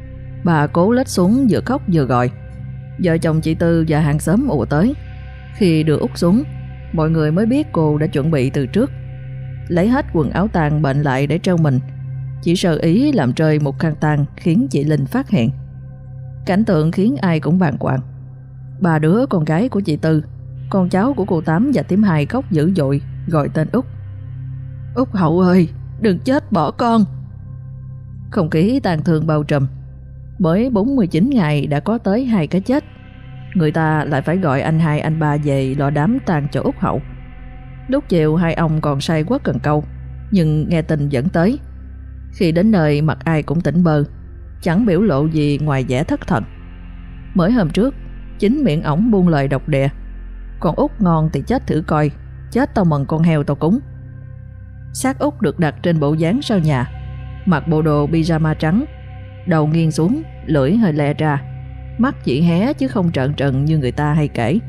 Bà cố lết xuống, vừa khóc vừa gọi. Vợ chồng chị Tư và hàng xóm ùa tới. Khi đưa Út xuống, mọi người mới biết cô đã chuẩn bị từ trước. Lấy hết quần áo tang bệnh lại để treo mình, chỉ sơ ý làm rơi một khăn tang khiến chị Linh phát hiện. Cảnh tượng khiến ai cũng bàng hoàng. Ba đứa con gái của chị Tư, con cháu của cô Tám và thím Hai khóc dữ dội gọi tên Út. Út Hậu ơi, đừng chết bỏ con. Không khí tang thương bao trùm. Mới bốn mươi chín ngày đã có tới hai cái chết. Người ta lại phải gọi anh hai anh ba về lo đám tang cho Út Hậu. Lúc chiều hai ông còn say quất cần câu, nhưng nghe tin vẫn tới. Khi đến nơi mặt ai cũng tỉnh bơ, chẳng biểu lộ gì ngoài vẻ thất thần. Mới hôm trước chính miệng ổng buông lời độc địa: Con Út ngon thì chết thử coi, chết tao mần con heo tao cúng. Xác Út được đặt trên bộ dáng sau nhà, mặc bộ đồ pyjama trắng, đầu nghiêng xuống, lưỡi hơi le ra, mắt chỉ hé chứ không trợn trừng như người ta hay kể.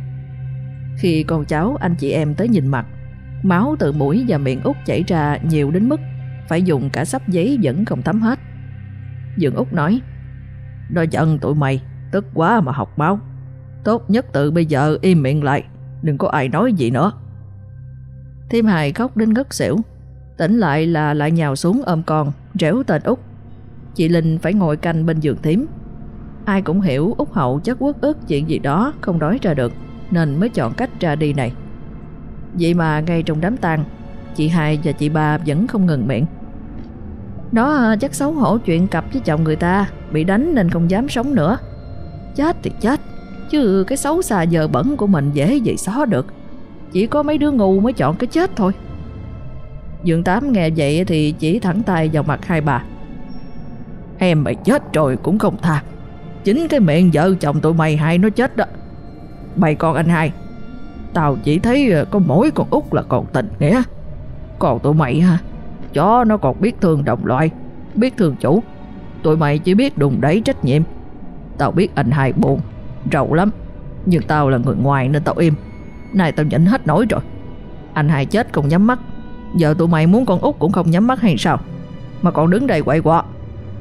Khi con cháu anh chị em tới nhìn mặt, máu từ mũi và miệng Út chảy ra nhiều đến mức phải dùng cả xấp giấy vẫn không thấm hết. Dượng Út nói: Nó giận tụi mày, tức quá mà học máu. Tốt nhất từ bây giờ im miệng lại, đừng có ai nói gì nữa. Thím Hai khóc đến ngất xỉu. Tỉnh lại là lại nhào xuống ôm con, réo tên Út. Chị Linh phải ngồi canh bên giường thím. Ai cũng hiểu Út Hậu chắc uất ức chuyện gì đó không nói ra được, nên mới chọn cách ra đi này. Vậy mà ngay trong đám tang, chị Hai và chị Ba vẫn không ngừng miệng: Nó chắc xấu hổ chuyện cặp với chồng người ta, bị đánh nên không dám sống nữa. Chết thì chết, chứ cái xấu xa dơ bẩn của mình dễ gì xóa được. Chỉ có mấy đứa ngu mới chọn cái chết thôi. Dượng Tám nghe vậy thì chỉ thẳng tay vào mặt hai bà: Em mày chết rồi cũng không tha. Chính cái miệng vợ chồng tụi mày hai nó chết đó. Bày con anh Hai, tao chỉ thấy có mỗi con Út là còn tình nghĩa. Còn tụi mày ha, chó nó còn biết thương đồng loại, biết thương chủ. Tụi mày chỉ biết đùn đẩy trách nhiệm. Tao biết anh Hai buồn, rầu lắm, nhưng tao là người ngoài nên tao im. Nay tao nhịn hết nổi rồi. Anh Hai chết không nhắm mắt, giờ tụi mày muốn con Út cũng không nhắm mắt hay sao, mà còn đứng đây quậy quọ.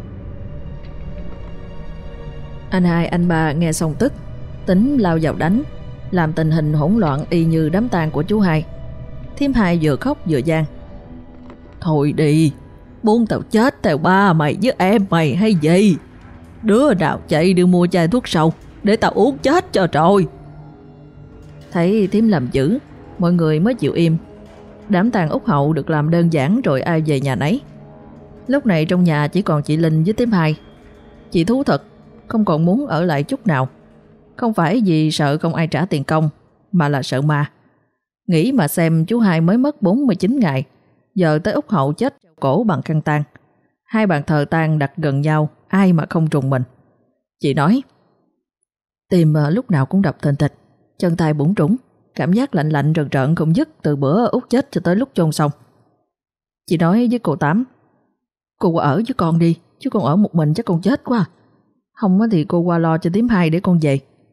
Anh Hai anh Ba nghe xong tức, tính lao vào đánh, làm tình hình hỗn loạn y như đám tang của chú Hai. Thím Hai vừa khóc vừa gian: Thôi đi, muốn tao chết theo ba mày với em mày hay gì? Đứa nào chạy đi mua chai thuốc sâu để tao uống chết cho rồi. Thấy thím làm dữ, mọi người mới chịu im. Đám tang Út Hậu được làm đơn giản rồi ai về nhà nấy. Lúc này trong nhà chỉ còn chị Linh với thím Hai. Chị thú thật, không còn muốn ở lại chút nào. Không phải vì sợ không ai trả tiền công, mà là sợ ma. Nghĩ mà xem, chú Hai mới mất bốn mươi chín ngày, giờ tới Út Hậu chết cổ bằng khăn tang. Hai bàn thờ tang đặt gần nhau, ai mà không trùng mình. Chị nói: Tim lúc nào cũng đập thình thịch, chân tay bủn trũng, cảm giác lạnh lạnh rợn rợn không dứt từ bữa Út chết cho tới lúc chôn xong. Chị nói với cô Tám: Cô qua ở với con đi, chứ con ở một mình chắc con chết quá. Không thì cô qua lo cho thím Hai để con về.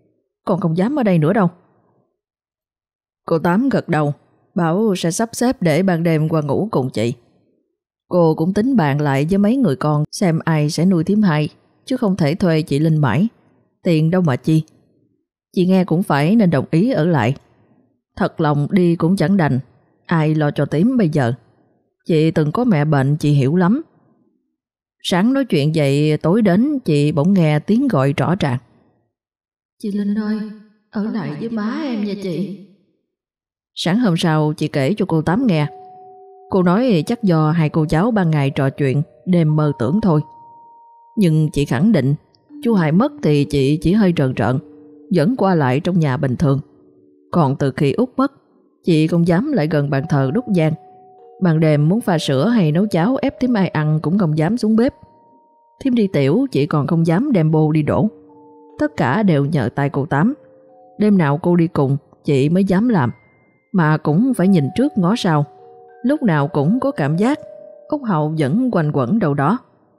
con không dám ở đây nữa đâu. Cô Tám gật đầu, bảo sẽ sắp xếp để ban đêm qua ngủ cùng chị. Cô cũng tính bàn lại với mấy người con xem ai sẽ nuôi thím Hai, chứ không thể thuê chị Linh mãi, tiền đâu mà chi. Chị nghe cũng phải nên đồng ý ở lại. Thật lòng đi cũng chẳng đành, ai lo cho Tím bây giờ. Chị từng có mẹ bệnh, chị hiểu lắm. Sáng nói chuyện vậy, tối đến chị bỗng nghe tiếng gọi rõ ràng. Chị Linh ơi, ở lại với má em nha chị. Sáng hôm sau chị kể cho cô Tám nghe. Cô nói chắc do hai cô cháu ban ngày trò chuyện, đêm mơ tưởng thôi. Nhưng chị khẳng định chú Hai mất thì chị chỉ hơi rờn rợn, vẫn qua lại trong nhà bình thường. Còn từ khi Út mất, chị không dám lại gần bàn thờ đốt nhang. Ban đêm muốn pha sữa hay nấu cháo ép thím Ai ăn cũng không dám xuống bếp. Thím đi tiểu chị còn không dám đem bô đi đổ. Tất cả đều nhờ tay cô Tám. Đêm nào cô đi cùng chị mới dám làm, mà cũng phải nhìn trước ngó sau. Lúc nào cũng có cảm giác Út Hậu vẫn quanh quẩn đâu đó.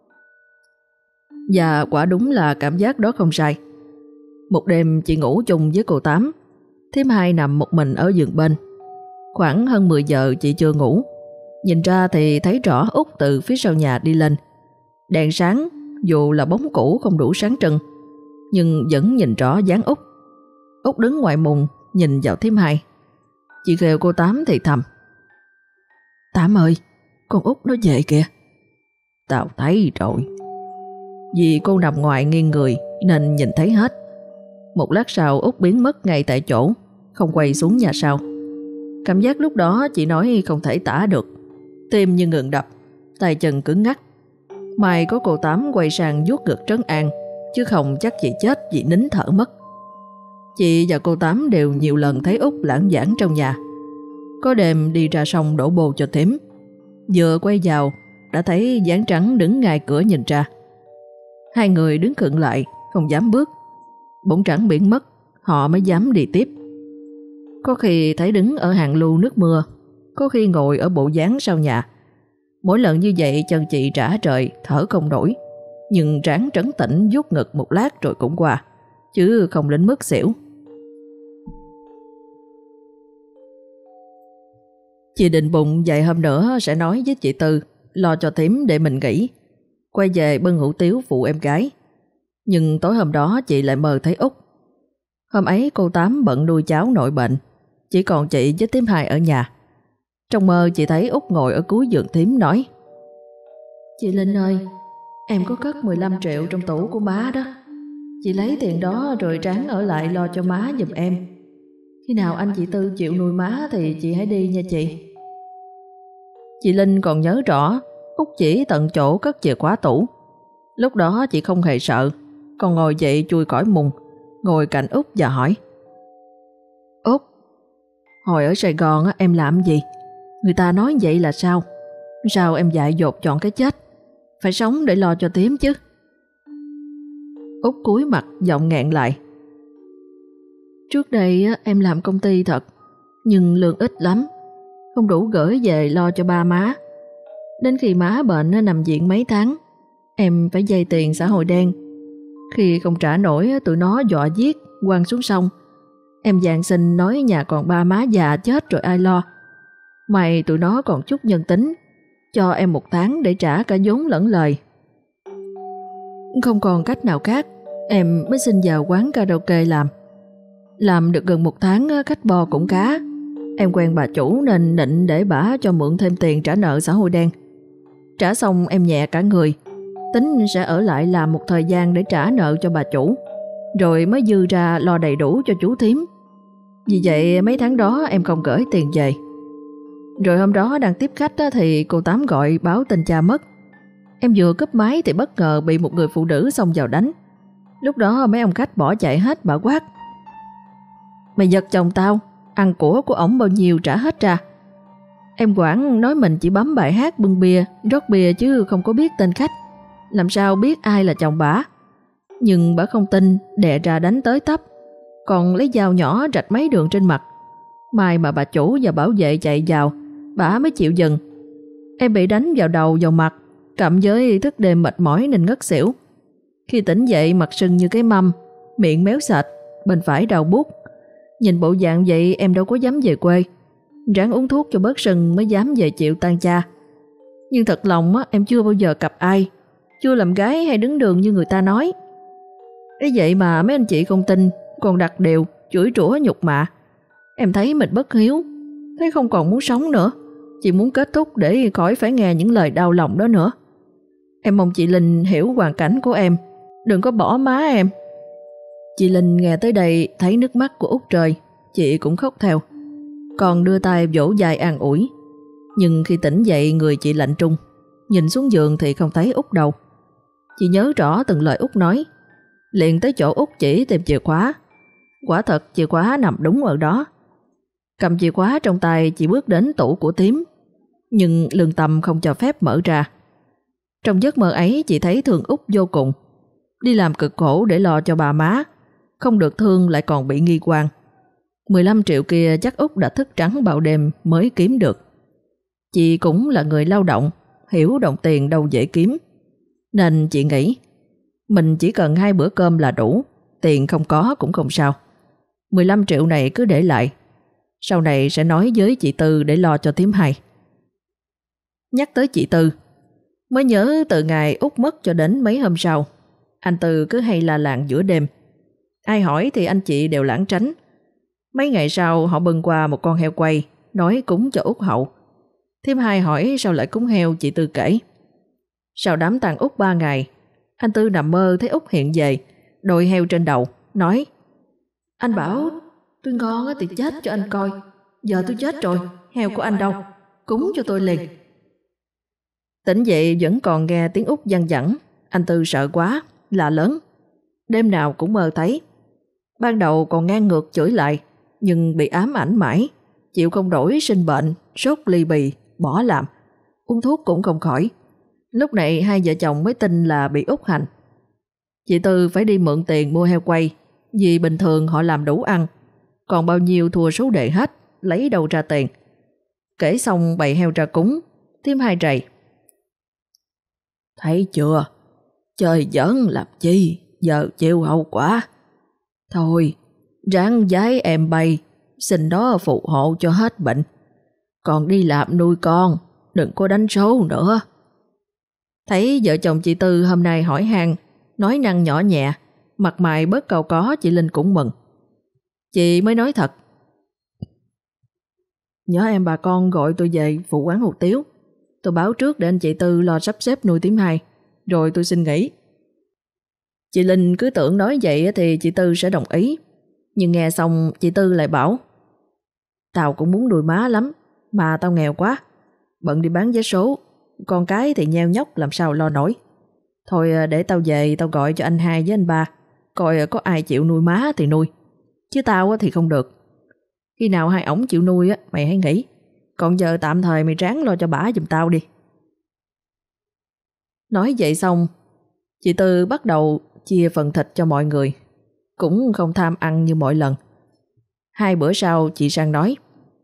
Và quả đúng là cảm giác đó không sai. Một đêm chị ngủ chung với cô Tám, thím Hai nằm một mình ở giường bên. Khoảng hơn mười giờ chị chưa ngủ. Nhìn ra thì thấy rõ Út từ phía sau nhà đi lên. Đèn sáng, dù là bóng cũ không đủ sáng trưng, nhưng vẫn nhìn rõ dáng Út. Út đứng ngoài mùng nhìn vào thím Hai. Chị kêu cô Tám thì thầm. Tám ơi, con Út nó về kìa. Tao thấy rồi. Vì cô nằm ngoài nghiêng người nên nhìn thấy hết. Một lát sau Út biến mất ngay tại chỗ, không quay xuống nhà sau. Cảm giác lúc đó chị nói không thể tả được. Tim như ngừng đập, tay chân cứng ngắc. May có cô Tám quay sang vuốt ngực trấn an, chứ không chắc chị chết vì nín thở mất. Chị và cô Tám đều nhiều lần thấy Út lãng vãng trong nhà. Có đêm đi ra sông đổ bồ cho thím, vừa quay vào đã thấy dáng trắng đứng ngay cửa nhìn ra. Hai người đứng khựng lại, không dám bước. Bỗng trắng biến mất, họ mới dám đi tiếp. Có khi thấy đứng ở hàng lưu nước mưa, có khi ngồi ở bộ dáng sau nhà. Mỗi lần như vậy chân chị rã rời, thở không nổi, nhưng ráng trấn tĩnh vuốt ngực một lát rồi cũng qua, chứ không đến mức xỉu. Chị định bụng vài hôm nữa sẽ nói với chị Tư, lo cho thím để mình nghỉ, quay về bưng hủ tiếu phụ em gái. Nhưng tối hôm đó chị lại mơ thấy Út. Hôm ấy cô Tám bận nuôi cháu nội bệnh, chỉ còn chị với thím Hai ở nhà. Trong mơ chị thấy Út ngồi ở cuối giường thím nói. Chị Linh ơi, em có cất mười lăm triệu trong tủ của má đó. Chị lấy tiền đó rồi ráng ở lại lo cho má giùm em. Khi nào anh chị Tư chịu nuôi má thì chị hãy đi nha chị. Chị Linh còn nhớ rõ Út chỉ tận chỗ cất chìa khóa tủ. Lúc đó chị không hề sợ, còn ngồi dậy chui khỏi mùng, ngồi cạnh Út và hỏi. Út, hồi ở Sài Gòn em làm gì? Người ta nói vậy là sao? Sao em dại dột chọn cái chết? Phải sống để lo cho thím chứ. Út cúi mặt giọng nghẹn lại. Trước đây em làm công ty thật, nhưng lương ít lắm, không đủ gửi về lo cho ba má. Đến khi má bệnh nằm viện mấy tháng, em phải vay tiền xã hội đen. Khi không trả nổi, tụi nó dọa giết, quăng xuống sông. Em van xin nói nhà còn ba má già chết rồi ai lo. May tụi nó còn chút nhân tính, cho em một tháng để trả cả vốn lẫn lời. Không còn cách nào khác, em mới xin vào quán karaoke làm. Làm được gần một tháng, khách bo cũng cá. Em quen bà chủ nên định để bả cho mượn thêm tiền trả nợ xã hội đen. Trả xong em nhẹ cả người, tính sẽ ở lại làm một thời gian để trả nợ cho bà chủ, rồi mới dư ra lo đầy đủ cho chú thím. Vì vậy mấy tháng đó em không gửi tiền về. Rồi hôm đó đang tiếp khách thì cô Tám gọi báo tin cha mất. Em vừa cúp máy thì bất ngờ bị một người phụ nữ xông vào đánh. Lúc đó mấy ông khách bỏ chạy hết, bà quát. Mày giật chồng tao, ăn của của ổng bao nhiêu trả hết ra. Em quản nói mình chỉ bấm bài hát bưng bia, rót bia chứ không có biết tên khách. Làm sao biết ai là chồng bả. Nhưng bả không tin, đè ra đánh tới tấp, còn lấy dao nhỏ rạch mấy đường trên mặt. May mà bà chủ và bảo vệ chạy vào, bả mới chịu dừng. Em bị đánh vào đầu vào mặt, cộng với thức đêm mệt mỏi nên ngất xỉu. Khi tỉnh dậy mặt sưng như cái mâm, miệng méo sạch, bên phải đau buốt. Nhìn bộ dạng vậy em đâu có dám về quê. Ráng uống thuốc cho bớt sưng mới dám về chịu tang cha. Nhưng thật lòng á, em chưa bao giờ cặp ai, chưa làm gái hay đứng đường như người ta nói. Ấy vậy mà mấy anh chị không tin, còn đặt điều, chửi rủa nhục mạ. Em thấy mình bất hiếu, thấy không còn muốn sống nữa, chỉ muốn kết thúc để khỏi phải nghe những lời đau lòng đó nữa. Em mong chị Linh hiểu hoàn cảnh của em, đừng có bỏ má em. Chị Linh nghe tới đây thấy nước mắt của Út rơi, chị cũng khóc theo. Còn đưa tay vỗ vai an ủi. Nhưng khi tỉnh dậy người chị lạnh trung, nhìn xuống giường thì không thấy Út đâu. Chị nhớ rõ từng lời Út nói, liền tới chỗ Út chỉ tìm chìa khóa. Quả thật chìa khóa nằm đúng ở đó. Cầm chìa khóa trong tay, chị bước đến tủ của Tím, nhưng lương tâm không cho phép mở ra. Trong giấc mơ ấy chị thấy thương Út vô cùng. Đi làm cực khổ để lo cho bà má, không được thương lại còn bị nghi quan. mười lăm triệu kia chắc Út đã thức trắng bao đêm mới kiếm được. Chị cũng là người lao động, hiểu đồng tiền đâu dễ kiếm. Nên chị nghĩ mình chỉ cần hai bữa cơm là đủ, tiền không có cũng không sao. mười lăm triệu này cứ để lại, sau này sẽ nói với chị Tư để lo cho Tím hay. Nhắc tới chị Tư, mới nhớ từ ngày Út mất cho đến mấy hôm sau, anh Tư cứ hay la làng giữa đêm. Ai hỏi thì anh chị đều lảng tránh. Mấy ngày sau họ bưng qua một con heo quay, nói cúng cho Út hậu. Thím hai hỏi sao lại cúng heo, chị Tư kể. Sau đám tang Út ba ngày, anh Tư nằm mơ thấy Út hiện về, đội heo trên đầu, nói: Anh bảo tôi ngon thì chết cho anh coi, giờ tôi chết rồi, heo của anh đâu, cúng cho tôi liền. Tỉnh dậy vẫn còn nghe tiếng Út văng vẳng, anh Tư sợ quá, la lớn. Đêm nào cũng mơ thấy. Ban đầu còn ngang ngược chửi lại, nhưng bị ám ảnh mãi, chịu không nổi sinh bệnh, sốt ly bì, bỏ làm, uống thuốc cũng không khỏi. Lúc này hai vợ chồng mới tin là bị út hành. Chị Tư phải đi mượn tiền mua heo quay, vì bình thường họ làm đủ ăn, còn bao nhiêu thua số đề hết, lấy đâu ra tiền. Kể xong bày heo ra cúng, Thím hai rầy: Thấy chưa, chơi giỡn làm chi, giờ chịu hậu quả. Thôi, ráng giái em bay, xin đó phụ hộ cho hết bệnh. Còn đi làm nuôi con, đừng có đánh số nữa. Thấy vợ chồng chị Tư hôm nay hỏi han, nói năng nhỏ nhẹ, mặt mày bớt cau có, chị Linh cũng mừng. Chị mới nói thật: Nhớ em bà con gọi tôi về phụ quán hủ tiếu, tôi báo trước để anh chị Tư lo sắp xếp nuôi Tím hai, rồi tôi xin nghỉ. Chị Linh cứ tưởng nói vậy thì chị Tư sẽ đồng ý, nhưng nghe xong chị Tư lại bảo: Tao cũng muốn nuôi má lắm, mà tao nghèo quá, bận đi bán vé số, con cái thì nheo nhóc làm sao lo nổi. Thôi để tao về tao gọi cho anh hai với anh ba, coi có ai chịu nuôi má thì nuôi, chứ tao thì không được. Khi nào hai ổng chịu nuôi mày hãy nghỉ, còn giờ tạm thời mày ráng lo cho bả giùm tao đi. Nói vậy xong, chị Tư bắt đầu chia phần thịt cho mọi người, cũng không tham ăn như mọi lần. Hai bữa sau chị sang nói: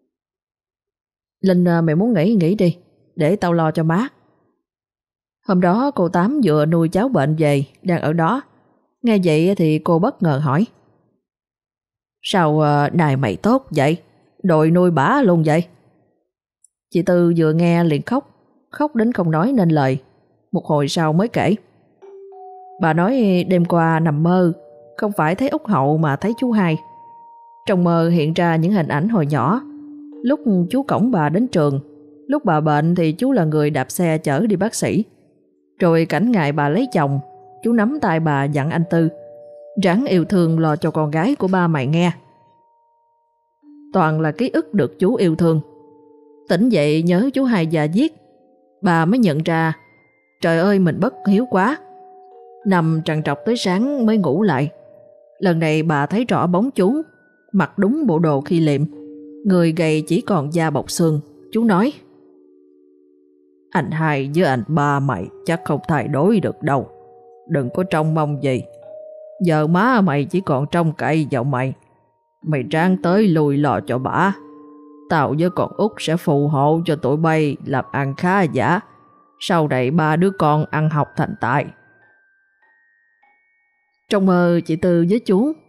Linh, mày muốn nghỉ nghỉ đi, để tao lo cho má. Hôm đó cô Tám vừa nuôi cháu bệnh về, đang ở đó. Nghe vậy thì cô bất ngờ hỏi: Sao uh, này mày tốt vậy, đòi nuôi bả luôn vậy? Chị Tư vừa nghe liền khóc, khóc đến không nói nên lời. Một hồi sau mới kể: Bà nói đêm qua nằm mơ, không phải thấy Út Hậu mà thấy chú hai. Trong mơ hiện ra những hình ảnh hồi nhỏ, lúc chú cõng bà đến trường, lúc bà bệnh thì chú là người đạp xe chở đi bác sĩ. Rồi cảnh ngày bà lấy chồng, chú nắm tay bà dặn anh Tư: Ráng yêu thương lo cho con gái của ba mày nghe. Toàn là ký ức được chú yêu thương. Tỉnh dậy nhớ chú hai già giết, bà mới nhận ra trời ơi mình bất hiếu quá. Nằm trằn trọc tới sáng mới ngủ lại. Lần này bà thấy rõ bóng chú, mặc đúng bộ đồ khi liệm, người gầy chỉ còn da bọc xương. Chú nói: Anh hai với anh ba mày chắc không thay đổi được đâu, đừng có trông mong gì. Giờ má mày chỉ còn trông cậy vào mày, mày ráng tới lùi lò cho bả. Tao với con Út sẽ phù hộ cho tụi bay làm ăn khá giả, sau này ba đứa con ăn học thành tài. Trong mơ chị Tư với chú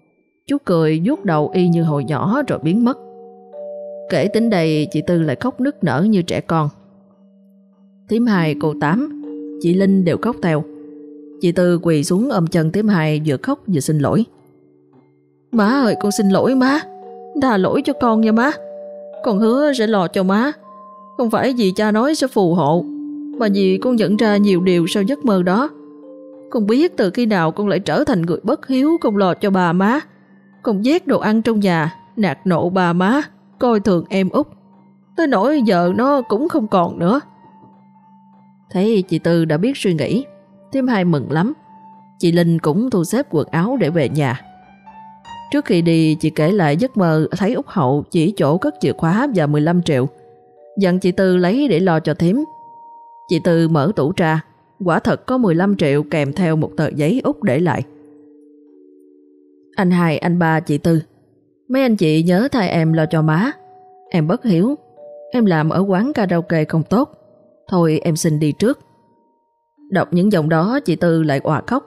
Chú cười vuốt đầu y như hồi nhỏ rồi biến mất. Kể đến đây chị Tư lại khóc nức nở như trẻ con. Thím Hai, cô Tám, chị Linh đều khóc theo. Chị Tư quỳ xuống ôm chân thím Hai, vừa khóc vừa xin lỗi. Má ơi, con xin lỗi má, tha lỗi cho con nha má. Con hứa sẽ lo cho má. Không phải vì cha nói sẽ phù hộ, mà vì con nhận ra nhiều điều sau giấc mơ đó. Con biết từ khi nào con lại trở thành người bất hiếu, không lo cho bà má. Con vét đồ ăn trong nhà, nạt nộ bà má, coi thường em út, tới nỗi giờ nó cũng không còn nữa. Thấy chị Tư đã biết suy nghĩ, thím Hai mừng lắm. Chị Linh cũng thu xếp quần áo để về nhà. Trước khi đi, chị kể lại giấc mơ thấy Út Hậu chỉ chỗ cất chìa khóa và mười lăm triệu, dặn chị Tư lấy để lo cho thím. Chị Tư mở tủ ra, quả thật có mười lăm triệu kèm theo một tờ giấy Út để lại. Anh Hai, anh Ba, chị Tư, mấy anh chị nhớ thay em lo cho má. Em bất hiếu, em làm ở quán karaoke không tốt, thôi em xin đi trước. Đọc những dòng đó, chị Tư lại òa khóc.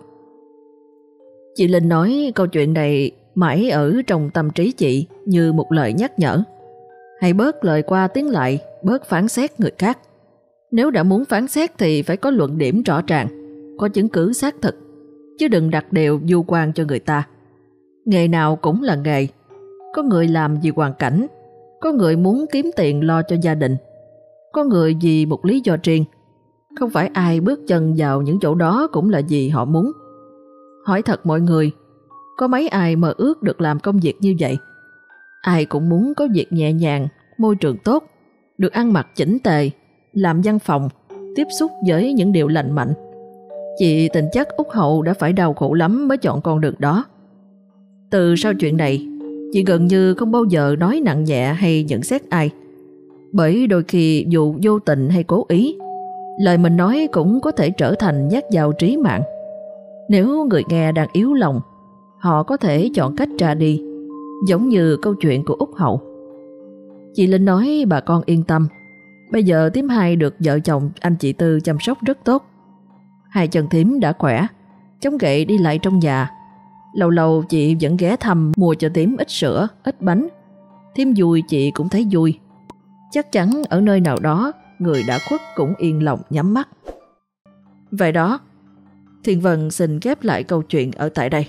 Chị Linh nói câu chuyện này mãi ở trong tâm trí chị như một lời nhắc nhở. Hãy bớt lời qua tiếng lại, bớt phán xét người khác. Nếu đã muốn phán xét thì phải có luận điểm rõ ràng, có chứng cứ xác thực, chứ đừng đặt đều vu oan cho người ta. Nghề nào cũng là nghề. Có người làm vì hoàn cảnh, có người muốn kiếm tiền lo cho gia đình, có người vì một lý do riêng. Không phải ai bước chân vào những chỗ đó cũng là vì họ muốn. Hỏi thật mọi người, có mấy ai mơ ước được làm công việc như vậy? Ai cũng muốn có việc nhẹ nhàng, môi trường tốt, được ăn mặc chỉnh tề, làm văn phòng, tiếp xúc với những điều lành mạnh. Chị tin chắc Út Hậu đã phải đau khổ lắm mới chọn con đường đó. Từ sau chuyện này, chị gần như không bao giờ nói nặng nhẹ hay nhận xét ai. Bởi đôi khi dù vô tình hay cố ý, lời mình nói cũng có thể trở thành nhát dao trí mạng. Nếu người nghe đang yếu lòng, họ có thể chọn cách ra đi, giống như câu chuyện của Út Hậu. Chị Linh nói bà con yên tâm, bây giờ thím Hai được vợ chồng anh chị Tư chăm sóc rất tốt. Hai chân thím đã khỏe, chống gậy đi lại trong nhà. Lâu lâu chị vẫn ghé thăm mua cho thím ít sữa, ít bánh. Thím vui chị cũng thấy vui. Chắc chắn ở nơi nào đó, người đã khuất cũng yên lòng nhắm mắt. Vậy đó, Thiên Vân xin ghép lại câu chuyện ở tại đây.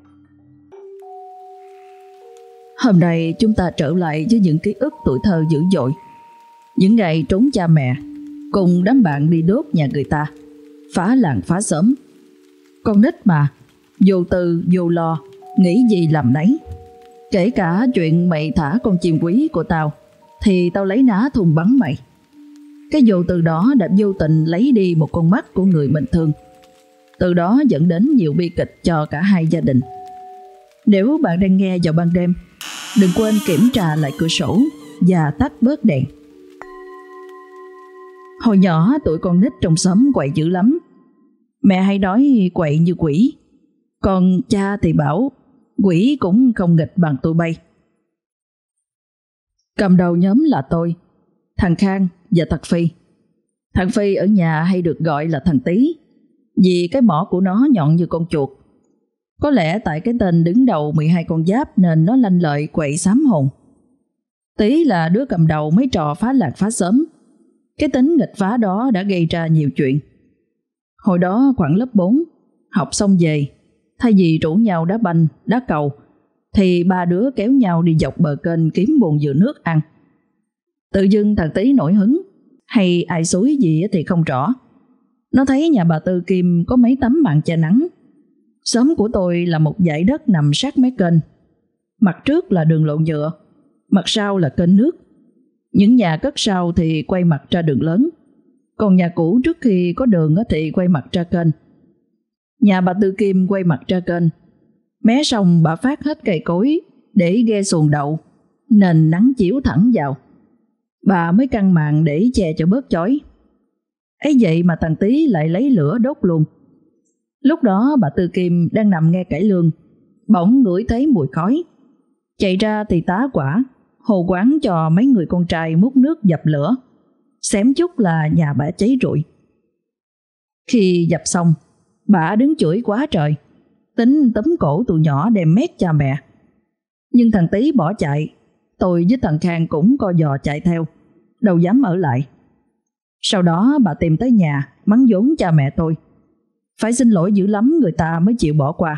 Hôm nay chúng ta trở lại với những ký ức tuổi thơ dữ dội. Những ngày trốn cha mẹ, cùng đám bạn đi đốt nhà người ta, phá làng phá xóm. Con nít mà, vô tư vô lo, nghĩ gì làm nấy. Kể cả chuyện mày thả con chim quý của tao, thì tao lấy ná thùng bắn mày. Cái vô tư đó đã vô tình lấy đi một con mắt của người mình thương. Từ đó dẫn đến nhiều bi kịch cho cả hai gia đình. Nếu bạn đang nghe vào ban đêm, đừng quên kiểm tra lại cửa sổ và tắt bớt đèn. Hồi nhỏ tụi con nít trong xóm quậy dữ lắm. Mẹ hay nói quậy như quỷ, còn cha thì bảo quỷ cũng không nghịch bằng tụi bay. Cầm đầu nhóm là tôi, thằng Khang và thằng Phi. Thằng Phi ở nhà hay được gọi là thằng Tí, vì cái mỏ của nó nhọn như con chuột. Có lẽ tại cái tên đứng đầu mười hai con giáp nên nó lanh lợi quậy xám hồn. Tí là đứa cầm đầu mấy trò phá làng phá xóm. Cái tính nghịch phá đó đã gây ra nhiều chuyện. Hồi đó khoảng lớp bốn, học xong về, thay vì rủ nhau đá banh, đá cầu, thì ba đứa kéo nhau đi dọc bờ kênh kiếm bồn dừa nước ăn. Tự dưng thằng Tí nổi hứng, hay ai xúi gì thì không rõ. Nó thấy nhà bà Tư Kim có mấy tấm màn che nắng. Xóm của tôi là một dãy đất nằm sát mé kênh. Mặt trước là đường lộ nhựa, mặt sau là kênh nước. Những nhà cất sau thì quay mặt ra đường lớn, còn nhà cũ trước khi có đường thì quay mặt ra kênh. Nhà bà Tư Kim quay mặt ra kênh. Mé sông bà phát hết cây cối để ghe xuồng đậu, nên nắng chiếu thẳng vào. Bà mới căng màn để che cho bớt chói. Ấy vậy mà thằng Tí lại lấy lửa đốt luôn. Lúc đó bà Tư Kim đang nằm nghe cải lương, bỗng ngửi thấy mùi khói. Chạy ra thì tá quả, hồ quán cho mấy người con trai múc nước dập lửa. Xém chút là nhà bà cháy rụi. Khi dập xong, bà đứng chửi quá trời, tính tấm cổ tụi nhỏ đem mét cha mẹ. Nhưng thằng Tý bỏ chạy, tôi với thằng Khang cũng co giò chạy theo, đâu dám ở lại. Sau đó bà tìm tới nhà mắng vốn cha mẹ tôi. Phải xin lỗi dữ lắm người ta mới chịu bỏ qua.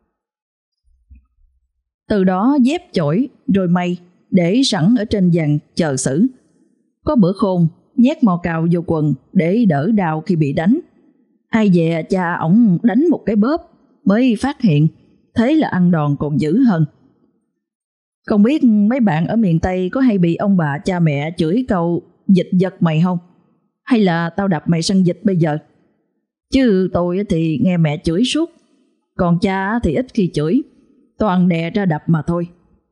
Từ đó dép chổi rồi may để sẵn ở trên giàn chờ xử. Có bữa khôn nhét mò cào vô quần để đỡ đau khi bị đánh. Ai dè cha ổng đánh một cái bóp mới phát hiện, thế là ăn đòn còn dữ hơn. Không biết mấy bạn ở miền Tây có hay bị ông bà cha mẹ chửi câu dịch giật mày không? Hay là tao đập mày săn dịch bây giờ? Chứ tôi thì nghe mẹ chửi suốt, còn cha thì ít khi chửi, toàn đè ra đập mà thôi.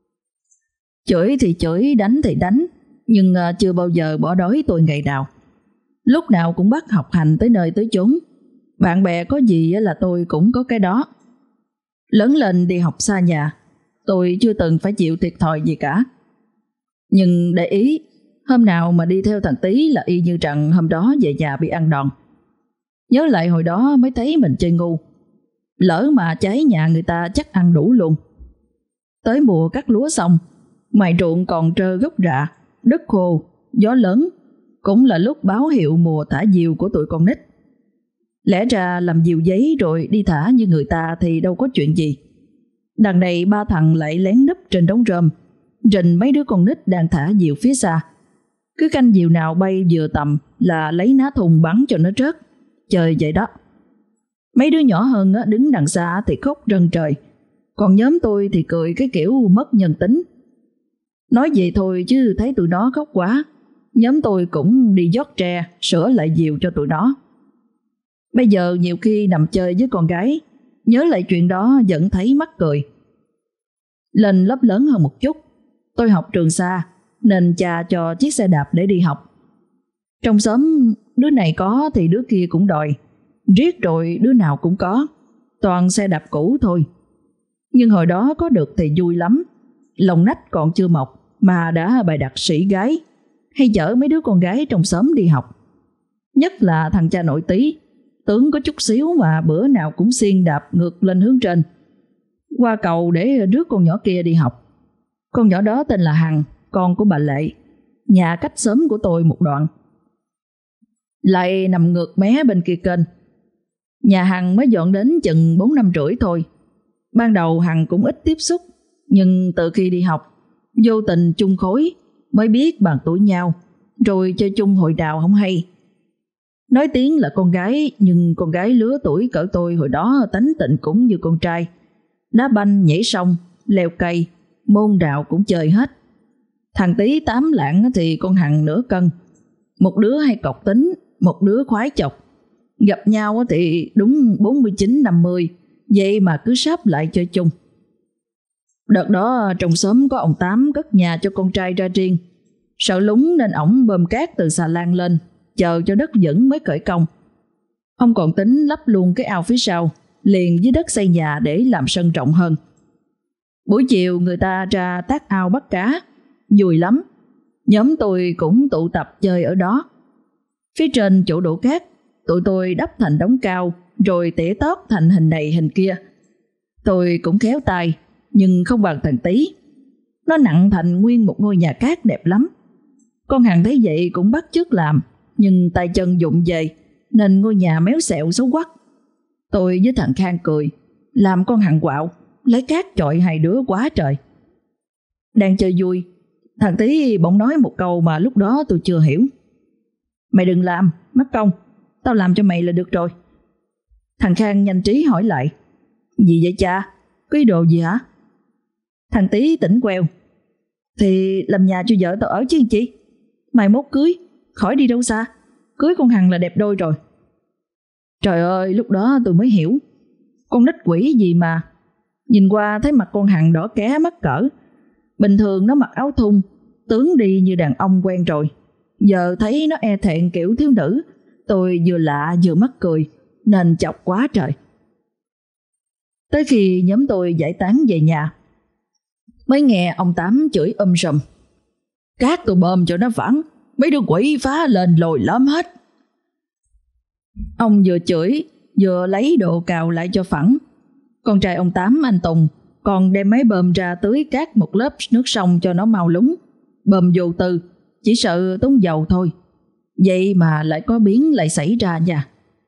Chửi thì chửi, đánh thì đánh, nhưng chưa bao giờ bỏ đói tôi ngày nào. Lúc nào cũng bắt học hành tới nơi tới chốn. Bạn bè có gì là tôi cũng có cái đó. Lớn lên đi học xa nhà, tôi chưa từng phải chịu thiệt thòi gì cả. Nhưng để ý, hôm nào mà đi theo thằng Tý là y như rằng hôm đó về nhà bị ăn đòn. Nhớ lại hồi đó mới thấy mình chơi ngu. Lỡ mà cháy nhà người ta chắc ăn đủ luôn. Tới mùa cắt lúa xong, ngoài ruộng còn trơ gốc rạ, đất khô, gió lớn, cũng là lúc báo hiệu mùa thả diều của tụi con nít. Lẽ ra làm diều giấy rồi đi thả như người ta thì đâu có chuyện gì. Đằng này ba thằng lại lén núp trên đống rơm, rình mấy đứa con nít đang thả diều phía xa. Cứ canh diều nào bay vừa tầm là lấy ná thùng bắn cho nó rớt. Chơi vậy đó. Mấy đứa nhỏ hơn đứng đằng xa thì khóc rần trời, còn nhóm tôi thì cười cái kiểu mất nhân tính. Nói vậy thôi chứ thấy tụi nó khóc quá, nhóm tôi cũng đi vót tre sửa lại diều cho tụi nó. Bây giờ nhiều khi nằm chơi với con gái, nhớ lại chuyện đó vẫn thấy mắc cười. Lên lớp lớn hơn một chút, tôi học trường xa nên cha cho chiếc xe đạp để đi học. Trong xóm đứa này có thì đứa kia cũng đòi, riết rồi đứa nào cũng có, toàn xe đạp cũ thôi. Nhưng hồi đó có được thì vui lắm, lòng nách còn chưa mọc mà đã bày đặt sĩ gái, hay chở mấy đứa con gái trong xóm đi học. Nhất là thằng cha nội Tý, tướng có chút xíu mà bữa nào cũng xiên đạp ngược lên hướng trên, qua cầu để rước con nhỏ kia đi học. Con nhỏ đó tên là Hằng, con của bà Lệ, nhà cách xóm của tôi một đoạn, lại nằm ngược mé bên kia kênh. Nhà Hằng mới dọn đến chừng bốn năm rưỡi thôi. Ban đầu Hằng cũng ít tiếp xúc, nhưng từ khi đi học, vô tình chung khối mới biết bằng tuổi nhau, rồi chơi chung hồi nào không hay. Nói tiếng là con gái, nhưng con gái lứa tuổi cỡ tôi hồi đó tánh tịnh cũng như con trai. Đá banh, nhảy sông, leo cây, môn đạo cũng chơi hết. Thằng Tý tám lạng thì con Hằng nửa cân. Một đứa hay cọc tính, một đứa khoái chọc. Gặp nhau thì đúng bốn mươi chín năm mươi, vậy mà cứ sáp lại chơi chung. Đợt đó trong xóm có ông Tám cất nhà cho con trai ra riêng. Sợ lúng nên ổng bơm cát từ xà lan lên, chờ cho đất vững mới khởi công. Ông còn tính lắp luôn cái ao phía sau, liền với đất xây nhà để làm sân rộng hơn. Buổi chiều người ta ra tác ao bắt cá, vui lắm. Nhóm tôi cũng tụ tập chơi ở đó. Phía trên chỗ đổ cát, tụi tôi đắp thành đống cao, rồi tỉa tót thành hình này hình kia. Tôi cũng khéo tay, nhưng không bằng thằng Tý. Nó nặng thành nguyên một ngôi nhà cát đẹp lắm. Con Hằng thấy vậy cũng bắt chước làm, nhưng tay chân vụng về nên ngôi nhà méo xẹo xấu quắc. Tôi với thằng Khang cười, làm con Hằng quạo, lấy cát chọi hai đứa quá trời. Đang chơi vui, thằng Tý bỗng nói một câu mà lúc đó tôi chưa hiểu. Mày đừng làm, mắc công, tao làm cho mày là được rồi. Thằng Khang nhanh trí hỏi lại, gì vậy cha, có ý đồ gì hả? Thằng Tý tỉnh queo, thì làm nhà cho vợ tao ở chứ chi. Mai mốt cưới, khỏi đi đâu xa, cưới con Hằng là đẹp đôi rồi. Trời ơi, lúc đó tôi mới hiểu, con nít quỷ gì mà. Nhìn qua thấy mặt con Hằng đỏ ké mắc cỡ. Bình thường nó mặc áo thun, tướng đi như đàn ông quen rồi. Giờ thấy nó e thẹn kiểu thiếu nữ, tôi vừa lạ vừa mắc cười, nên chọc quá trời. Tới khi nhóm tôi giải tán về nhà, mới nghe ông Tám chửi um sùm. Cát tôi bơm cho nó phẳng, mấy đứa quỷ phá lên lồi lõm hết. Ông vừa chửi vừa lấy đồ cào lại cho phẳng. Con trai ông Tám, anh Tùng, còn đem máy bơm ra tưới cát một lớp nước sông cho nó mau lúng. Bơm vô tư, chỉ sợ tốn dầu thôi. Vậy mà lại có biến lại xảy ra nha.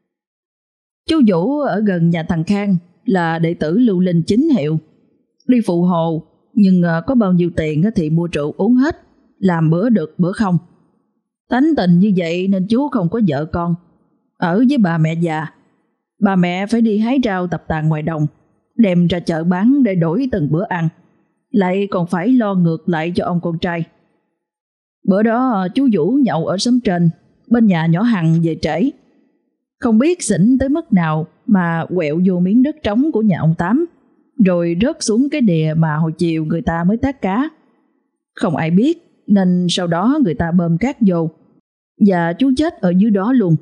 Chú Vũ ở gần nhà thằng Khang là đệ tử Lưu Linh chính hiệu. Đi phụ hồ, nhưng có bao nhiêu tiền thì mua rượu uống hết, làm bữa được bữa không. Tánh tình như vậy nên chú không có vợ con, ở với bà mẹ già. Bà mẹ phải đi hái rau tập tàn ngoài đồng, đem ra chợ bán để đổi từng bữa ăn, lại còn phải lo ngược lại cho ông con trai. Bữa đó chú Vũ nhậu ở xóm trên, bên nhà nhỏ Hằng về trễ. Không biết xỉn tới mức nào mà quẹo vô miếng đất trống của nhà ông Tám, rồi rớt xuống cái đìa mà hồi chiều người ta mới tác cá. Không ai biết, nên sau đó người ta bơm cát vô, và chú chết ở dưới đó luôn.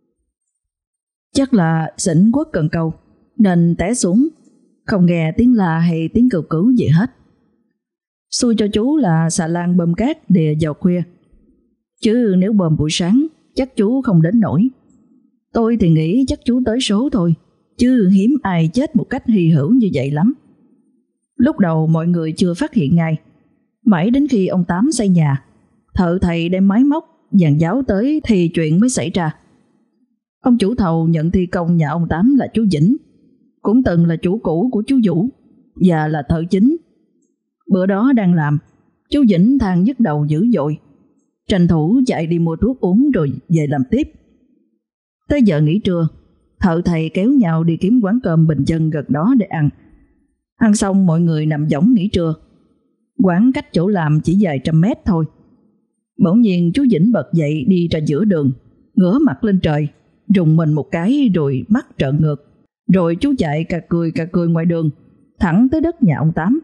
Chắc là xỉn quất cần câu, nên té xuống, không nghe tiếng la hay tiếng cầu cứu gì hết. Xui cho chú là xà lan bơm cát đìa vào khuya, chứ nếu bơm buổi sáng chắc chú không đến nổi. Tôi thì nghĩ chắc chú tới số thôi, chứ hiếm ai chết một cách hy hữu như vậy lắm. Lúc đầu mọi người chưa phát hiện ngay, mãi đến khi ông Tám xây nhà, thợ thầy đem máy móc, dàn giáo tới thì chuyện mới xảy ra. Ông chủ thầu nhận thi công nhà ông Tám là chú Vĩnh, cũng từng là chủ cũ của chú Vũ và là thợ chính. Bữa đó đang làm, chú Vĩnh than nhức đầu dữ dội, tranh thủ chạy đi mua thuốc uống rồi về làm tiếp. Tới giờ nghỉ trưa, thợ thầy kéo nhau đi kiếm quán cơm bình dân gần đó để ăn. Ăn xong mọi người nằm võng nghỉ trưa. Quán cách chỗ làm chỉ vài trăm mét thôi. Bỗng nhiên chú Vĩnh bật dậy đi ra giữa đường, ngửa mặt lên trời, rùng mình một cái rồi mắt trợn ngược. Rồi chú chạy cà cười cà cười ngoài đường, thẳng tới đất nhà ông Tám.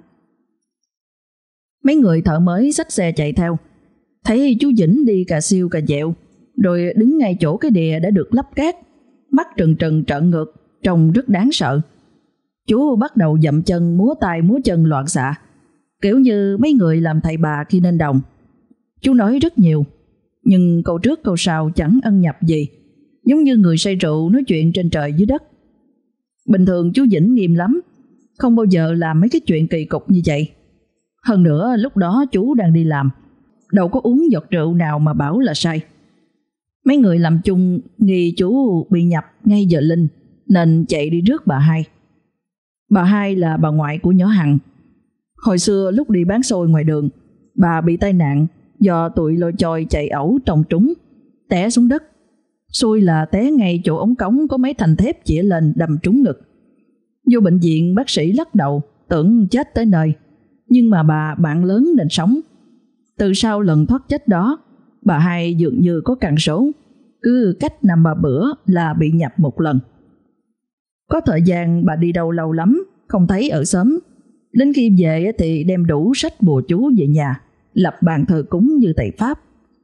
Mấy người thợ mới xách xe chạy theo, thấy chú Vĩnh đi cà siêu cà dẹo, rồi đứng ngay chỗ cái đìa đã được lấp cát, mắt trừng trừng trợn ngược, trông rất đáng sợ. Chú bắt đầu dậm chân múa tay múa chân loạn xạ, kiểu như mấy người làm thầy bà khi lên đồng. Chú nói rất nhiều, nhưng câu trước câu sau chẳng ân nhập gì, giống như người say rượu nói chuyện trên trời dưới đất. Bình thường chú Vĩnh nghiêm lắm, không bao giờ làm mấy cái chuyện kỳ cục như vậy. Hơn nữa lúc đó chú đang đi làm, đâu có uống giọt rượu nào mà bảo là say. Mấy người làm chung nghi chú bị nhập ngay giờ linh, nên chạy đi rước bà hai. Bà hai là bà ngoại của nhỏ Hằng. Hồi xưa lúc đi bán xôi ngoài đường, bà bị tai nạn do tụi lôi choi chạy ẩu trồng trúng, té xuống đất. Xui là té ngay chỗ ống cống có mấy thành thép chĩa lên đâm trúng ngực. Vô bệnh viện bác sĩ lắc đầu, tưởng chết tới nơi, nhưng mà bà bạn lớn nên sống. Từ sau lần thoát chết đó, bà hai dường như có căn số, cứ cách năm ba bữa là bị nhập một lần. Có thời gian bà đi đâu lâu lắm, không thấy ở xóm. Đến khi về thì đem đủ sách bùa chú về nhà, lập bàn thờ cúng như thầy Pháp.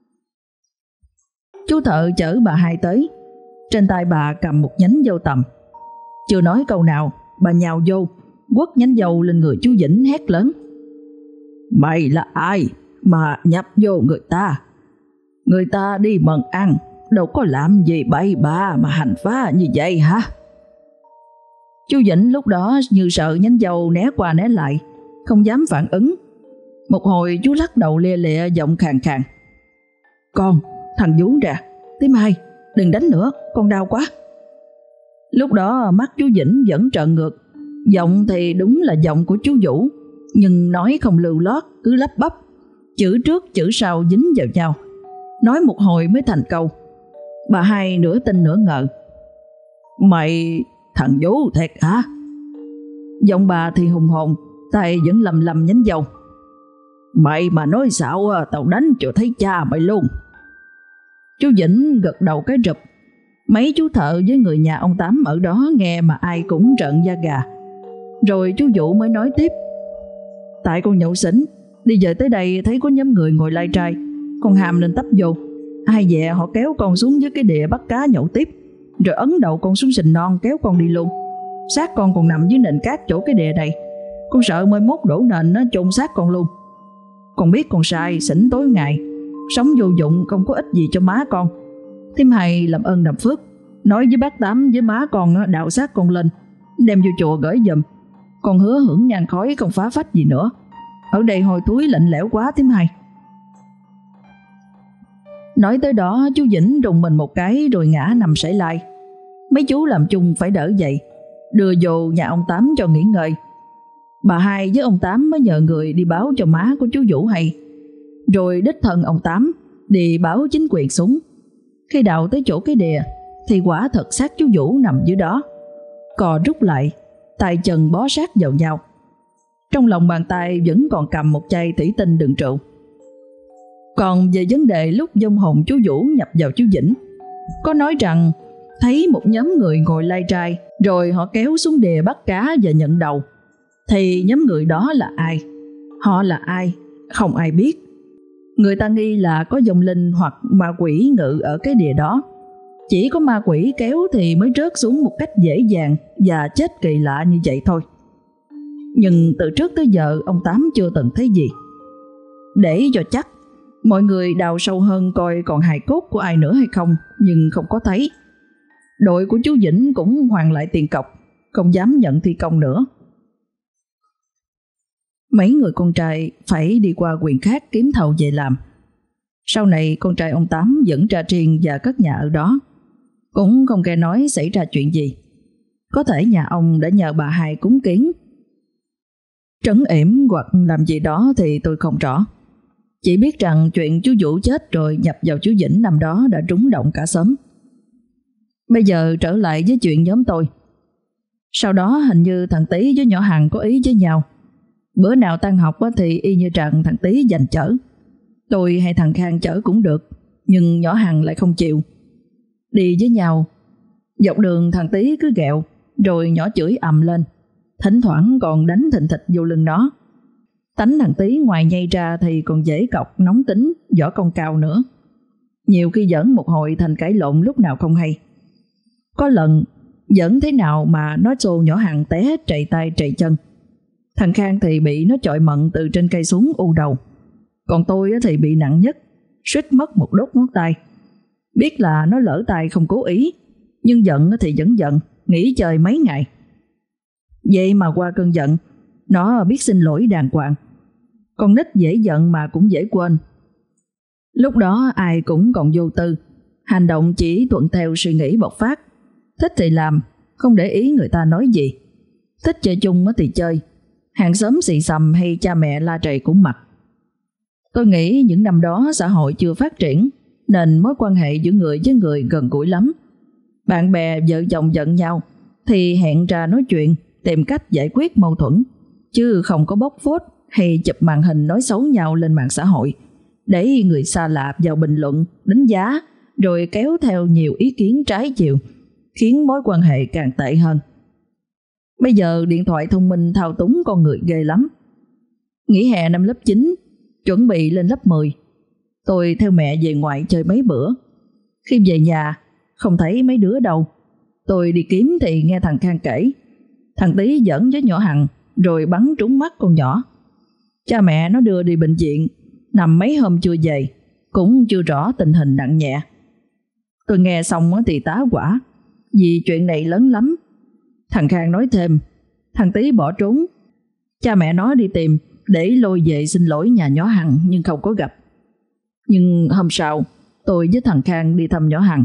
Chú thợ chở bà hai tới, trên tay bà cầm một nhánh dâu tằm. Chưa nói câu nào, bà nhào vô, quất nhánh dâu lên người chú Vĩnh hét lớn: "Mày là ai mà nhập vô người ta? Người ta đi mần ăn, đâu có làm gì bậy bạ mà hành phá như vậy hả?" Chú Vĩnh lúc đó như sợ nhánh dâu né qua né lại, không dám phản ứng. Một hồi chú lắc đầu lia lịa giọng khàn khàn: "Con, thằng Vũ ra, Tím Hai, đừng đánh nữa, con đau quá." Lúc đó mắt chú Vĩnh vẫn trợn ngược, giọng thì đúng là giọng của chú Vũ, nhưng nói không lưu lót, cứ lắp bắp, chữ trước chữ sau dính vào nhau, nói một hồi mới thành câu. Bà hai nửa tin nửa ngờ: "Mày thằng Vũ thiệt hả?" Giọng bà thì hùng hồn, tay vẫn lầm lầm nhánh dâu: "Mày mà nói xạo tao đánh cho thấy cha mày luôn." Chú Vĩnh gật đầu cái rụp. Mấy chú thợ với người nhà ông Tám ở đó nghe mà ai cũng trợn da gà. Rồi chú Vũ mới nói tiếp: "Tại con nhậu xỉn, đi về tới đây thấy có nhóm người ngồi lai trai, con hàm nên tấp vô. Ai dè họ kéo con xuống dưới cái đìa bắt cá nhậu tiếp, rồi ấn đầu con xuống sình non kéo con đi luôn. Xác con còn nằm dưới nền cát chỗ cái đìa này, con sợ mai mốt đổ nền nó chôn xác con luôn. Con biết con sai, xỉn tối ngày, sống vô dụng không có ích gì cho má con. Thím Hai làm ơn làm phước, nói với bác Tám với má con đào xác con lên, đem vô chùa gửi giùm. Con hứa hưởng nhang khói không phá phách gì nữa. Ở đây hôi thối lạnh lẽo quá thím hai. Nói tới đó, chú Vĩnh rùng mình một cái rồi ngã nằm sảy lai. Mấy chú làm chung phải đỡ dậy, đưa vô nhà ông Tám cho nghỉ ngơi. Bà hai với ông Tám mới nhờ người đi báo cho má của chú Vũ hay, rồi đích thân ông Tám đi báo chính quyền xuống. Khi đào tới chỗ cái đìa thì quả thật xác chú Vũ nằm dưới đó, cò rút lại, tay chân bó sát vào nhau. Trong lòng bàn tay vẫn còn cầm một chai thủy tinh đựng rượu. Còn về vấn đề lúc vong hồn chú Vũ nhập vào chú Vĩnh, có nói rằng thấy một nhóm người ngồi lai trai, rồi họ kéo xuống đìa bắt cá và nhận đầu. Thì nhóm người đó là ai? Họ là ai? Không ai biết. Người ta nghi là có vong linh hoặc ma quỷ ngự ở cái đìa đó. Chỉ có ma quỷ kéo thì mới rớt xuống một cách dễ dàng và chết kỳ lạ như vậy thôi. Nhưng từ trước tới giờ ông Tám chưa từng thấy gì. Để cho chắc, mọi người đào sâu hơn coi còn hài cốt của ai nữa hay không, nhưng không có thấy. Đội của chú Vĩnh cũng hoàn lại tiền cọc, không dám nhận thi công nữa. Mấy người con trai phải đi qua huyện khác kiếm thầu về làm. Sau này con trai ông Tám dẫn ra riêng và cất nhà ở đó. Cũng không nghe nói xảy ra chuyện gì. Có thể nhà ông đã nhờ bà hai cúng kiến, trấn yểm hoặc làm gì đó thì tôi không rõ. Chỉ biết rằng chuyện chú Vũ chết rồi nhập vào chú Vĩnh năm đó đã trúng động cả xóm. Bây giờ trở lại với chuyện nhóm tôi. Sau đó hình như thằng Tý với nhỏ Hằng có ý với nhau. Bữa nào tan học thì y như rằng thằng Tý giành chở. Tôi hay thằng Khang chở cũng được, nhưng nhỏ Hằng lại không chịu. Đi với nhau, dọc đường thằng Tý cứ ghẹo, rồi nhỏ chửi ầm lên, thỉnh thoảng còn đánh thình thịch vô lưng nó. Tánh thằng Tý ngoài nhây ra thì còn dễ cọc, nóng tính, võ công cao nữa. Nhiều khi giỡn một hồi thành cãi lộn lúc nào không hay. Có lần giỡn thế nào mà nó xô nhỏ Hằng té trầy tay trầy chân. Thằng Khang thì bị nó chọi mận từ trên cây xuống u đầu. Còn tôi thì bị nặng nhất, suýt mất một đốt ngón tay. Biết là nó lỡ tay không cố ý, nhưng giận thì vẫn giận, nghỉ chơi mấy ngày. Vậy mà qua cơn giận, nó biết xin lỗi đàng hoàng. Con nít dễ giận mà cũng dễ quên. Lúc đó ai cũng còn vô tư, hành động chỉ thuận theo suy nghĩ bộc phát. Thích thì làm, không để ý người ta nói gì. Thích chơi chung thì chơi, hàng xóm xì xầm hay cha mẹ la rầy cũng mặc. Tôi nghĩ những năm đó xã hội chưa phát triển, nên mối quan hệ giữa người với người gần gũi lắm. Bạn bè vợ chồng giận nhau thì hẹn ra nói chuyện, tìm cách giải quyết mâu thuẫn, chứ không có bóc phốt hay chụp màn hình nói xấu nhau lên mạng xã hội để người xa lạ vào bình luận, đánh giá, rồi kéo theo nhiều ý kiến trái chiều, khiến mối quan hệ càng tệ hơn. Bây giờ điện thoại thông minh thao túng con người ghê lắm. Nghỉ hè năm lớp chín, chuẩn bị lên lớp mười, tôi theo mẹ về ngoại chơi mấy bữa. Khi về nhà không thấy mấy đứa đâu. Tôi đi kiếm thì nghe thằng Khang kể thằng Tý giỡn với nhỏ Hằng rồi bắn trúng mắt con nhỏ. Cha mẹ nó đưa đi bệnh viện, nằm mấy hôm chưa về, cũng chưa rõ tình hình nặng nhẹ. Tôi nghe xong thì tá hỏa, vì chuyện này lớn lắm. Thằng Khang nói thêm, thằng Tý bỏ trốn. Cha mẹ nó đi tìm để lôi về xin lỗi nhà nhỏ Hằng nhưng không có gặp. Nhưng hôm sau, tôi với thằng Khang đi thăm nhỏ Hằng.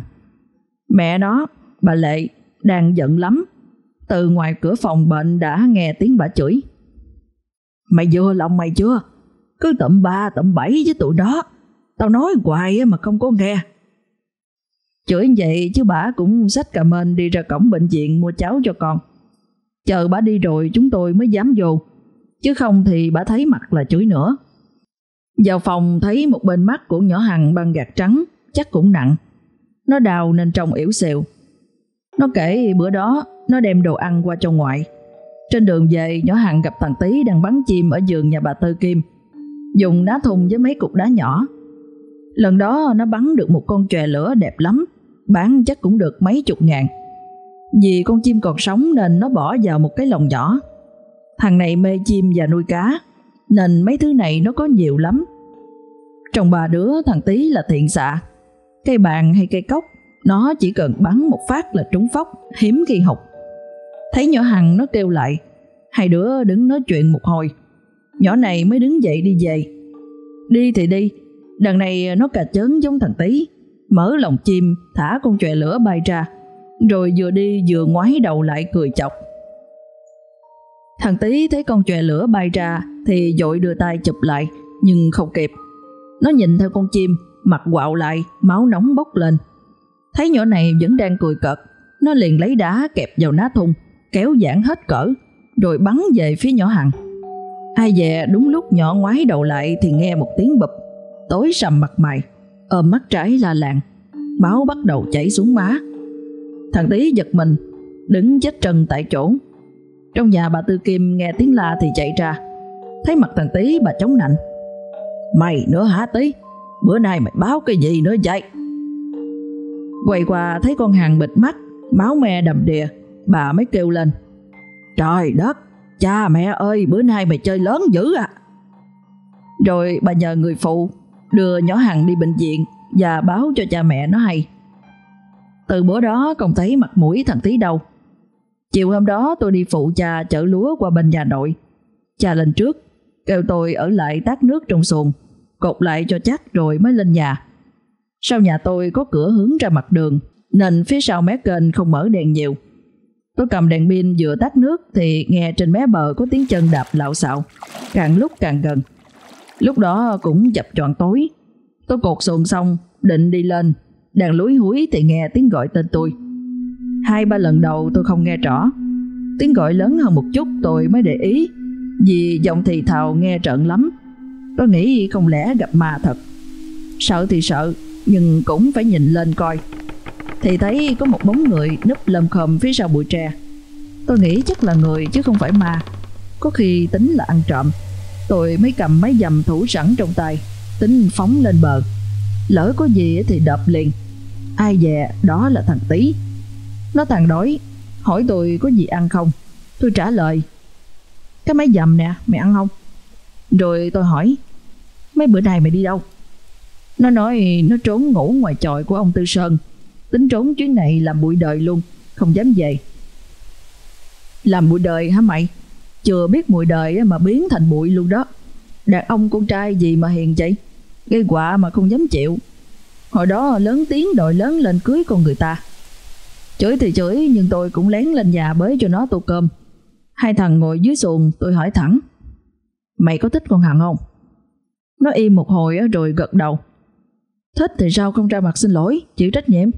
Mẹ nó, bà Lệ, đang giận lắm. Từ ngoài cửa phòng bệnh đã nghe tiếng bà chửi. Mày vừa lòng mày chưa? Cứ tụm ba tụm bảy với tụi đó. Tao nói hoài mà không có nghe. Chửi vậy chứ bà cũng xách cà mên đi ra cổng bệnh viện mua cháo cho con. Chờ bà đi rồi chúng tôi mới dám vô, chứ không thì bà thấy mặt là chửi nữa. Vào phòng thấy một bên mắt của nhỏ Hằng băng gạc trắng, chắc cũng nặng. Nó đau nên trông yếu xìu. Nó kể bữa đó nó đem đồ ăn qua cho ngoại. Trên đường về, nhỏ Hằng gặp thằng Tý đang bắn chim ở vườn nhà bà Tư Kim, dùng ná thùng với mấy cục đá nhỏ. Lần đó nó bắn được một con chòe lửa đẹp lắm, bán chắc cũng được mấy chục ngàn. Vì con chim còn sống nên nó bỏ vào một cái lồng nhỏ. Thằng này mê chim và nuôi cá, nên mấy thứ này nó có nhiều lắm. Trong ba đứa thằng Tý là thiện xạ. Cây bàn hay cây cốc, nó chỉ cần bắn một phát là trúng phóc, hiếm khi hụt. Thấy nhỏ Hằng nó kêu lại, Hai đứa đứng nói chuyện một hồi, nhỏ này mới đứng dậy đi về. Đi thì đi, đằng này nó cà chớn giống thằng Tí, mở lồng chim thả con chòe lửa bay ra, rồi vừa đi vừa ngoái đầu lại cười chọc. Thằng Tí thấy con chòe lửa bay ra thì vội đưa tay chụp lại, nhưng không kịp. Nó nhìn theo con chim, mặt quạo lại, máu nóng bốc lên. Thấy nhỏ này vẫn đang cười cợt, nó liền lấy đá kẹp vào ná thun, kéo giãn hết cỡ, rồi bắn về phía nhỏ Hằng. Ai dè đúng lúc nhỏ ngoái đầu lại thì nghe một tiếng bụp, tối sầm mặt mày, ôm mắt trái la làng, máu bắt đầu chảy xuống má. Thằng Tí giật mình, đứng chết trần tại chỗ. Trong nhà bà Tư Kim nghe tiếng la thì chạy ra. Thấy mặt thằng Tí, bà chống nạnh: "Mày nữa hả Tí? Bữa nay mày báo cái gì nữa vậy?" Quay qua thấy con Hằng bịt mắt, máu me đầm đìa, bà mới kêu lên: "Trời đất, cha mẹ ơi, bữa nay mày chơi lớn dữ à!" Rồi bà nhờ người phụ đưa nhỏ Hằng đi bệnh viện và báo cho cha mẹ nó hay. Từ bữa đó không thấy mặt mũi thằng Tí đâu. Chiều hôm đó tôi đi phụ cha chở lúa qua bên nhà nội. Cha lên trước, kêu tôi ở lại tát nước trong xuồng, cột lại cho chắc rồi mới lên nhà. Sau nhà tôi có cửa hướng ra mặt đường, nên phía sau mé kênh không mở đèn nhiều. Tôi cầm đèn pin vừa tát nước thì nghe trên mé bờ có tiếng chân đạp lạo xạo, càng lúc càng gần. Lúc đó cũng chập choạng tối. Tôi cột xuồng xong định đi lên, đang lúi húi thì nghe tiếng gọi tên tôi. Hai ba lần đầu tôi không nghe rõ, tiếng gọi lớn hơn một chút tôi mới để ý, vì giọng thì thào nghe trợn lắm. Tôi nghĩ không lẽ gặp ma thật. Sợ thì sợ, nhưng cũng phải nhìn lên coi. Thì thấy có một bóng người núp lầm khom phía sau bụi tre. Tôi nghĩ chắc là người chứ không phải ma, có khi tính là ăn trộm. Tôi mới cầm máy dầm thủ sẵn trong tay, tính phóng lên bờ. Lỡ có gì thì đập liền. Ai dè đó là thằng Tí. Nó thằng đói, hỏi tôi có gì ăn không. Tôi trả lời: "Cái máy dầm nè, mày ăn không?" Rồi tôi hỏi: "Mấy bữa nay mày đi đâu?" Nó nói nó trốn ngủ ngoài chòi của ông Tư Sơn, tính trốn chuyến này làm bụi đời luôn, không dám về. Làm bụi đời hả mày? Chưa biết mùi đời mà biến thành bụi luôn đó. Đàn ông con trai gì mà hiền vậy, gây họa mà không dám chịu. Hồi đó lớn tiếng đòi lớn lên cưới con người ta. Chửi thì chửi, nhưng tôi cũng lén lên nhà bới cho nó tô cơm. Hai thằng ngồi dưới xuồng, tôi hỏi thẳng: "Mày có thích con Hằng không?" Nó im một hồi rồi gật đầu: "Thích thì sao không ra mặt xin lỗi, chịu trách nhiệm?"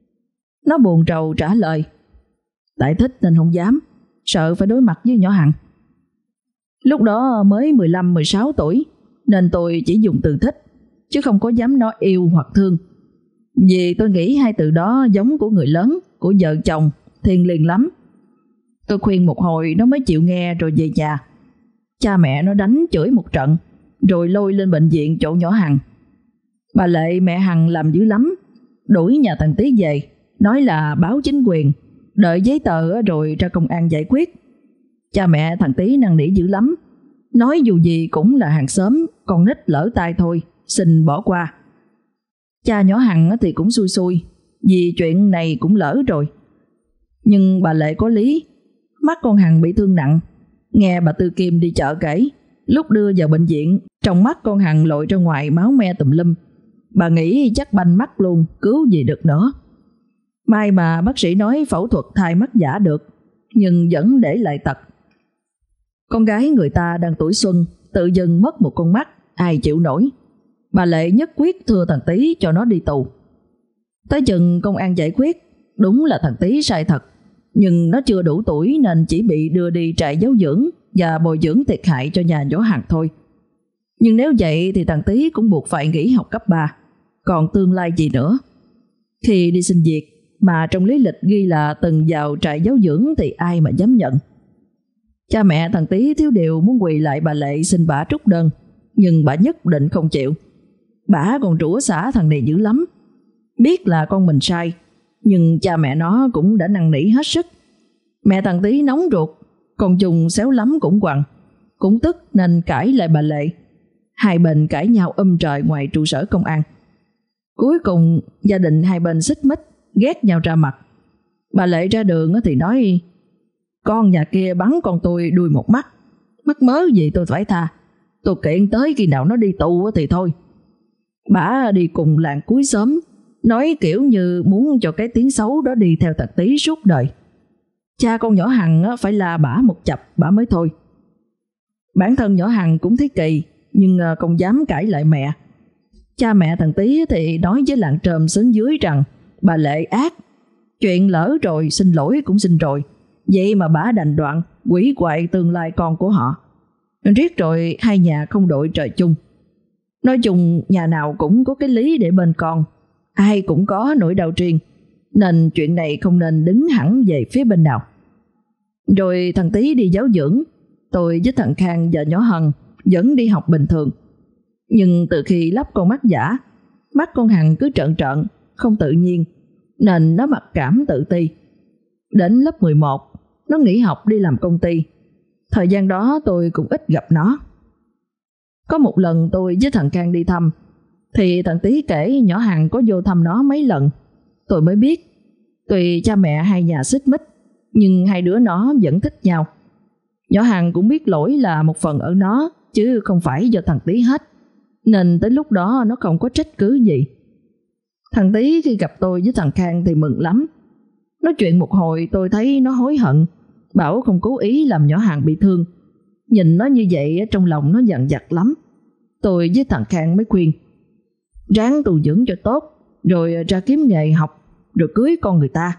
Nó buồn rầu trả lời: "Tại thích nên không dám, sợ phải đối mặt với nhỏ Hằng." Lúc đó mới mười lăm mười sáu tuổi, nên tôi chỉ dùng từ thích, chứ không có dám nói yêu hoặc thương. Vì tôi nghĩ hai từ đó giống của người lớn, của vợ chồng, thiêng liêng lắm. Tôi khuyên một hồi nó mới chịu nghe rồi về nhà. Cha mẹ nó đánh chửi một trận, rồi lôi lên bệnh viện chỗ nhỏ Hằng. Bà Lệ mẹ Hằng làm dữ lắm, đuổi nhà thằng Tí về, nói là báo chính quyền, đợi giấy tờ rồi ra công an giải quyết. Cha mẹ thằng Tí năn nỉ dữ lắm, nói dù gì cũng là hàng xóm, con nít lỡ tay thôi, xin bỏ qua. Cha nhỏ Hằng thì cũng xui xui, vì chuyện này cũng lỡ rồi. Nhưng bà Lệ có lý, mắt con Hằng bị thương nặng. Nghe bà Tư Kim đi chợ kể, lúc đưa vào bệnh viện, trong mắt con Hằng lội ra ngoài máu me tùm lum. Bà nghĩ chắc banh mắt luôn, cứu gì được nữa. May mà bác sĩ nói phẫu thuật thay mắt giả được, nhưng vẫn để lại tật. Con gái người ta đang tuổi xuân, tự dưng mất một con mắt, ai chịu nổi. Bà Lệ nhất quyết thưa thằng Tí cho nó đi tù. Tới chừng công an giải quyết, đúng là thằng Tí sai thật, nhưng nó chưa đủ tuổi nên chỉ bị đưa đi trại giáo dưỡng và bồi dưỡng thiệt hại cho nhà nhỏ Hằng thôi. Nhưng nếu vậy thì thằng Tí cũng buộc phải nghỉ học cấp ba, còn tương lai gì nữa. Khi đi xin việc mà trong lý lịch ghi là từng vào trại giáo dưỡng thì ai mà dám nhận. Cha mẹ thằng Tí thiếu điều muốn quỳ lại bà Lệ xin bả trút đơn, nhưng bả nhất định không chịu. Bả còn rủa xả thằng này dữ lắm. Biết là con mình sai, nhưng cha mẹ nó cũng đã năn nỉ hết sức. Mẹ thằng Tí nóng ruột, còn Trùng xéo lắm cũng quằn, cũng tức nên cãi lại bà Lệ. Hai bên cãi nhau um trời ngoài trụ sở công an. Cuối cùng gia đình hai bên xích mích, ghét nhau ra mặt. Bà Lệ ra đường thì nói: Con nhà kia bắn con tôi đuôi một mắt, mắc mớ gì tôi phải tha. Tôi kiện tới khi nào nó đi tù thì thôi. Bả đi cùng làng cuối xóm, nói kiểu như muốn cho cái tiếng xấu đó đi theo thằng Tý suốt đời. Cha con nhỏ Hằng phải la bả một chập bả mới thôi. Bản thân nhỏ Hằng cũng thấy kỳ, nhưng không dám cãi lại mẹ. Cha mẹ thằng Tý thì nói với làng trồm xóm dưới rằng bà Lệ ác, chuyện lỡ rồi xin lỗi cũng xin rồi, vậy mà bả đành đoạn quỷ quại tương lai con của họ. Riết rồi hai nhà không đội trời chung. Nói chung nhà nào cũng có cái lý để bên con, ai cũng có nỗi đau riêng, nên chuyện này không nên đứng hẳn về phía bên nào. Rồi thằng Tý đi giáo dưỡng, tôi với thằng Khang và nhỏ Hằng vẫn đi học bình thường. Nhưng từ khi lắp con mắt giả, mắt con Hằng cứ trợn trợn, không tự nhiên, nên nó mặc cảm tự ti. Đến lớp mười một, nó nghỉ học đi làm công ty. Thời gian đó tôi cũng ít gặp nó. Có một lần tôi với thằng Khang đi thăm, thì thằng Tý kể nhỏ Hằng có vô thăm nó mấy lần. Tôi mới biết, tuy cha mẹ hai nhà xích mích, nhưng hai đứa nó vẫn thích nhau. Nhỏ Hằng cũng biết lỗi là một phần ở nó, chứ không phải do thằng Tý hết, nên tới lúc đó nó không có trách cứ gì. Thằng Tý khi gặp tôi với thằng Khang thì mừng lắm. Nói chuyện một hồi tôi thấy nó hối hận, bảo không cố ý làm nhỏ Hằng bị thương. Nhìn nó như vậy trong lòng nó dằn vặt lắm. Tôi với thằng Khang mới khuyên, ráng tu dưỡng cho tốt, rồi ra kiếm nghề học, rồi cưới con người ta.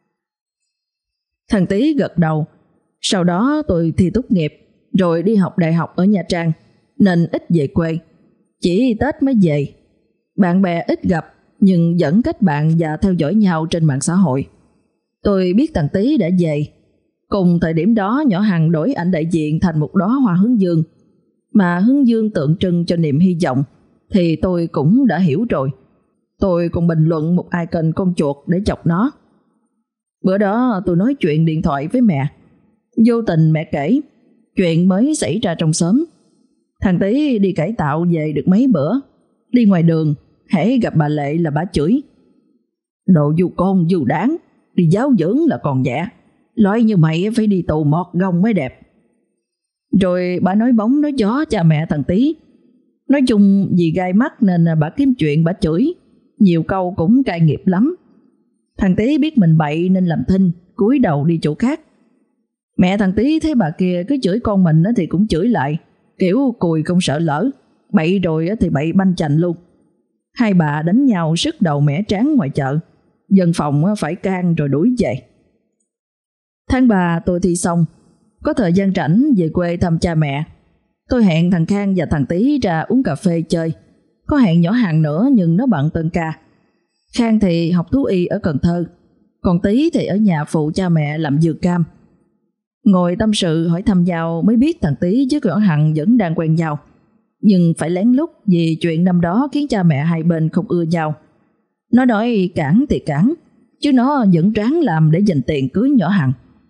Thằng Tý gật đầu. Sau đó tôi thi tốt nghiệp, rồi đi học đại học ở Nha Trang, nên ít về quê, chỉ Tết mới về. Bạn bè ít gặp, nhưng vẫn kết bạn và theo dõi nhau trên mạng xã hội. Tôi biết thằng Tý đã về. Cùng thời điểm đó nhỏ Hằng đổi ảnh đại diện thành một đóa hoa hướng dương, mà hướng dương tượng trưng cho niềm hy vọng, thì tôi cũng đã hiểu rồi. Tôi còn bình luận một icon con chuột để chọc nó. Bữa đó tôi nói chuyện điện thoại với mẹ. Vô tình mẹ kể chuyện mới xảy ra trong xóm. Thằng Tý đi cải tạo về được mấy bữa, đi ngoài đường hễ gặp bà Lệ là bà chửi: đồ du con du đáng, đi giáo dưỡng là còn nhẹ, loại như mày phải đi tù mọt gông mới đẹp. Rồi bà nói bóng nói gió cha mẹ thằng Tý. Nói chung vì gai mắt nên bà kiếm chuyện bà chửi, nhiều câu cũng cay nghiệp lắm. Thằng Tý biết mình bậy nên làm thinh, cúi đầu đi chỗ khác. Mẹ thằng Tý thấy bà kia cứ chửi con mình thì cũng chửi lại, kiểu cùi không sợ lỡ, bậy rồi thì bậy banh chành luôn. Hai bà đánh nhau sứt đầu mẻ trán ngoài chợ, dân phòng phải can rồi đuổi về. Tháng ba tôi thi xong, có thời gian rảnh về quê thăm cha mẹ. Tôi hẹn thằng Khang và thằng Tý ra uống cà phê chơi. Có hẹn nhỏ Hằng nữa nhưng nó bận tân ca. Khang thì học thú y ở Cần Thơ, còn Tý thì ở nhà phụ cha mẹ làm dừa cam. Ngồi tâm sự hỏi thăm nhau mới biết thằng Tý với nhỏ Hằng vẫn đang quen nhau, nhưng phải lén lút vì chuyện năm đó khiến cha mẹ hai bên không ưa nhau. Nó nói cản thì cản, chứ nó vẫn ráng làm để dành tiền cưới nhỏ Hằng.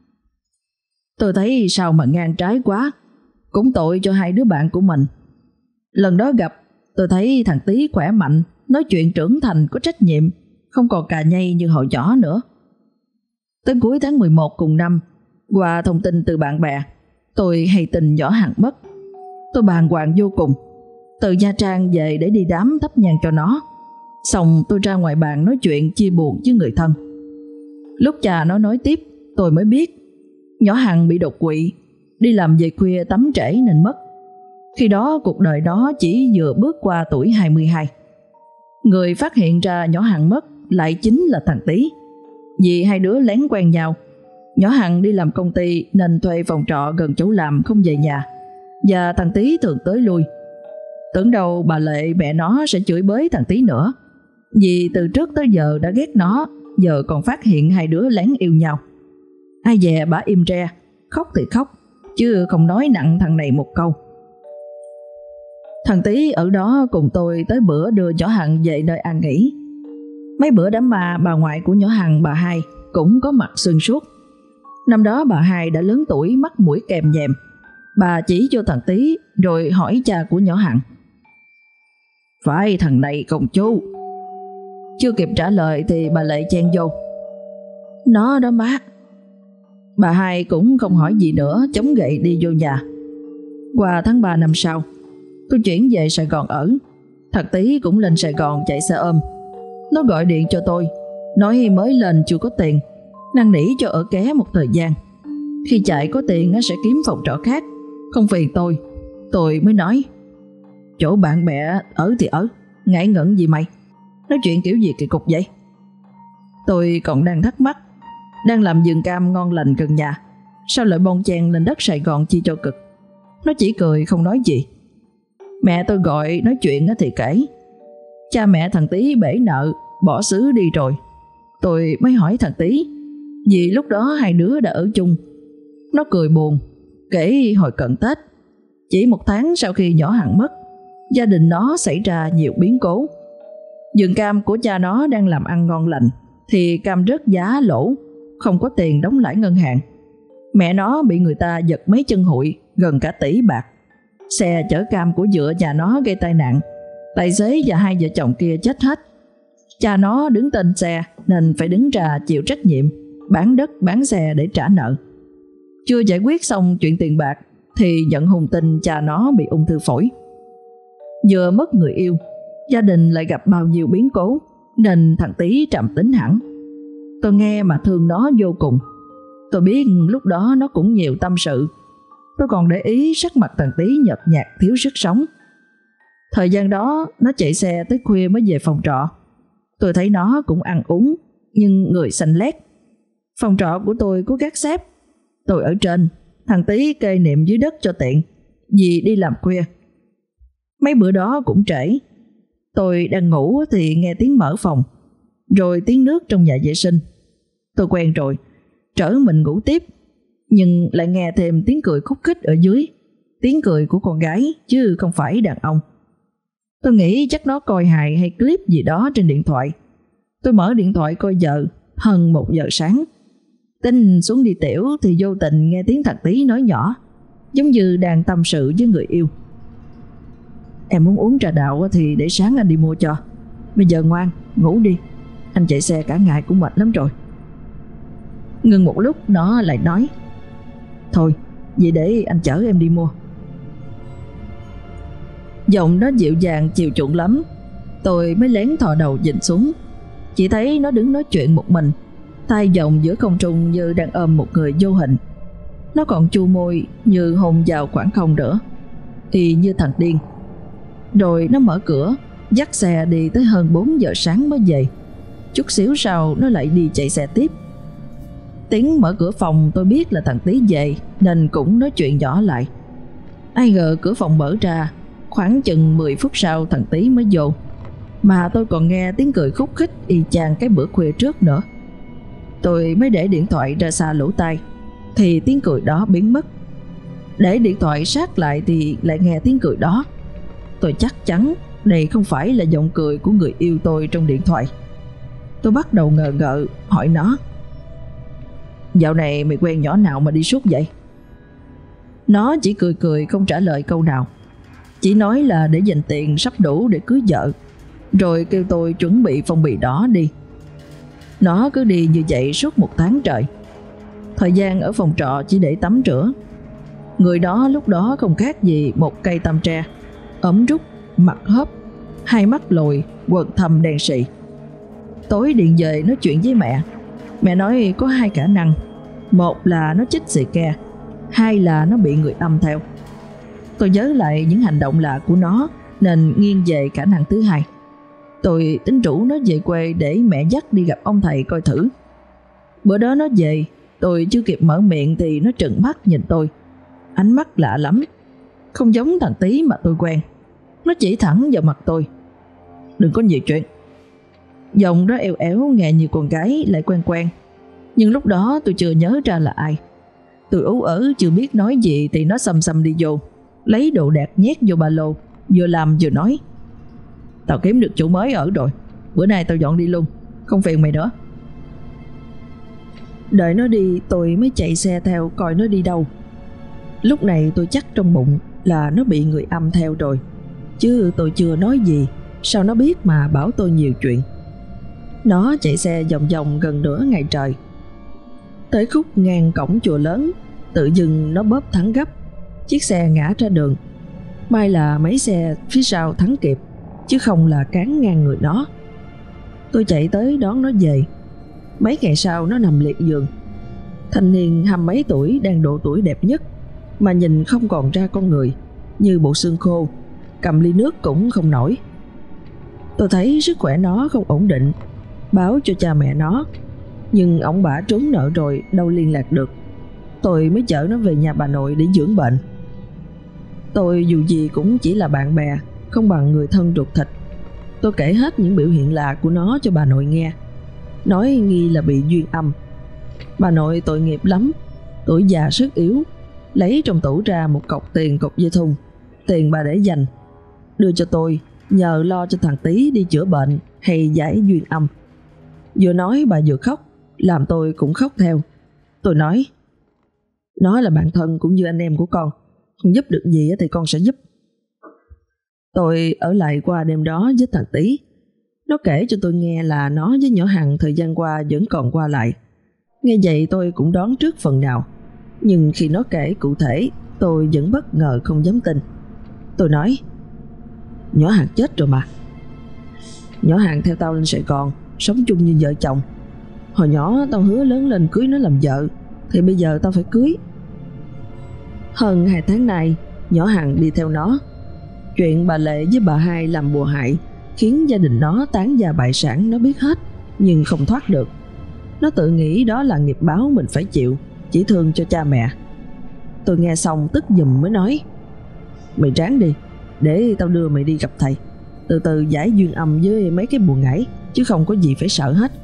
Tôi thấy sao mà ngang trái quá, cũng tội cho hai đứa bạn của mình. Lần đó gặp, tôi thấy thằng Tý khỏe mạnh, nói chuyện trưởng thành có trách nhiệm, không còn cà nhây như hồi nhỏ nữa. Tới cuối tháng mười một cùng năm, qua thông tin từ bạn bè, tôi hay tin nhỏ Hằng mất. Tôi bàng hoàng vô cùng. Từ Nha Trang về để đi đám thắp nhang cho nó, xong tôi ra ngoài bàn nói chuyện chia buồn với người thân. Lúc cha nó nói tiếp, tôi mới biết nhỏ Hằng bị đột quỵ, đi làm về khuya tắm trễ nên mất. Khi đó cuộc đời đó chỉ vừa bước qua tuổi hai mươi hai. Người phát hiện ra nhỏ Hằng mất lại chính là thằng Tý. Vì hai đứa lén quen nhau, nhỏ Hằng đi làm công ty nên thuê phòng trọ gần chỗ làm không về nhà, và thằng Tý thường tới lui. Tưởng đâu bà Lệ mẹ nó sẽ chửi bới thằng Tý nữa, vì từ trước tới giờ đã ghét nó, giờ còn phát hiện hai đứa lén yêu nhau. Ai dè bà im re, khóc thì khóc, chứ không nói nặng thằng này một câu. Thằng Tý ở đó cùng tôi tới bữa đưa nhỏ Hằng về nơi an nghỉ. Mấy bữa đám ma, bà ngoại của nhỏ Hằng, bà hai, cũng có mặt xuyên suốt. Năm đó bà hai đã lớn tuổi, mắt mũi kèm nhèm. Bà chỉ cho thằng Tý rồi hỏi cha của nhỏ Hằng: phải thằng này không chú? Chưa kịp trả lời thì bà Lệ chen vô: nó đó má. Bà hai cũng không hỏi gì nữa, chống gậy đi vô nhà. Qua tháng ba năm sau, tôi chuyển về Sài Gòn ở. Thằng Tý cũng lên Sài Gòn chạy xe ôm. Nó gọi điện cho tôi, nói mới lên chưa có tiền, năn nỉ cho ở ké một thời gian. Khi chạy có tiền nó sẽ kiếm phòng trọ khác, không phiền tôi. Tôi mới nói, chỗ bạn bè ở thì ở, ngại ngẩn gì mày, nói chuyện kiểu gì kỳ cục vậy. Tôi còn đang thắc mắc, đang làm vườn cam ngon lành gần nhà, sao lại bon chen lên đất Sài Gòn chi cho cực. Nó chỉ cười không nói gì. Mẹ tôi gọi nói chuyện thì kể, cha mẹ thằng Tý bể nợ, bỏ xứ đi rồi. Tôi mới hỏi thằng Tý, vì lúc đó hai đứa đã ở chung. Nó cười buồn, kể hồi cận Tết, chỉ một tháng sau khi nhỏ Hằng mất, gia đình nó xảy ra nhiều biến cố. Vườn cam của cha nó đang làm ăn ngon lành thì cam rớt giá lỗ, không có tiền đóng lãi ngân hàng. Mẹ nó bị người ta giật mấy chân hụi gần cả tỷ bạc. Xe chở cam của dựa nhà nó gây tai nạn, tài xế và hai vợ chồng kia chết hết. Cha nó đứng tên xe nên phải đứng ra chịu trách nhiệm bán đất bán xe để trả nợ. Chưa giải quyết xong chuyện tiền bạc thì nhận hùng tin cha nó bị ung thư phổi. Vừa mất người yêu, gia đình lại gặp bao nhiêu biến cố, nên thằng Tý trầm tính hẳn. Tôi nghe mà thương nó vô cùng. Tôi biết lúc đó nó cũng nhiều tâm sự. Tôi còn để ý sắc mặt thằng Tý nhợt nhạt thiếu sức sống. Thời gian đó nó chạy xe tới khuya mới về phòng trọ. Tôi thấy nó cũng ăn uống nhưng người xanh lét. Phòng trọ của tôi có gác xếp. Tôi ở trên, thằng Tý kê niệm dưới đất cho tiện, vì đi làm khuya. Mấy bữa đó cũng trễ. Tôi đang ngủ thì nghe tiếng mở phòng, rồi tiếng nước trong nhà vệ sinh. Tôi quen rồi, trở mình ngủ tiếp, nhưng lại nghe thêm tiếng cười khúc khích ở dưới. Tiếng cười của con gái chứ không phải đàn ông. Tôi nghĩ chắc nó coi hài hay clip gì đó trên điện thoại. Tôi mở điện thoại coi giờ, hơn một giờ sáng. Tính xuống đi tiểu thì vô tình nghe tiếng thằng Tý nói nhỏ, giống như đang tâm sự với người yêu. Em muốn uống trà đạo thì để sáng anh đi mua cho. Bây giờ ngoan, ngủ đi, anh chạy xe cả ngày cũng mệt lắm rồi. Ngừng một lúc nó lại nói, thôi vậy để anh chở em đi mua. Giọng nó dịu dàng chiều chuộng lắm. Tôi mới lén thò đầu nhìn xuống, chỉ thấy nó đứng nói chuyện một mình, tay vòng giữa không trung như đang ôm một người vô hình. Nó còn chu môi như hôn vào khoảng không nữa, y như thằng điên. Rồi nó mở cửa, dắt xe đi tới hơn bốn giờ sáng mới về. Chút xíu sau nó lại đi chạy xe tiếp. Tiếng mở cửa phòng tôi biết là thằng Tý về, nên cũng nói chuyện nhỏ lại. Ai ngờ cửa phòng mở ra, khoảng chừng mười phút sau thằng Tý mới vô. Mà tôi còn nghe tiếng cười khúc khích y chang cái bữa khuya trước nữa. Tôi mới để điện thoại ra xa lỗ tai thì tiếng cười đó biến mất. Để điện thoại sát lại thì lại nghe tiếng cười đó. Tôi chắc chắn đây không phải là giọng cười của người yêu tôi trong điện thoại. Tôi bắt đầu ngờ ngợ hỏi nó, dạo này mày quen nhỏ nào mà đi suốt vậy? Nó chỉ cười cười không trả lời câu nào, chỉ nói là để dành tiền sắp đủ để cưới vợ, rồi kêu tôi chuẩn bị phong bì đó đi. Nó cứ đi như vậy suốt một tháng trời. Thời gian ở phòng trọ chỉ để tắm rửa. Người đó lúc đó không khác gì một cây tăm tre, ấm rút, mặt hớp, hai mắt lồi, quần thâm đen sì. Tối điện về nói chuyện với mẹ. Mẹ nói có hai khả năng, một là nó chích xì ke, hai là nó bị người âm theo. Tôi nhớ lại những hành động lạ của nó nên nghiêng về khả năng thứ hai. Tôi tính rủ nó về quê để mẹ dắt đi gặp ông thầy coi thử. Bữa đó nó về, tôi chưa kịp mở miệng thì nó trừng mắt nhìn tôi. Ánh mắt lạ lắm, không giống thằng Tý mà tôi quen. Nó chỉ thẳng vào mặt tôi, đừng có nhiều chuyện. Giọng đó eo éo nghe như con gái lại quen quen, nhưng lúc đó tôi chưa nhớ ra là ai. Tôi ú ớ chưa biết nói gì thì nó xăm xăm đi vô, lấy đồ đạc nhét vô ba lô, vừa làm vừa nói, tao kiếm được chỗ mới ở rồi, bữa nay tao dọn đi luôn, không phiền mày nữa. Đợi nó đi tôi mới chạy xe theo coi nó đi đâu. Lúc này tôi chắc trong bụng là nó bị người âm theo rồi, chứ tôi chưa nói gì, sao nó biết mà bảo tôi nhiều chuyện. Nó chạy xe vòng vòng gần nửa ngày trời. Tới khúc ngang cổng chùa lớn, tự dưng nó bóp thắng gấp, chiếc xe ngã ra đường. May là mấy xe phía sau thắng kịp, chứ không là cán ngang người nó. Tôi chạy tới đón nó về. Mấy ngày sau nó nằm liệt giường. Thanh niên hăm mấy tuổi, đang độ tuổi đẹp nhất, mà nhìn không còn ra con người, như bộ xương khô, cầm ly nước cũng không nổi. Tôi thấy sức khỏe nó không ổn định, báo cho cha mẹ nó, nhưng ông bả trốn nợ rồi, đâu liên lạc được. Tôi mới chở nó về nhà bà nội để dưỡng bệnh. Tôi dù gì cũng chỉ là bạn bè, không bằng người thân ruột thịt. Tôi kể hết những biểu hiện lạ của nó cho bà nội nghe, nói nghi là bị duyên âm. Bà nội tội nghiệp lắm, tuổi già sức yếu, lấy trong tủ ra một cọc tiền cục dây thun, tiền bà để dành, đưa cho tôi, nhờ lo cho thằng Tý đi chữa bệnh hay giải duyên âm. Vừa nói bà vừa khóc, làm tôi cũng khóc theo. Tôi nói, nó là bạn thân cũng như anh em của con, con giúp được gì thì con sẽ giúp. Tôi ở lại qua đêm đó với thằng Tý. Nó kể cho tôi nghe là nó với nhỏ Hằng thời gian qua vẫn còn qua lại. Nghe vậy tôi cũng đoán trước phần nào, nhưng khi nó kể cụ thể, tôi vẫn bất ngờ không dám tin. Tôi nói, nhỏ Hằng chết rồi mà. Nhỏ Hằng theo tao lên Sài Gòn, sống chung như vợ chồng. Hồi nhỏ tao hứa lớn lên cưới nó làm vợ, thì bây giờ tao phải cưới. Hơn hai tháng nay, nhỏ Hằng đi theo nó. Chuyện bà Lệ với bà Hai làm bùa hại khiến gia đình nó tán gia bại sản, nó biết hết, nhưng không thoát được. Nó tự nghĩ đó là nghiệp báo mình phải chịu, chỉ thương cho cha mẹ. Tôi nghe xong tức giùm mới nói, mày ráng đi, để tao đưa mày đi gặp thầy, từ từ giải duyên âm với mấy cái bùa ngải, chứ không có gì phải sợ hết.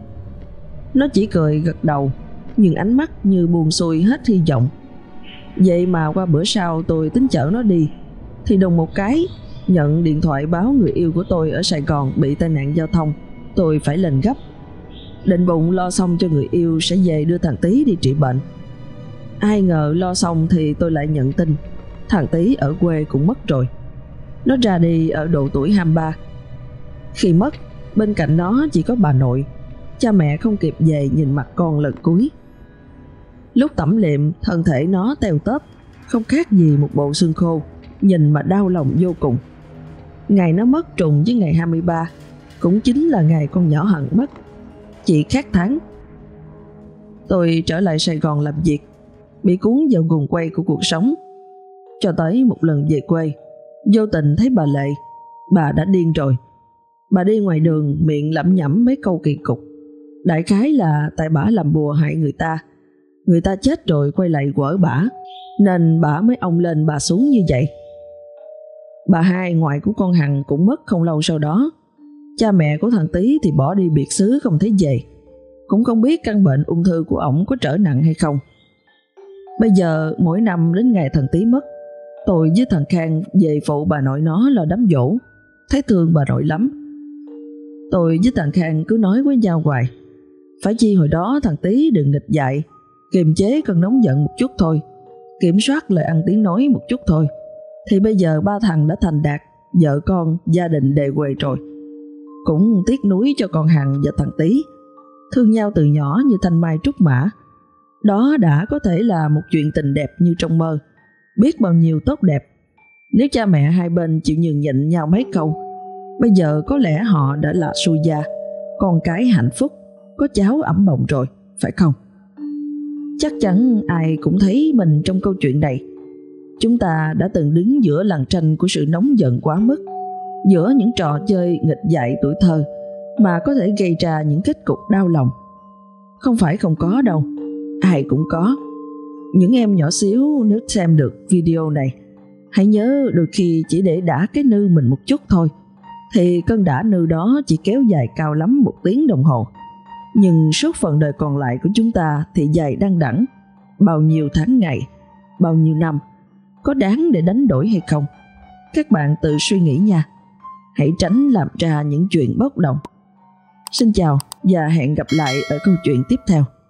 Nó chỉ cười gật đầu, nhưng ánh mắt như buồn xuôi hết hy vọng. Vậy mà qua bữa sau tôi tính chở nó đi, thì đùng một cái nhận điện thoại báo người yêu của tôi ở Sài Gòn bị tai nạn giao thông. Tôi phải lên gấp, định bụng lo xong cho người yêu sẽ về đưa thằng Tý đi trị bệnh. Ai ngờ lo xong thì tôi lại nhận tin thằng Tý ở quê cũng mất rồi. Nó ra đi ở độ tuổi hai mươi ba. Khi mất, bên cạnh nó chỉ có bà nội. Cha mẹ không kịp về nhìn mặt con lần cuối. Lúc tẩm liệm, thân thể nó teo tóp, không khác gì một bộ xương khô, nhìn mà đau lòng vô cùng. Ngày nó mất trùng với ngày hai mươi ba, cũng chính là ngày con nhỏ Hằng mất, chỉ khác tháng. Tôi trở lại Sài Gòn làm việc, bị cuốn vào guồng quay của cuộc sống. Cho tới một lần về quê, vô tình thấy bà Lệ. Bà đã điên rồi. Bà đi ngoài đường miệng lẩm nhẩm mấy câu kỳ cục. Đại khái là tại bả làm bùa hại người ta, người ta chết rồi quay lại quở bả, nên bả mới ong lên bà xuống như vậy. Bà Hai, ngoại của con Hằng, cũng mất không lâu sau đó. Cha mẹ của thằng Tý thì bỏ đi biệt xứ không thấy về, cũng không biết căn bệnh ung thư của ổng có trở nặng hay không. Bây giờ mỗi năm đến ngày thằng Tý mất, tôi với thằng Khang về phụ bà nội nó là đám giỗ, thấy thương bà nội lắm. Tôi với thằng Khang cứ nói với nhau hoài, phải chi hồi đó thằng Tý đừng nghịch dại, kiềm chế cơn nóng giận một chút thôi, kiểm soát lời ăn tiếng nói một chút thôi, thì bây giờ ba thằng đã thành đạt, vợ con, gia đình đều quề rồi. Cũng tiếc nuối cho con Hằng và thằng Tý, thương nhau từ nhỏ như thanh mai trúc mã. Đó đã có thể là một chuyện tình đẹp như trong mơ, biết bao nhiêu tốt đẹp. Nếu cha mẹ hai bên chịu nhường nhịn nhau mấy câu, bây giờ có lẽ họ đã là xui gia, con cái hạnh phúc, có cháu ẵm bồng rồi, phải không? Chắc chắn ai cũng thấy mình trong câu chuyện này. Chúng ta đã từng đứng giữa lằn tranh của sự nóng giận quá mức, giữa những trò chơi nghịch dại tuổi thơ mà có thể gây ra những kết cục đau lòng. Không phải không có đâu, ai cũng có. Những em nhỏ xíu nếu xem được video này, hãy nhớ đôi khi chỉ để đả cái nư mình một chút thôi, thì cơn đả nư đó chỉ kéo dài cao lắm một tiếng đồng hồ. Nhưng suốt phần đời còn lại của chúng ta thì dài đăng đẵng, bao nhiêu tháng ngày, bao nhiêu năm, có đáng để đánh đổi hay không? Các bạn tự suy nghĩ nha. Hãy tránh làm ra những chuyện bốc đồng. Xin chào và hẹn gặp lại ở câu chuyện tiếp theo.